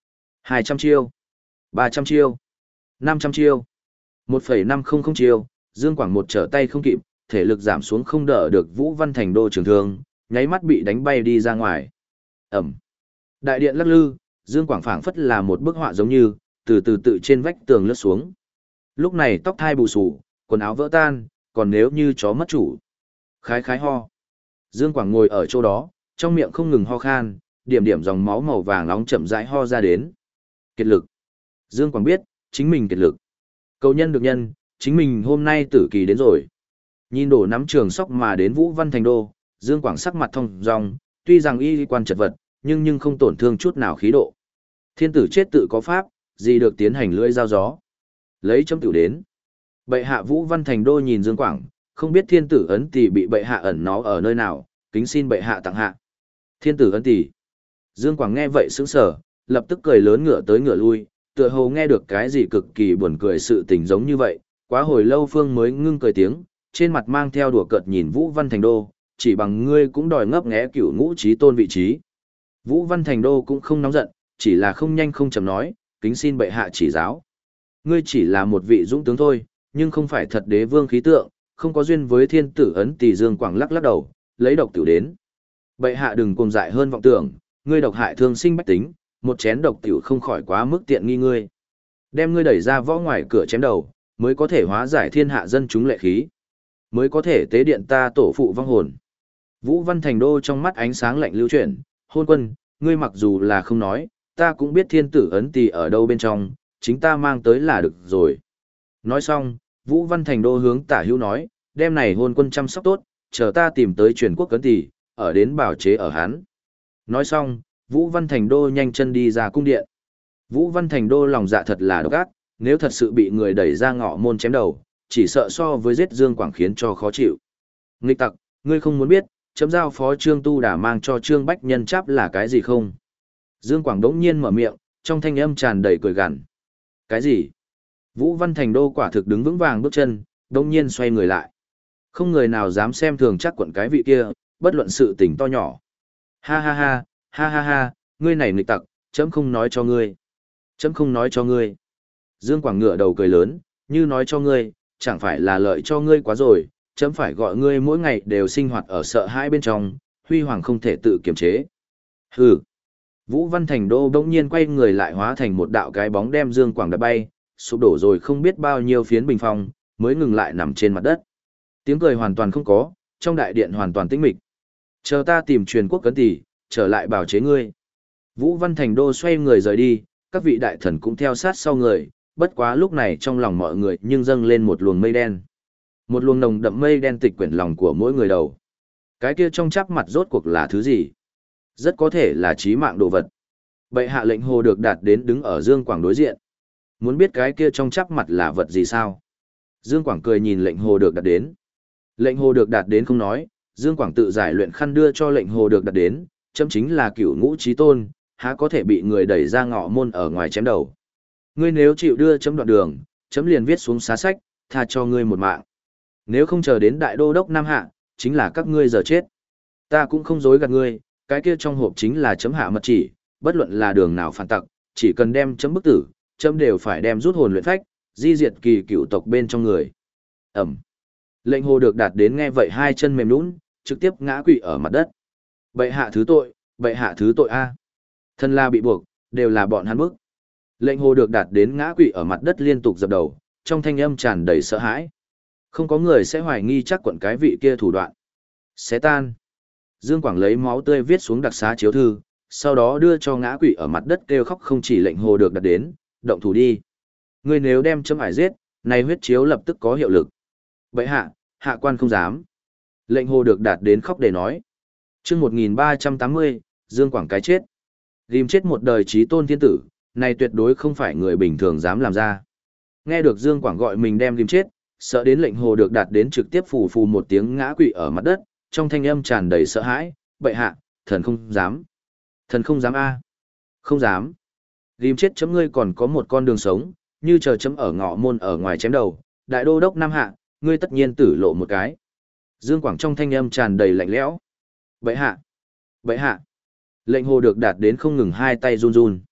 S1: hai trăm chiêu, ba trăm chiêu, năm trăm chiêu, một phẩy năm không không chiêu, Dương Quảng một trở tay không kịp, thể lực giảm xuống không đỡ được Vũ Văn Thành Đô trường thương, nháy mắt bị đánh bay đi ra ngoài. Ẩm. Đại điện lắc lư, Dương Quảng phảng phất là một bức họa giống như, từ từ tự trên vách tường lướt xuống. Lúc này tóc thai bù xù, quần áo vỡ tan, còn nếu như chó mất chủ. Khái khái ho. Dương Quảng ngồi ở chỗ đó, trong miệng không ngừng ho khan, điểm điểm dòng máu màu vàng nóng chậm rãi ho ra đến. Kiệt lực. Dương Quảng biết, chính mình kiệt lực. Cầu nhân được nhân, chính mình hôm nay tử kỳ đến rồi. Nhìn đổ nắm trường sóc mà đến Vũ Văn Thành Đô, Dương Quảng sắc mặt thông dong, tuy rằng y quan chật vật, nhưng nhưng không tổn thương chút nào khí độ. Thiên tử chết tự có pháp, gì được tiến hành lưỡi dao gió. Lấy chấm tiểu đến. Bệ hạ Vũ Văn Thành Đô nhìn Dương Quảng, không biết thiên tử ấn tỷ bị bệ hạ ẩn nó ở nơi nào, kính xin bệ hạ tặng hạ. Thiên tử ấn tỷ. Dương Quảng nghe vậy sững sờ, lập tức cười lớn ngửa tới ngửa lui, tựa hồ nghe được cái gì cực kỳ buồn cười sự tình giống như vậy, quá hồi lâu Phương mới ngưng cười tiếng, trên mặt mang theo đùa cợt nhìn Vũ Văn Thành Đô, chỉ bằng ngươi cũng đòi ngấp nghé cửu ngũ trí tôn vị trí. Vũ Văn Thành Đô cũng không nóng giận, chỉ là không nhanh không chậm nói, kính xin bệ hạ chỉ giáo. Ngươi chỉ là một vị dũng tướng thôi, nhưng không phải thật đế vương khí tượng, không có duyên với thiên tử ấn tỷ. Dương Quảng lắc lắc đầu, lấy độc tiểu đến. Bệ hạ đừng cuồng dại hơn vọng tưởng, ngươi độc hại thương sinh bách tính, một chén độc tiểu không khỏi quá mức tiện nghi ngươi. Đem ngươi đẩy ra võ ngoài cửa chém đầu, mới có thể hóa giải thiên hạ dân chúng lệ khí, mới có thể tế điện ta tổ phụ vong hồn. Vũ Văn Thành Đô trong mắt ánh sáng lạnh lưu chuyển, hôn quân, ngươi mặc dù là không nói, ta cũng biết thiên tử ấn tỷ ở đâu bên trong, chính ta mang tới là được rồi. Nói xong, Vũ Văn Thành Đô hướng Tả Hữu nói, đem này hôn quân chăm sóc tốt, chờ ta tìm tới truyền quốc ấn tỷ, ở đến bảo chế ở hắn. Nói xong, Vũ Văn Thành Đô nhanh chân đi ra cung điện. Vũ Văn Thành Đô lòng dạ thật là độc ác, nếu thật sự bị người đẩy ra ngõ môn chém đầu, chỉ sợ so với giết Dương Quảng khiến cho khó chịu. Nghịch tặc, ngươi không muốn biết, chấm giao phó Trương Tu Đà mang cho Trương Bách Nhân cháp là cái gì không? Dương Quảng đống nhiên mở miệng, trong thanh âm tràn đầy cười gằn. Cái gì? Vũ Văn Thành Đô quả thực đứng vững vàng bước chân, đống nhiên xoay người lại. Không người nào dám xem thường chắc quận cái vị kia, bất luận sự tình to nhỏ. Ha ha ha, ha ha ha, ngươi này nghịch tặc, chấm không nói cho ngươi. Chấm không nói cho ngươi. Dương Quảng ngửa đầu cười lớn, như nói cho ngươi, chẳng phải là lợi cho ngươi quá rồi, chấm phải gọi ngươi mỗi ngày đều sinh hoạt ở sợ hãi bên trong, huy hoàng không thể tự kiềm chế. Hừ. Vũ Văn Thành Đô bỗng nhiên quay người lại hóa thành một đạo cái bóng đem Dương Quảng đập bay, sụp đổ rồi không biết bao nhiêu phiến bình phong, mới ngừng lại nằm trên mặt đất. Tiếng cười hoàn toàn không có, trong đại điện hoàn toàn tĩnh mịch. Chờ ta tìm truyền quốc cấn tỷ, trở lại bảo chế ngươi. Vũ Văn Thành Đô xoay người rời đi, các vị đại thần cũng theo sát sau người, bất quá lúc này trong lòng mọi người nhưng dâng lên một luồng mây đen. Một luồng nồng đậm mây đen tịch quyển lòng của mỗi người đầu. Cái kia trong chắp mặt rốt cuộc là thứ gì? Rất có thể là chí mạng đồ vật. Bệ hạ lệnh hồ được đạt đến đứng ở Dương Quảng đối diện. Muốn biết cái kia trong chắp mặt là vật gì sao? Dương Quảng cười nhìn lệnh hồ được đạt đến. Lệnh hồ được đạt đến không nói, Dương Quảng tự giải luyện khăn đưa cho lệnh hồ được đạt đến, chấm chính là cửu ngũ chí tôn, há có thể bị người đẩy ra ngõ môn ở ngoài chém đầu. Ngươi nếu chịu đưa chấm đoạn đường, chấm liền viết xuống xá sách, tha cho ngươi một mạng. Nếu không chờ đến đại đô đốc Nam Hạ, chính là các ngươi giờ chết. Ta cũng không dối gạt ngươi, cái kia trong hộp chính là chấm hạ mật chỉ, bất luận là đường nào phản tặc, chỉ cần đem chấm bức tử, chấm đều phải đem rút hồn luyện phách, di diệt kỳ cựu tộc bên trong người. Ẩm. Lệnh hồ được đạt đến nghe vậy hai chân mềm nhũn, trực tiếp ngã quỵ ở mặt đất. Bệ hạ thứ tội, bệ hạ thứ tội a. Thân la bị buộc, đều là bọn hắn bức. Lệnh hồ được đạt đến ngã quỵ ở mặt đất liên tục dập đầu, trong thanh âm tràn đầy sợ hãi. Không có người sẽ hoài nghi chắc quận cái vị kia thủ đoạn. Xé tan. Dương Quảng lấy máu tươi viết xuống đặc xá chiếu thư, sau đó đưa cho ngã quỵ ở mặt đất kêu khóc không chỉ lệnh hồ được đạt đến, động thủ đi. Ngươi nếu đem chấm ải giết, này huyết chiếu lập tức có hiệu lực. Bệ hạ, hạ quan không dám. Lệnh hồ được đạt đến khóc để nói. Chương một nghìn ba trăm tám mươi, Dương Quảng cái chết. Ghim chết một đời chí tôn thiên tử, này tuyệt đối không phải người bình thường dám làm ra. Nghe được Dương Quảng gọi mình đem ghim chết, sợ đến lệnh hồ được đạt đến trực tiếp phù phù một tiếng ngã quỵ ở mặt đất, trong thanh âm tràn đầy sợ hãi, bệ hạ, thần không dám. Thần không dám a. Không dám. Ghim chết chấm ngươi còn có một con đường sống, như chờ chấm ở ngõ môn ở ngoài chém đầu, đại đô đốc Nam Hạ, ngươi tất nhiên tử lộ một cái. Dương Quảng trong thanh âm tràn đầy lạnh lẽo. Bệ hạ. Bệ hạ. Lệnh hồ được đạt đến không ngừng hai tay run run.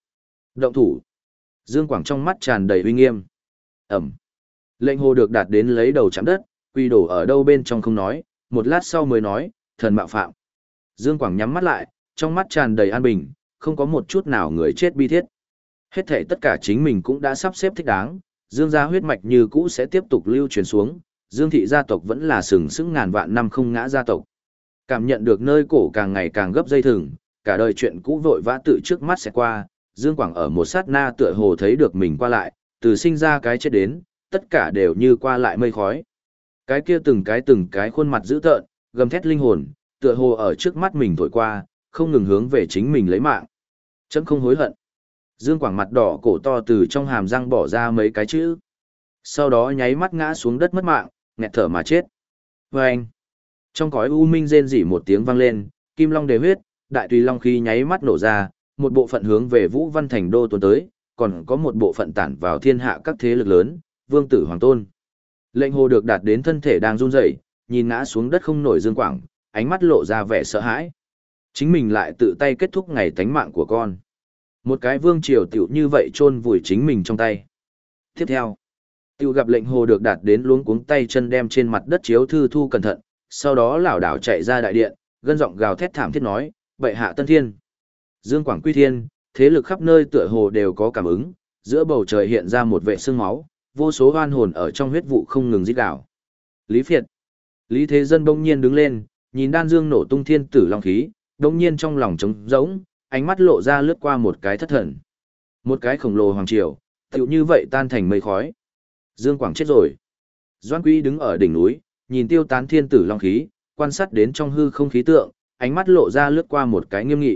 S1: Động thủ. Dương Quảng trong mắt tràn đầy uy nghiêm. Ẩm. Lệnh hồ được đạt đến lấy đầu chạm đất, quy đổ ở đâu bên trong không nói, một lát sau mới nói, thần mạo phạm. Dương Quảng nhắm mắt lại, trong mắt tràn đầy an bình, không có một chút nào người chết bi thiết. Hết thể tất cả chính mình cũng đã sắp xếp thích đáng, Dương gia huyết mạch như cũ sẽ tiếp tục lưu truyền xuống, Dương thị gia tộc vẫn là sừng sững ngàn vạn năm không ngã gia tộc. Cảm nhận được nơi cổ càng ngày càng gấp dây thừng, cả đời chuyện cũ vội vã tự trước mắt sẽ qua, Dương Quảng ở một sát na tựa hồ thấy được mình qua lại, từ sinh ra cái chết đến, tất cả đều như qua lại mây khói. Cái kia từng cái từng cái khuôn mặt dữ tợn, gầm thét linh hồn, tựa hồ ở trước mắt mình thổi qua, không ngừng hướng về chính mình lấy mạng. Chấm không hối hận. Dương Quảng mặt đỏ cổ to từ trong hàm răng bỏ ra mấy cái chữ. Sau đó nháy mắt ngã xuống đất mất mạng, nghẹt thở mà chết. Và anh, trong cõi u minh rên rỉ một tiếng vang lên, kim long đề huyết, đại tùy long khí nháy mắt nổ ra, một bộ phận hướng về Vũ Văn Thành đô tuôn tới, còn có một bộ phận tản vào thiên hạ các thế lực lớn, vương tử hoàng tôn. Lệnh hồ được đạt đến thân thể đang run rẩy, nhìn ngã xuống đất không nổi Dương Quảng, ánh mắt lộ ra vẻ sợ hãi. Chính mình lại tự tay kết thúc ngày tánh mạng của con. Một cái vương triều tiểu như vậy chôn vùi chính mình trong tay. Tiếp theo, tiểu gặp lệnh hồ được đạt đến luống cuống tay chân đem trên mặt đất chiếu thư thu cẩn thận, sau đó lảo đảo chạy ra đại điện, gân giọng gào thét thảm thiết nói, bệ hạ tân thiên. Dương Quảng quy thiên, thế lực khắp nơi tựa hồ đều có cảm ứng, giữa bầu trời hiện ra một vệ sương máu, vô số oan hồn ở trong huyết vụ không ngừng rít gào. Lý Phiệt. Lý Thế Dân bỗng nhiên đứng lên, nhìn đan dương nổ tung thiên tử long khí, bỗng nhiên trong lòng trống rỗng, ánh mắt lộ ra lướt qua một cái thất thần. Một cái khổng lồ hoàng triều, tựu như vậy tan thành mây khói. Dương Quảng chết rồi. Doãn Quý đứng ở đỉnh núi, nhìn tiêu tán thiên tử long khí, quan sát đến trong hư không khí tượng, ánh mắt lộ ra lướt qua một cái nghiêm nghị.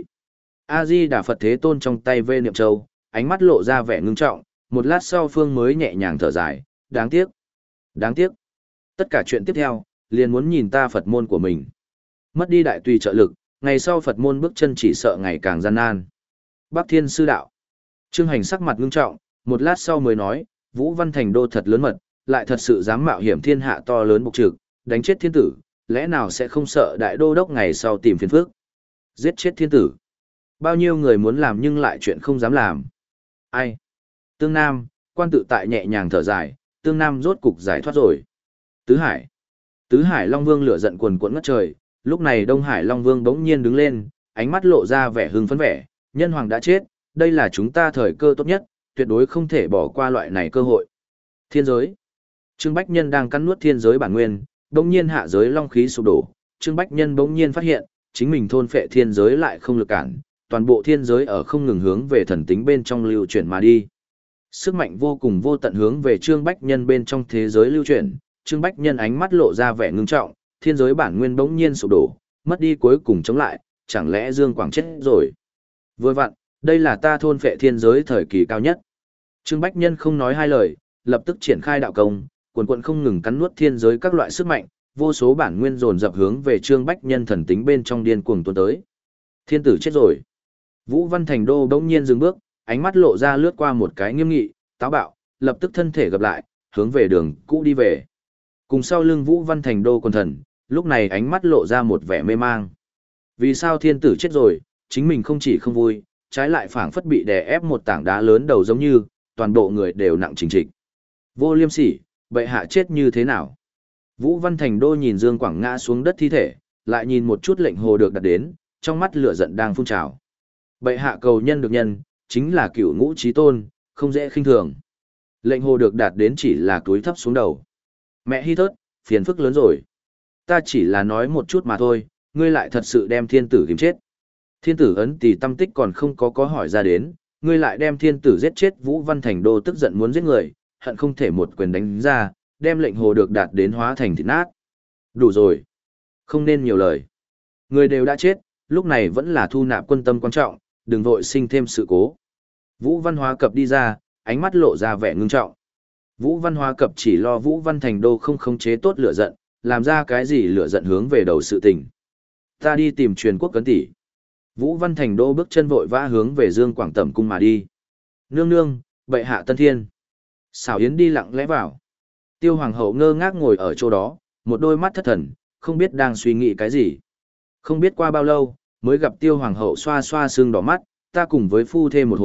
S1: A Di Đà Phật Thế Tôn trong tay vê niệm châu, ánh mắt lộ ra vẻ ngưng trọng, một lát sau phương mới nhẹ nhàng thở dài, đáng tiếc. Đáng tiếc. Tất cả chuyện tiếp theo, liền muốn nhìn ta Phật môn của mình. Mất đi đại tùy trợ lực, ngày sau Phật môn bước chân chỉ sợ ngày càng gian nan. Bắc Thiên Sư Đạo. Trương Hành sắc mặt ngưng trọng, một lát sau mới nói, Vũ Văn Thành đô thật lớn mật, lại thật sự dám mạo hiểm thiên hạ to lớn bộc trực, đánh chết thiên tử, lẽ nào sẽ không sợ đại đô đốc ngày sau tìm phiền phức. Giết chết thiên tử. Bao nhiêu người muốn làm nhưng lại chuyện không dám làm. Ai? Tương Nam, quan tự tại nhẹ nhàng thở dài, Tương Nam rốt cục giải thoát rồi. Tứ Hải. Tứ Hải Long Vương lửa giận quần quẫn ngất trời, lúc này Đông Hải Long Vương bỗng nhiên đứng lên, ánh mắt lộ ra vẻ hưng phấn vẻ, nhân hoàng đã chết, đây là chúng ta thời cơ tốt nhất, tuyệt đối không thể bỏ qua loại này cơ hội. Thiên giới. Trương Bách Nhân đang cắn nuốt thiên giới bản nguyên, bỗng nhiên hạ giới long khí sụp đổ, Trương Bách Nhân bỗng nhiên phát hiện, chính mình thôn phệ thiên giới lại không lực cản, toàn bộ thiên giới ở không ngừng hướng về thần tính bên trong lưu chuyển mà đi. Sức mạnh vô cùng vô tận hướng về Trương Bách Nhân bên trong thế giới lưu chuyển, Trương Bách Nhân ánh mắt lộ ra vẻ ngưng trọng, thiên giới bản nguyên bỗng nhiên sụp đổ, mất đi cuối cùng chống lại, chẳng lẽ Dương Quảng chết rồi? Vừa vặn, đây là ta thôn phệ thiên giới thời kỳ cao nhất. Trương Bách Nhân không nói hai lời, lập tức triển khai đạo công, quần quần không ngừng cắn nuốt thiên giới các loại sức mạnh, vô số bản nguyên dồn dập hướng về Trương Bách Nhân thần tính bên trong điên cuồng tuôn tới. Thiên tử chết rồi. Vũ Văn Thành đô bỗng nhiên dừng bước, ánh mắt lộ ra lướt qua một cái nghiêm nghị, táo bạo, lập tức thân thể gập lại, hướng về đường cũ đi về. Cùng sau lưng Vũ Văn Thành đô quần thần, lúc này ánh mắt lộ ra một vẻ mê mang. Vì sao thiên tử chết rồi, chính mình không chỉ không vui, trái lại phảng phất bị đè ép một tảng đá lớn đầu giống như, toàn bộ người đều nặng trình trịch. Vô liêm sỉ, bệ hạ chết như thế nào? Vũ Văn Thành đô nhìn Dương Quảng ngã xuống đất thi thể, lại nhìn một chút lệnh hồ được đặt đến, trong mắt lửa giận đang phun trào. Bệ hạ cầu nhân được nhân, chính là cửu ngũ chí tôn, không dễ khinh thường. Lệnh hồ được đạt đến chỉ là túi thấp xuống đầu. Mẹ hi thớt, phiền phức lớn rồi. Ta chỉ là nói một chút mà thôi, ngươi lại thật sự đem thiên tử kiếm chết. Thiên tử ấn tỳ tâm tích còn không có có hỏi ra đến, ngươi lại đem thiên tử giết chết. Vũ Văn Thành đô tức giận muốn giết người, hận không thể một quyền đánh ra, đem lệnh hồ được đạt đến hóa thành thịt nát. Đủ rồi. Không nên nhiều lời. Người đều đã chết, lúc này vẫn là thu nạp quân tâm quan trọng, đừng vội sinh thêm sự cố. Vũ Văn Hóa Cập đi ra, ánh mắt lộ ra vẻ ngưng trọng. Vũ Văn Hóa Cập chỉ lo Vũ Văn Thành đô không khống chế tốt lửa giận, làm ra cái gì lửa giận hướng về đầu sự tình. Ta đi tìm truyền quốc cấn tỷ. Vũ Văn Thành đô bước chân vội vã hướng về Dương Quảng Tẩm cung mà đi. Nương nương, bệ hạ tân thiên. Xảo Yến đi lặng lẽ vào. Tiêu Hoàng hậu ngơ ngác ngồi ở chỗ đó, một đôi mắt thất thần, không biết đang suy nghĩ cái gì. Không biết qua bao lâu, mới gặp Tiêu Hoàng hậu xoa xoa sưng đỏ mắt, ta cùng với phu thê một hồi,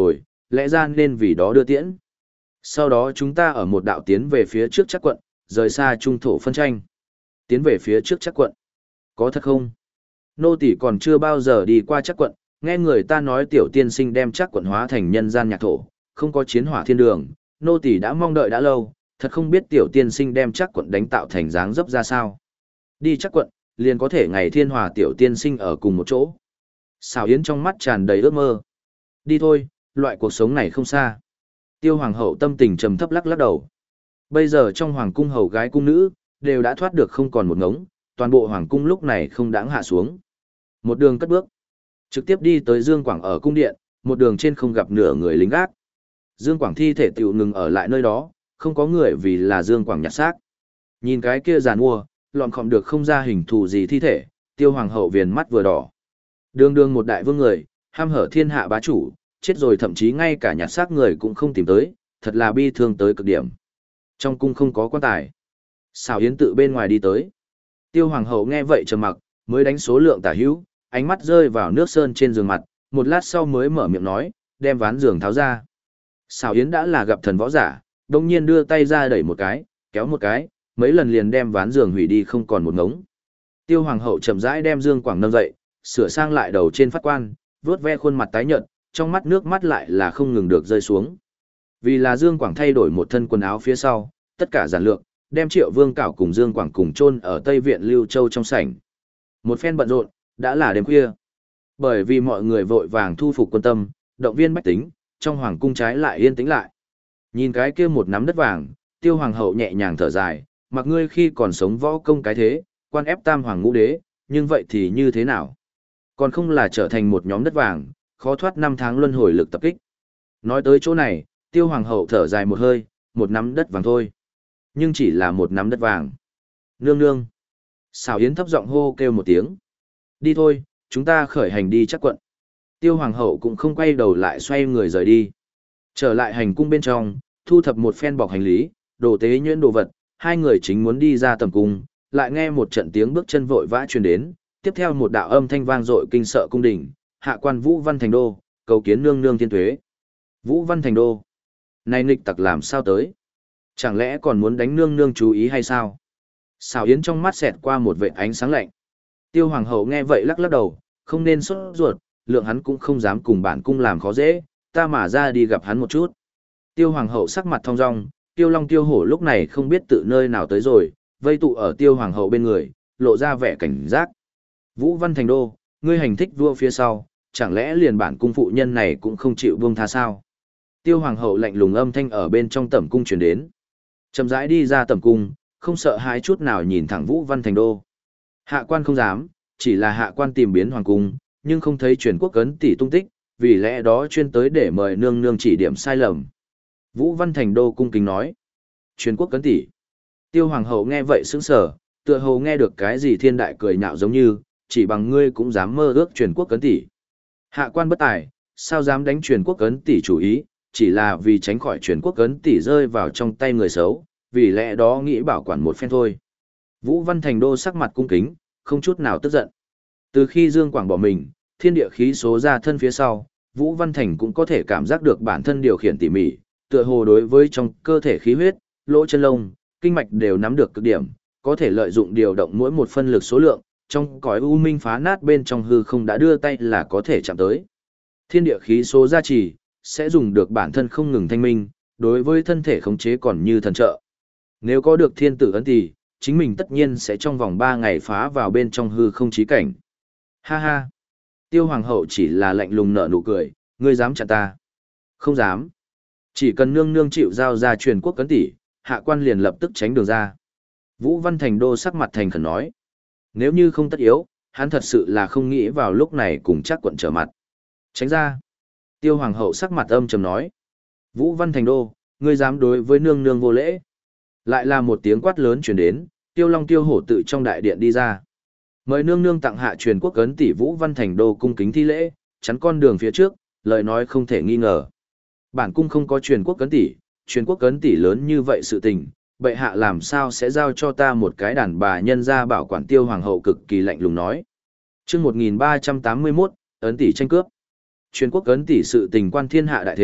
S1: lẽ ra nên vì đó đưa tiễn. Sau đó chúng ta ở một đạo tiến về phía trước chắc quận, rời xa trung thổ phân tranh. Tiến về phía trước chắc quận. Có thật không? Nô tỳ còn chưa bao giờ đi qua chắc quận, nghe người ta nói tiểu tiên sinh đem chắc quận hóa thành nhân gian nhạc thổ, không có chiến hỏa thiên đường, nô tỳ đã mong đợi đã lâu, thật không biết tiểu tiên sinh đem chắc quận đánh tạo thành dáng dấp ra sao. Đi chắc quận, liền có thể ngày thiên hòa tiểu tiên sinh ở cùng một chỗ. Xào Yến trong mắt tràn đầy ước mơ. Đi thôi, loại cuộc sống này không xa. Tiêu hoàng hậu tâm tình trầm thấp lắc lắc đầu. Bây giờ trong hoàng cung hầu gái cung nữ, đều đã thoát được không còn một ngống, toàn bộ hoàng cung lúc này không đáng hạ xuống. Một đường cất bước, trực tiếp đi tới Dương Quảng ở cung điện, một đường trên không gặp nửa người lính gác. Dương Quảng thi thể tiểu ngừng ở lại nơi đó, không có người vì là Dương Quảng nhặt xác. Nhìn cái kia giàn mua, lọn khom được không ra hình thù gì thi thể, tiêu hoàng hậu viền mắt vừa đỏ. Đường đường một đại vương người, ham hở thiên hạ bá chủ, chết rồi thậm chí ngay cả nhặt xác người cũng không tìm tới, thật là bi thương tới cực điểm. Trong cung không có quan tài. Xào Yến tự bên ngoài đi tới. Tiêu hoàng hậu nghe vậy trầm mặc, mới đánh số lượng tả hữu, ánh mắt rơi vào nước sơn trên giường mặt, một lát sau mới mở miệng nói, đem ván giường tháo ra. Xào Yến đã là gặp thần võ giả, đồng nhiên đưa tay ra đẩy một cái, kéo một cái, mấy lần liền đem ván giường hủy đi không còn một ngống. Tiêu hoàng hậu chậm rãi đem Dương Quảng nâng dậy, sửa sang lại đầu trên phát quan, vuốt ve khuôn mặt tái nhợt, trong mắt nước mắt lại là không ngừng được rơi xuống. Vì là Dương Quảng thay đổi một thân quần áo phía sau, tất cả giản lược, đem Triệu Vương Cảo cùng Dương Quảng cùng chôn ở Tây viện Lưu Châu trong sảnh. Một phen bận rộn, đã là đêm khuya. Bởi vì mọi người vội vàng thu phục quân tâm, động viên bách tính, trong hoàng cung trái lại yên tĩnh lại. Nhìn cái kia một nắm đất vàng, Tiêu hoàng hậu nhẹ nhàng thở dài, mặc ngươi khi còn sống võ công cái thế, quan ép tam hoàng ngũ đế, nhưng vậy thì như thế nào? Còn không là trở thành một nhóm đất vàng, khó thoát năm tháng luân hồi lực tập kích. Nói tới chỗ này, Tiêu hoàng hậu thở dài một hơi, một nắm đất vàng thôi. Nhưng chỉ là một nắm đất vàng. Nương nương. Xào Yến thấp giọng hô kêu một tiếng. Đi thôi, chúng ta khởi hành đi chắc quận. Tiêu hoàng hậu cũng không quay đầu lại xoay người rời đi. Trở lại hành cung bên trong, thu thập một phen bọc hành lý, đồ tế nhuyễn đồ vật, hai người chính muốn đi ra tầm cung, lại nghe một trận tiếng bước chân vội vã truyền đến, tiếp theo một đạo âm thanh vang dội kinh sợ cung đình, hạ quan Vũ Văn Thành Đô, cầu kiến nương nương thiên tuế. Vũ Văn Thành Đô, này nghịch tặc làm sao tới? Chẳng lẽ còn muốn đánh nương nương chú ý hay sao? Xào Yến trong mắt xẹt qua một vệt ánh sáng lạnh. Tiêu hoàng hậu nghe vậy lắc lắc đầu, không nên sốt ruột, lượng hắn cũng không dám cùng bản cung làm khó dễ, ta mà ra đi gặp hắn một chút. Tiêu hoàng hậu sắc mặt thong dong, Tiêu Long Tiêu Hổ lúc này không biết tự nơi nào tới rồi, vây tụ ở Tiêu hoàng hậu bên người, lộ ra vẻ cảnh giác. Vũ Văn Thành Đô, ngươi hành thích vua phía sau, chẳng lẽ liền bản cung phụ nhân này cũng không chịu buông tha sao? Tiêu hoàng hậu lạnh lùng âm thanh ở bên trong tẩm cung truyền đến. Chậm rãi đi ra tẩm cung, không sợ hãi chút nào nhìn thẳng Vũ Văn Thành Đô. Hạ quan không dám, chỉ là hạ quan tìm biến hoàng cung, nhưng không thấy truyền quốc cấn tỷ tung tích, vì lẽ đó chuyên tới để mời nương nương chỉ điểm sai lầm. Vũ Văn Thành Đô cung kính nói. Truyền quốc cấn tỷ. Tiêu hoàng hậu nghe vậy sững sờ, tựa hồ nghe được cái gì thiên đại cười nhạo giống như, chỉ bằng ngươi cũng dám mơ ước truyền quốc cấn tỷ. Hạ quan bất tài, sao dám đánh truyền quốc cấn tỷ chủ ý, chỉ là vì tránh khỏi truyền quốc cấn tỷ rơi vào trong tay người xấu, vì lẽ đó nghĩ bảo quản một phen thôi. Vũ Văn Thành Đô sắc mặt cung kính, không chút nào tức giận. Từ khi Dương Quảng bỏ mình, thiên địa khí số ra thân phía sau, Vũ Văn Thành cũng có thể cảm giác được bản thân điều khiển tỉ mỉ, tựa hồ đối với trong cơ thể khí huyết, lỗ chân lông, kinh mạch đều nắm được cực điểm, có thể lợi dụng điều động mỗi một phân lực số lượng, trong cõi u minh phá nát bên trong hư không đã đưa tay là có thể chạm tới. Thiên địa khí số gia trì, sẽ dùng được bản thân không ngừng thanh minh, đối với thân thể khống chế còn như thần trợ. Nếu có được thiên tử ấn thì, chính mình tất nhiên sẽ trong vòng ba ngày phá vào bên trong hư không chí cảnh. Ha ha! Tiêu hoàng hậu chỉ là lạnh lùng nở nụ cười, ngươi dám chặn ta? Không dám. Chỉ cần nương nương chịu giao ra truyền quốc cấn tỷ, hạ quan liền lập tức tránh đường ra. Vũ Văn Thành Đô sắc mặt thành khẩn nói. Nếu như không tất yếu, hắn thật sự là không nghĩ vào lúc này cùng chắc quận trở mặt. Tránh ra. Tiêu hoàng hậu sắc mặt âm trầm nói. Vũ Văn Thành Đô, ngươi dám đối với nương nương vô lễ. Lại là một tiếng quát lớn truyền đến, Tiêu Long Tiêu Hổ tự trong đại điện đi ra. Mời nương nương tặng hạ truyền quốc cấn tỷ Vũ Văn Thành Đô cung kính thi lễ, chắn con đường phía trước, lời nói không thể nghi ngờ. Bản cung không có truyền quốc cấn tỷ, truyền quốc cấn tỷ lớn như vậy sự tình, bệ hạ làm sao sẽ giao cho ta một cái đàn bà nhân ra bảo quản. Tiêu hoàng hậu cực kỳ lạnh lùng nói. Chương một nghìn ba trăm tám mươi mốt, ấn tỷ tranh cướp. Truyền quốc cấn tỷ sự tình quan thiên hạ đại thế,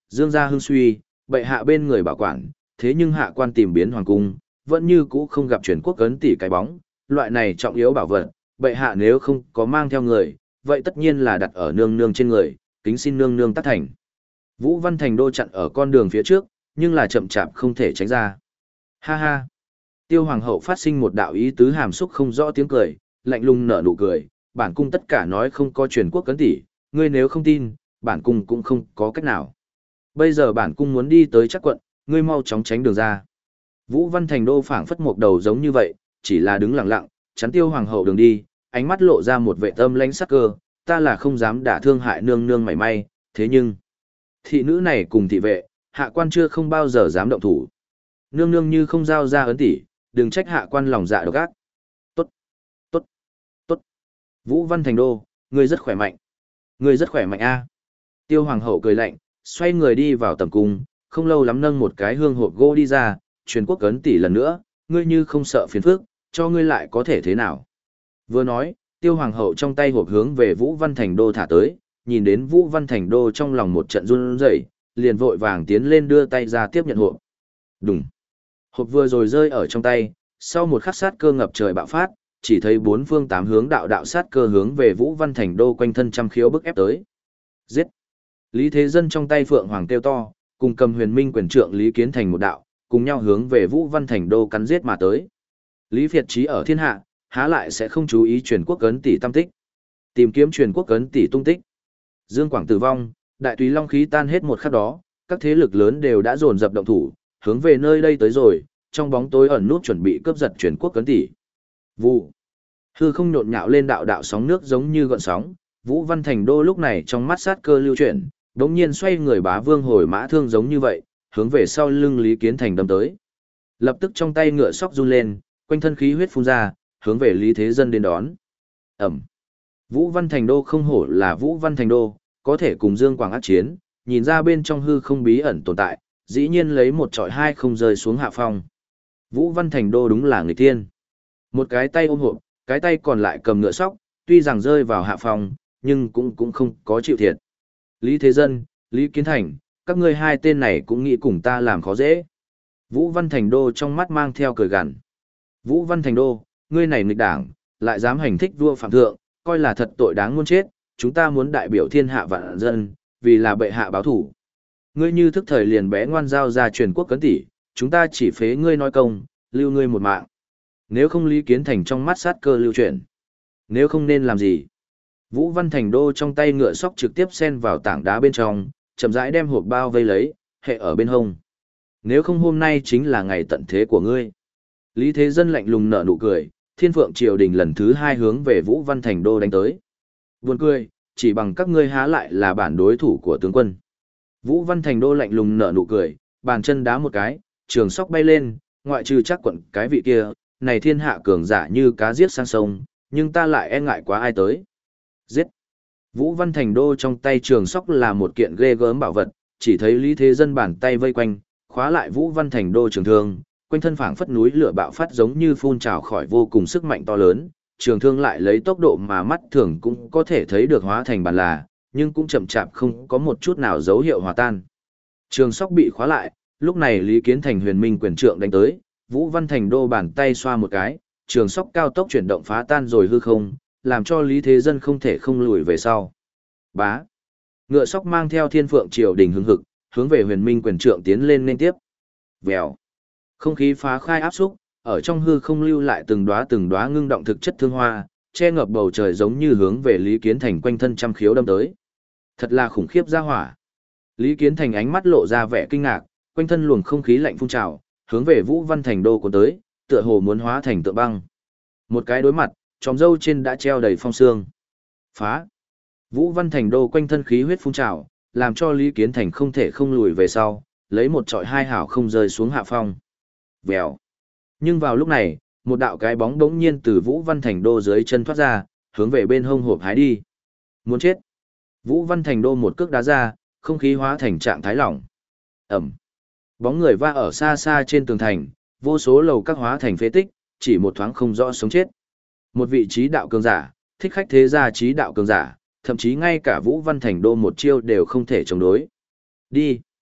S1: Dương gia hưng suy, bệ hạ bên người bảo quản, thế nhưng hạ quan tìm biến hoàng cung, vẫn như cũ không gặp truyền quốc ấn tỷ cái bóng, loại này trọng yếu bảo vật, bệ hạ nếu không có mang theo người, vậy tất nhiên là đặt ở nương nương trên người, kính xin nương nương tác thành. Vũ Văn Thành Đô chặn ở con đường phía trước, nhưng là chậm chạp không thể tránh ra. Ha ha! Tiêu hoàng hậu phát sinh một đạo ý tứ hàm xúc không rõ tiếng cười, lạnh lùng nở nụ cười, bản cung tất cả nói không có truyền quốc cấn tỷ, ngươi nếu không tin, bản cung cũng không có cách nào. Bây giờ bản cung muốn đi tới chắc quận, ngươi mau chóng tránh đường ra. Vũ Văn Thành Đô phảng phất một đầu giống như vậy, chỉ là đứng lặng lặng, chắn tiêu hoàng hậu đường đi, ánh mắt lộ ra một vẻ tâm lãnh sắc cơ, ta là không dám đả thương hại nương nương mảy may, thế nhưng thị nữ này cùng thị vệ, hạ quan chưa không bao giờ dám động thủ. Nương nương như không giao ra ấn tỷ, đừng trách hạ quan lòng dạ độc ác. Tốt, tốt, tốt. Vũ Văn Thành Đô, ngươi rất khỏe mạnh. Ngươi rất khỏe mạnh a. Tiêu hoàng hậu cười lạnh, xoay người đi vào tầm cung, không lâu lắm nâng một cái hương hộp gỗ đi ra, truyền quốc ấn tỷ lần nữa, ngươi như không sợ phiền phức, cho ngươi lại có thể thế nào. Vừa nói, tiêu hoàng hậu trong tay hộp hướng về Vũ Văn Thành Đô thả tới, nhìn đến Vũ Văn Thành Đô trong lòng một trận run rẩy, liền vội vàng tiến lên đưa tay ra tiếp nhận hộp. Đùng. Hộp vừa rồi rơi ở trong tay, sau một khắc sát cơ ngập trời bạo phát, chỉ thấy bốn phương tám hướng đạo đạo sát cơ hướng về Vũ Văn Thành Đô quanh thân trăm khiếu bức ép tới. Giết! Lý Thế Dân trong tay Phượng Hoàng kêu to, cùng cầm huyền minh quyền trượng Lý Kiến Thành một đạo, cùng nhau hướng về Vũ Văn Thành Đô cắn giết mà tới. Lý Việt Chí ở thiên hạ, há lại sẽ không chú ý truyền quốc ấn tỷ tâm tích. Tìm kiếm truyền quốc ấn tỷ tung tích. Dương Quảng tử vong, đại túy long khí tan hết một khắc đó, các thế lực lớn đều đã dồn dập động thủ, hướng về nơi đây tới rồi, trong bóng tối ẩn nút chuẩn bị cướp giật truyền quốc ấn tỷ. Vụ. Hư không nhộn nhạo lên đạo đạo sóng nước giống như gợn sóng, Vũ Văn Thành Đô lúc này trong mắt sát cơ lưu chuyển, đống nhiên xoay người bá vương hồi mã thương giống như vậy, hướng về sau lưng Lý Kiến Thành đâm tới. Lập tức trong tay ngựa sóc run lên, quanh thân khí huyết phun ra, hướng về Lý Thế Dân đến đón. Ẩm. Vũ Văn Thành Đô không hổ là Vũ Văn Thành Đô, có thể cùng Dương Quảng ác chiến, nhìn ra bên trong hư không bí ẩn tồn tại, dĩ nhiên lấy một trọi hai không rơi xuống hạ phong. Vũ Văn Thành Đô đúng là người tiên. Một cái tay ôm hộp, cái tay còn lại cầm ngựa sóc, tuy rằng rơi vào hạ phong, nhưng cũng cũng không có chịu thiệt. Lý Thế Dân, Lý Kiến Thành, các ngươi hai tên này cũng nghĩ cùng ta làm khó dễ. Vũ Văn Thành Đô trong mắt mang theo cười gằn. Vũ Văn Thành Đô, ngươi này nghịch đảng, lại dám hành thích vua phạm thượng, coi là thật tội đáng muôn chết, chúng ta muốn đại biểu thiên hạ vạn dân, vì là bệ hạ báo thủ. Ngươi như thức thời liền bé ngoan giao ra truyền quốc cấn tỷ, chúng ta chỉ phế ngươi nói công, lưu ngươi một mạng. Nếu không Lý Kiến Thành trong mắt sát cơ lưu chuyển. Nếu không nên làm gì? Vũ Văn Thành Đô trong tay ngựa sóc trực tiếp xen vào tảng đá bên trong, chậm rãi đem hộp bao vây lấy, hệ ở bên hông. Nếu không hôm nay chính là ngày tận thế của ngươi. Lý Thế Dân lạnh lùng nở nụ cười, Thiên Phượng triều đình lần thứ hai hướng về Vũ Văn Thành Đô đánh tới. Buồn cười, chỉ bằng các ngươi há lại là bản đối thủ của tướng quân. Vũ Văn Thành Đô lạnh lùng nở nụ cười, bàn chân đá một cái, trường sóc bay lên, ngoại trừ chắc quận cái vị kia, này thiên hạ cường giả như cá giết sang sông, nhưng ta lại e ngại quá ai tới. Giết! Vũ Văn Thành Đô trong tay trường sóc là một kiện ghê gớm bảo vật, chỉ thấy Lý Thế Dân bàn tay vây quanh, khóa lại Vũ Văn Thành Đô trường thương, quanh thân phảng phất núi lửa bạo phát giống như phun trào khỏi vô cùng sức mạnh to lớn, trường thương lại lấy tốc độ mà mắt thường cũng có thể thấy được hóa thành bàn là, nhưng cũng chậm chạp không có một chút nào dấu hiệu hòa tan. Trường sóc bị khóa lại, lúc này Lý Kiến Thành huyền minh quyền trượng đánh tới, Vũ Văn Thành Đô bàn tay xoa một cái, trường sóc cao tốc chuyển động phá tan rồi hư không, làm cho Lý Thế Dân không thể không lùi về sau. Bá. Ngựa sóc mang theo Thiên Phượng triều đình hưng hực, hướng về huyền minh quyền trượng tiến lên nên tiếp. Vèo. Không khí phá khai áp xúc, ở trong hư không lưu lại từng đóa từng đóa ngưng động thực chất thương hoa, che ngập bầu trời giống như hướng về Lý Kiến Thành quanh thân trăm khiếu đâm tới. Thật là khủng khiếp ra hỏa. Lý Kiến Thành ánh mắt lộ ra vẻ kinh ngạc, quanh thân luồng không khí lạnh phun trào, hướng về Vũ Văn Thành Đô cuốn tới, tựa hồ muốn hóa thành tượng băng. Một cái đối mặt, tròm râu trên đã treo đầy phong sương. Phá! Vũ Văn Thành Đô quanh thân khí huyết phun trào, làm cho Lý Kiến Thành không thể không lùi về sau, lấy một trọi hai hảo không rơi xuống hạ phong. Vèo! Nhưng vào lúc này, một đạo cái bóng đống nhiên từ Vũ Văn Thành Đô dưới chân thoát ra, hướng về bên hông hộp hái đi. Muốn chết! Vũ Văn Thành Đô một cước đá ra, không khí hóa thành trạng thái lỏng. Ẩm! Bóng người va ở xa xa trên tường thành, vô số lầu các hóa thành phế tích, chỉ một thoáng không rõ sống chết. Một vị trí đạo cường giả, thích khách thế gia trí đạo cường giả, thậm chí ngay cả Vũ Văn Thành Đô một chiêu đều không thể chống đối. Đi!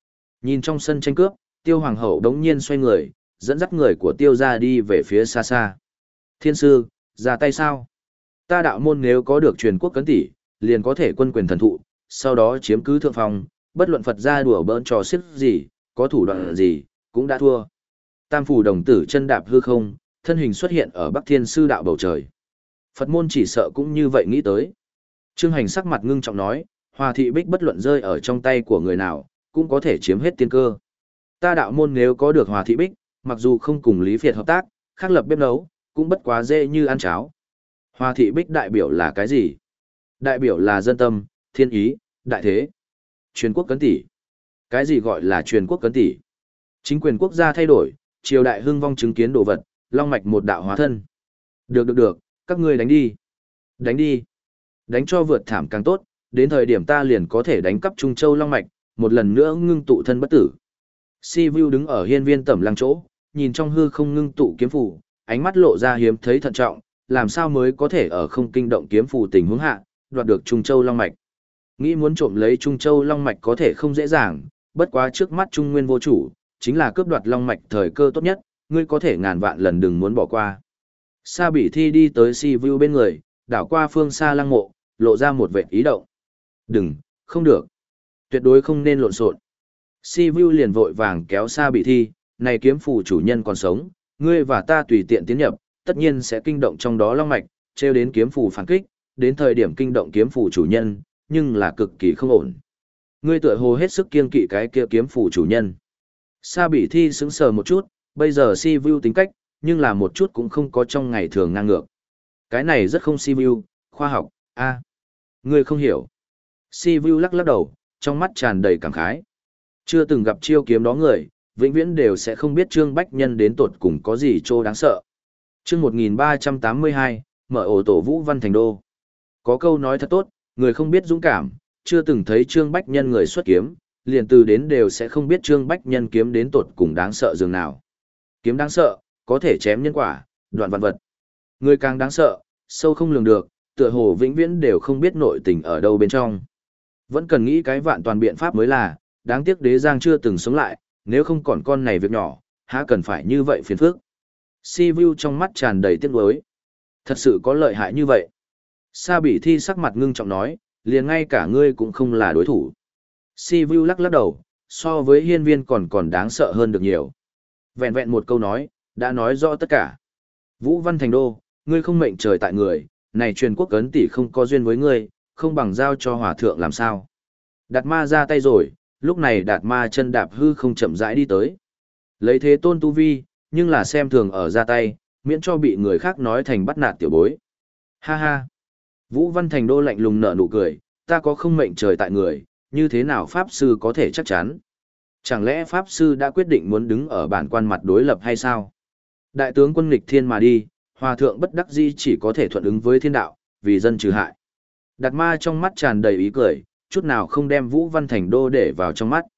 S1: Nhìn trong sân tranh cướp, Tiêu Hoàng hậu đống nhiên xoay người, dẫn dắt người của Tiêu gia đi về phía xa xa. Thiên sư, ra tay sao? Ta đạo môn nếu có được truyền quốc cấn tỷ, liền có thể quân quyền thần thụ, sau đó chiếm cứ thượng phòng, bất luận Phật gia đùa bỡn trò xiếc gì, có thủ đoạn gì, cũng đã thua. Tam phủ đồng tử chân đạp hư không, thân hình xuất hiện ở Bắc Thiên sư đạo bầu trời. Phật môn chỉ sợ cũng như vậy nghĩ tới. Trương Hành sắc mặt ngưng trọng nói, Hòa thị bích bất luận rơi ở trong tay của người nào, cũng có thể chiếm hết tiên cơ. Ta đạo môn nếu có được Hòa thị bích, mặc dù không cùng Lý Việt hợp tác, khác lập bếp nấu, cũng bất quá dễ như ăn cháo. Hòa thị bích đại biểu là cái gì? Đại biểu là dân tâm, thiên ý, đại thế. Truyền quốc cấn tỷ. Cái gì gọi là truyền quốc cấn tỷ? Chính quyền quốc gia thay đổi, triều đại hưng vong chứng kiến đồ vật, long mạch một đạo hóa thân. Được được được, các ngươi đánh đi. Đánh đi. Đánh cho vượt thảm càng tốt, đến thời điểm ta liền có thể đánh cắp Trung Châu long mạch, một lần nữa ngưng tụ thân bất tử. Si Vu đứng ở hiên viên tẩm lăng chỗ, nhìn trong hư không ngưng tụ kiếm phù, ánh mắt lộ ra hiếm thấy thận trọng, làm sao mới có thể ở không kinh động kiếm phù tình huống hạ, đoạt được Trung Châu long mạch. Nghĩ muốn trộm lấy Trung Châu long mạch có thể không dễ dàng, bất quá trước mắt Trung Nguyên vô chủ, chính là cướp đoạt long mạch thời cơ tốt nhất, ngươi có thể ngàn vạn lần đừng muốn bỏ qua. Sa Bỉ Thi đi tới Si Vu bên người, đảo qua phương xa lăng mộ, lộ ra một vệt ý động. Đừng, không được. Tuyệt đối không nên lộn xộn. Si Vu liền vội vàng kéo Sa Bỉ Thi, này kiếm phù chủ nhân còn sống, ngươi và ta tùy tiện tiến nhập, tất nhiên sẽ kinh động trong đó long mạch, treo đến kiếm phù phản kích, đến thời điểm kinh động kiếm phù chủ nhân, nhưng là cực kỳ không ổn. Ngươi tựa hồ hết sức kiên kỵ cái kia kiếm phù chủ nhân. Sa Bỉ Thi sững sờ một chút, bây giờ Si Vu tính cách, nhưng là một chút cũng không có trong ngày thường ngang ngược. Cái này rất không Si Vu, khoa học, a, ngươi không hiểu. Si Vu lắc lắc đầu, trong mắt tràn đầy cảm khái. Chưa từng gặp chiêu kiếm đó người, vĩnh viễn đều sẽ không biết Trương Bách Nhân đến tột cùng có gì trô đáng sợ. Chương một nghìn ba trăm tám mươi hai, mở ổ tổ Vũ Văn Thành Đô. Có câu nói thật tốt, người không biết dũng cảm, chưa từng thấy Trương Bách Nhân người xuất kiếm, liền từ đến đều sẽ không biết Trương Bách Nhân kiếm đến tột cùng đáng sợ dường nào. Kiếm đáng sợ, có thể chém nhân quả, đoạn vạn vật. Người càng đáng sợ, sâu không lường được, tựa hồ vĩnh viễn đều không biết nội tình ở đâu bên trong. Vẫn cần nghĩ cái vạn toàn biện pháp mới là, đáng tiếc Đế Giang chưa từng sống lại, nếu không còn con này việc nhỏ, há cần phải như vậy phiền phức. Si Vu trong mắt tràn đầy tiếc nuối. Thật sự có lợi hại như vậy. Sa Bỉ Thi sắc mặt ngưng trọng nói, liền ngay cả ngươi cũng không là đối thủ. Si Vu lắc lắc đầu, so với hiên viên còn còn đáng sợ hơn được nhiều. Vẹn vẹn một câu nói, đã nói rõ tất cả. Vũ Văn Thành Đô, ngươi không mệnh trời tại người, này truyền quốc cấn tỷ không có duyên với ngươi, không bằng giao cho hòa thượng làm sao. Đạt ma ra tay rồi, lúc này đạt ma chân đạp hư không chậm rãi đi tới. Lấy thế tôn tu vi, nhưng là xem thường ở ra tay, miễn cho bị người khác nói thành bắt nạt tiểu bối. Ha ha! Vũ Văn Thành Đô lạnh lùng nở nụ cười, ta có không mệnh trời tại người, như thế nào Pháp Sư có thể chắc chắn? Chẳng lẽ Pháp Sư đã quyết định muốn đứng ở bản quan mặt đối lập hay sao? Đại tướng quân nghịch thiên mà đi, hòa thượng bất đắc dĩ chỉ có thể thuận ứng với thiên đạo, vì dân trừ hại. Đạt ma trong mắt tràn đầy ý cười, chút nào không đem Vũ Văn Thành Đô để vào trong mắt.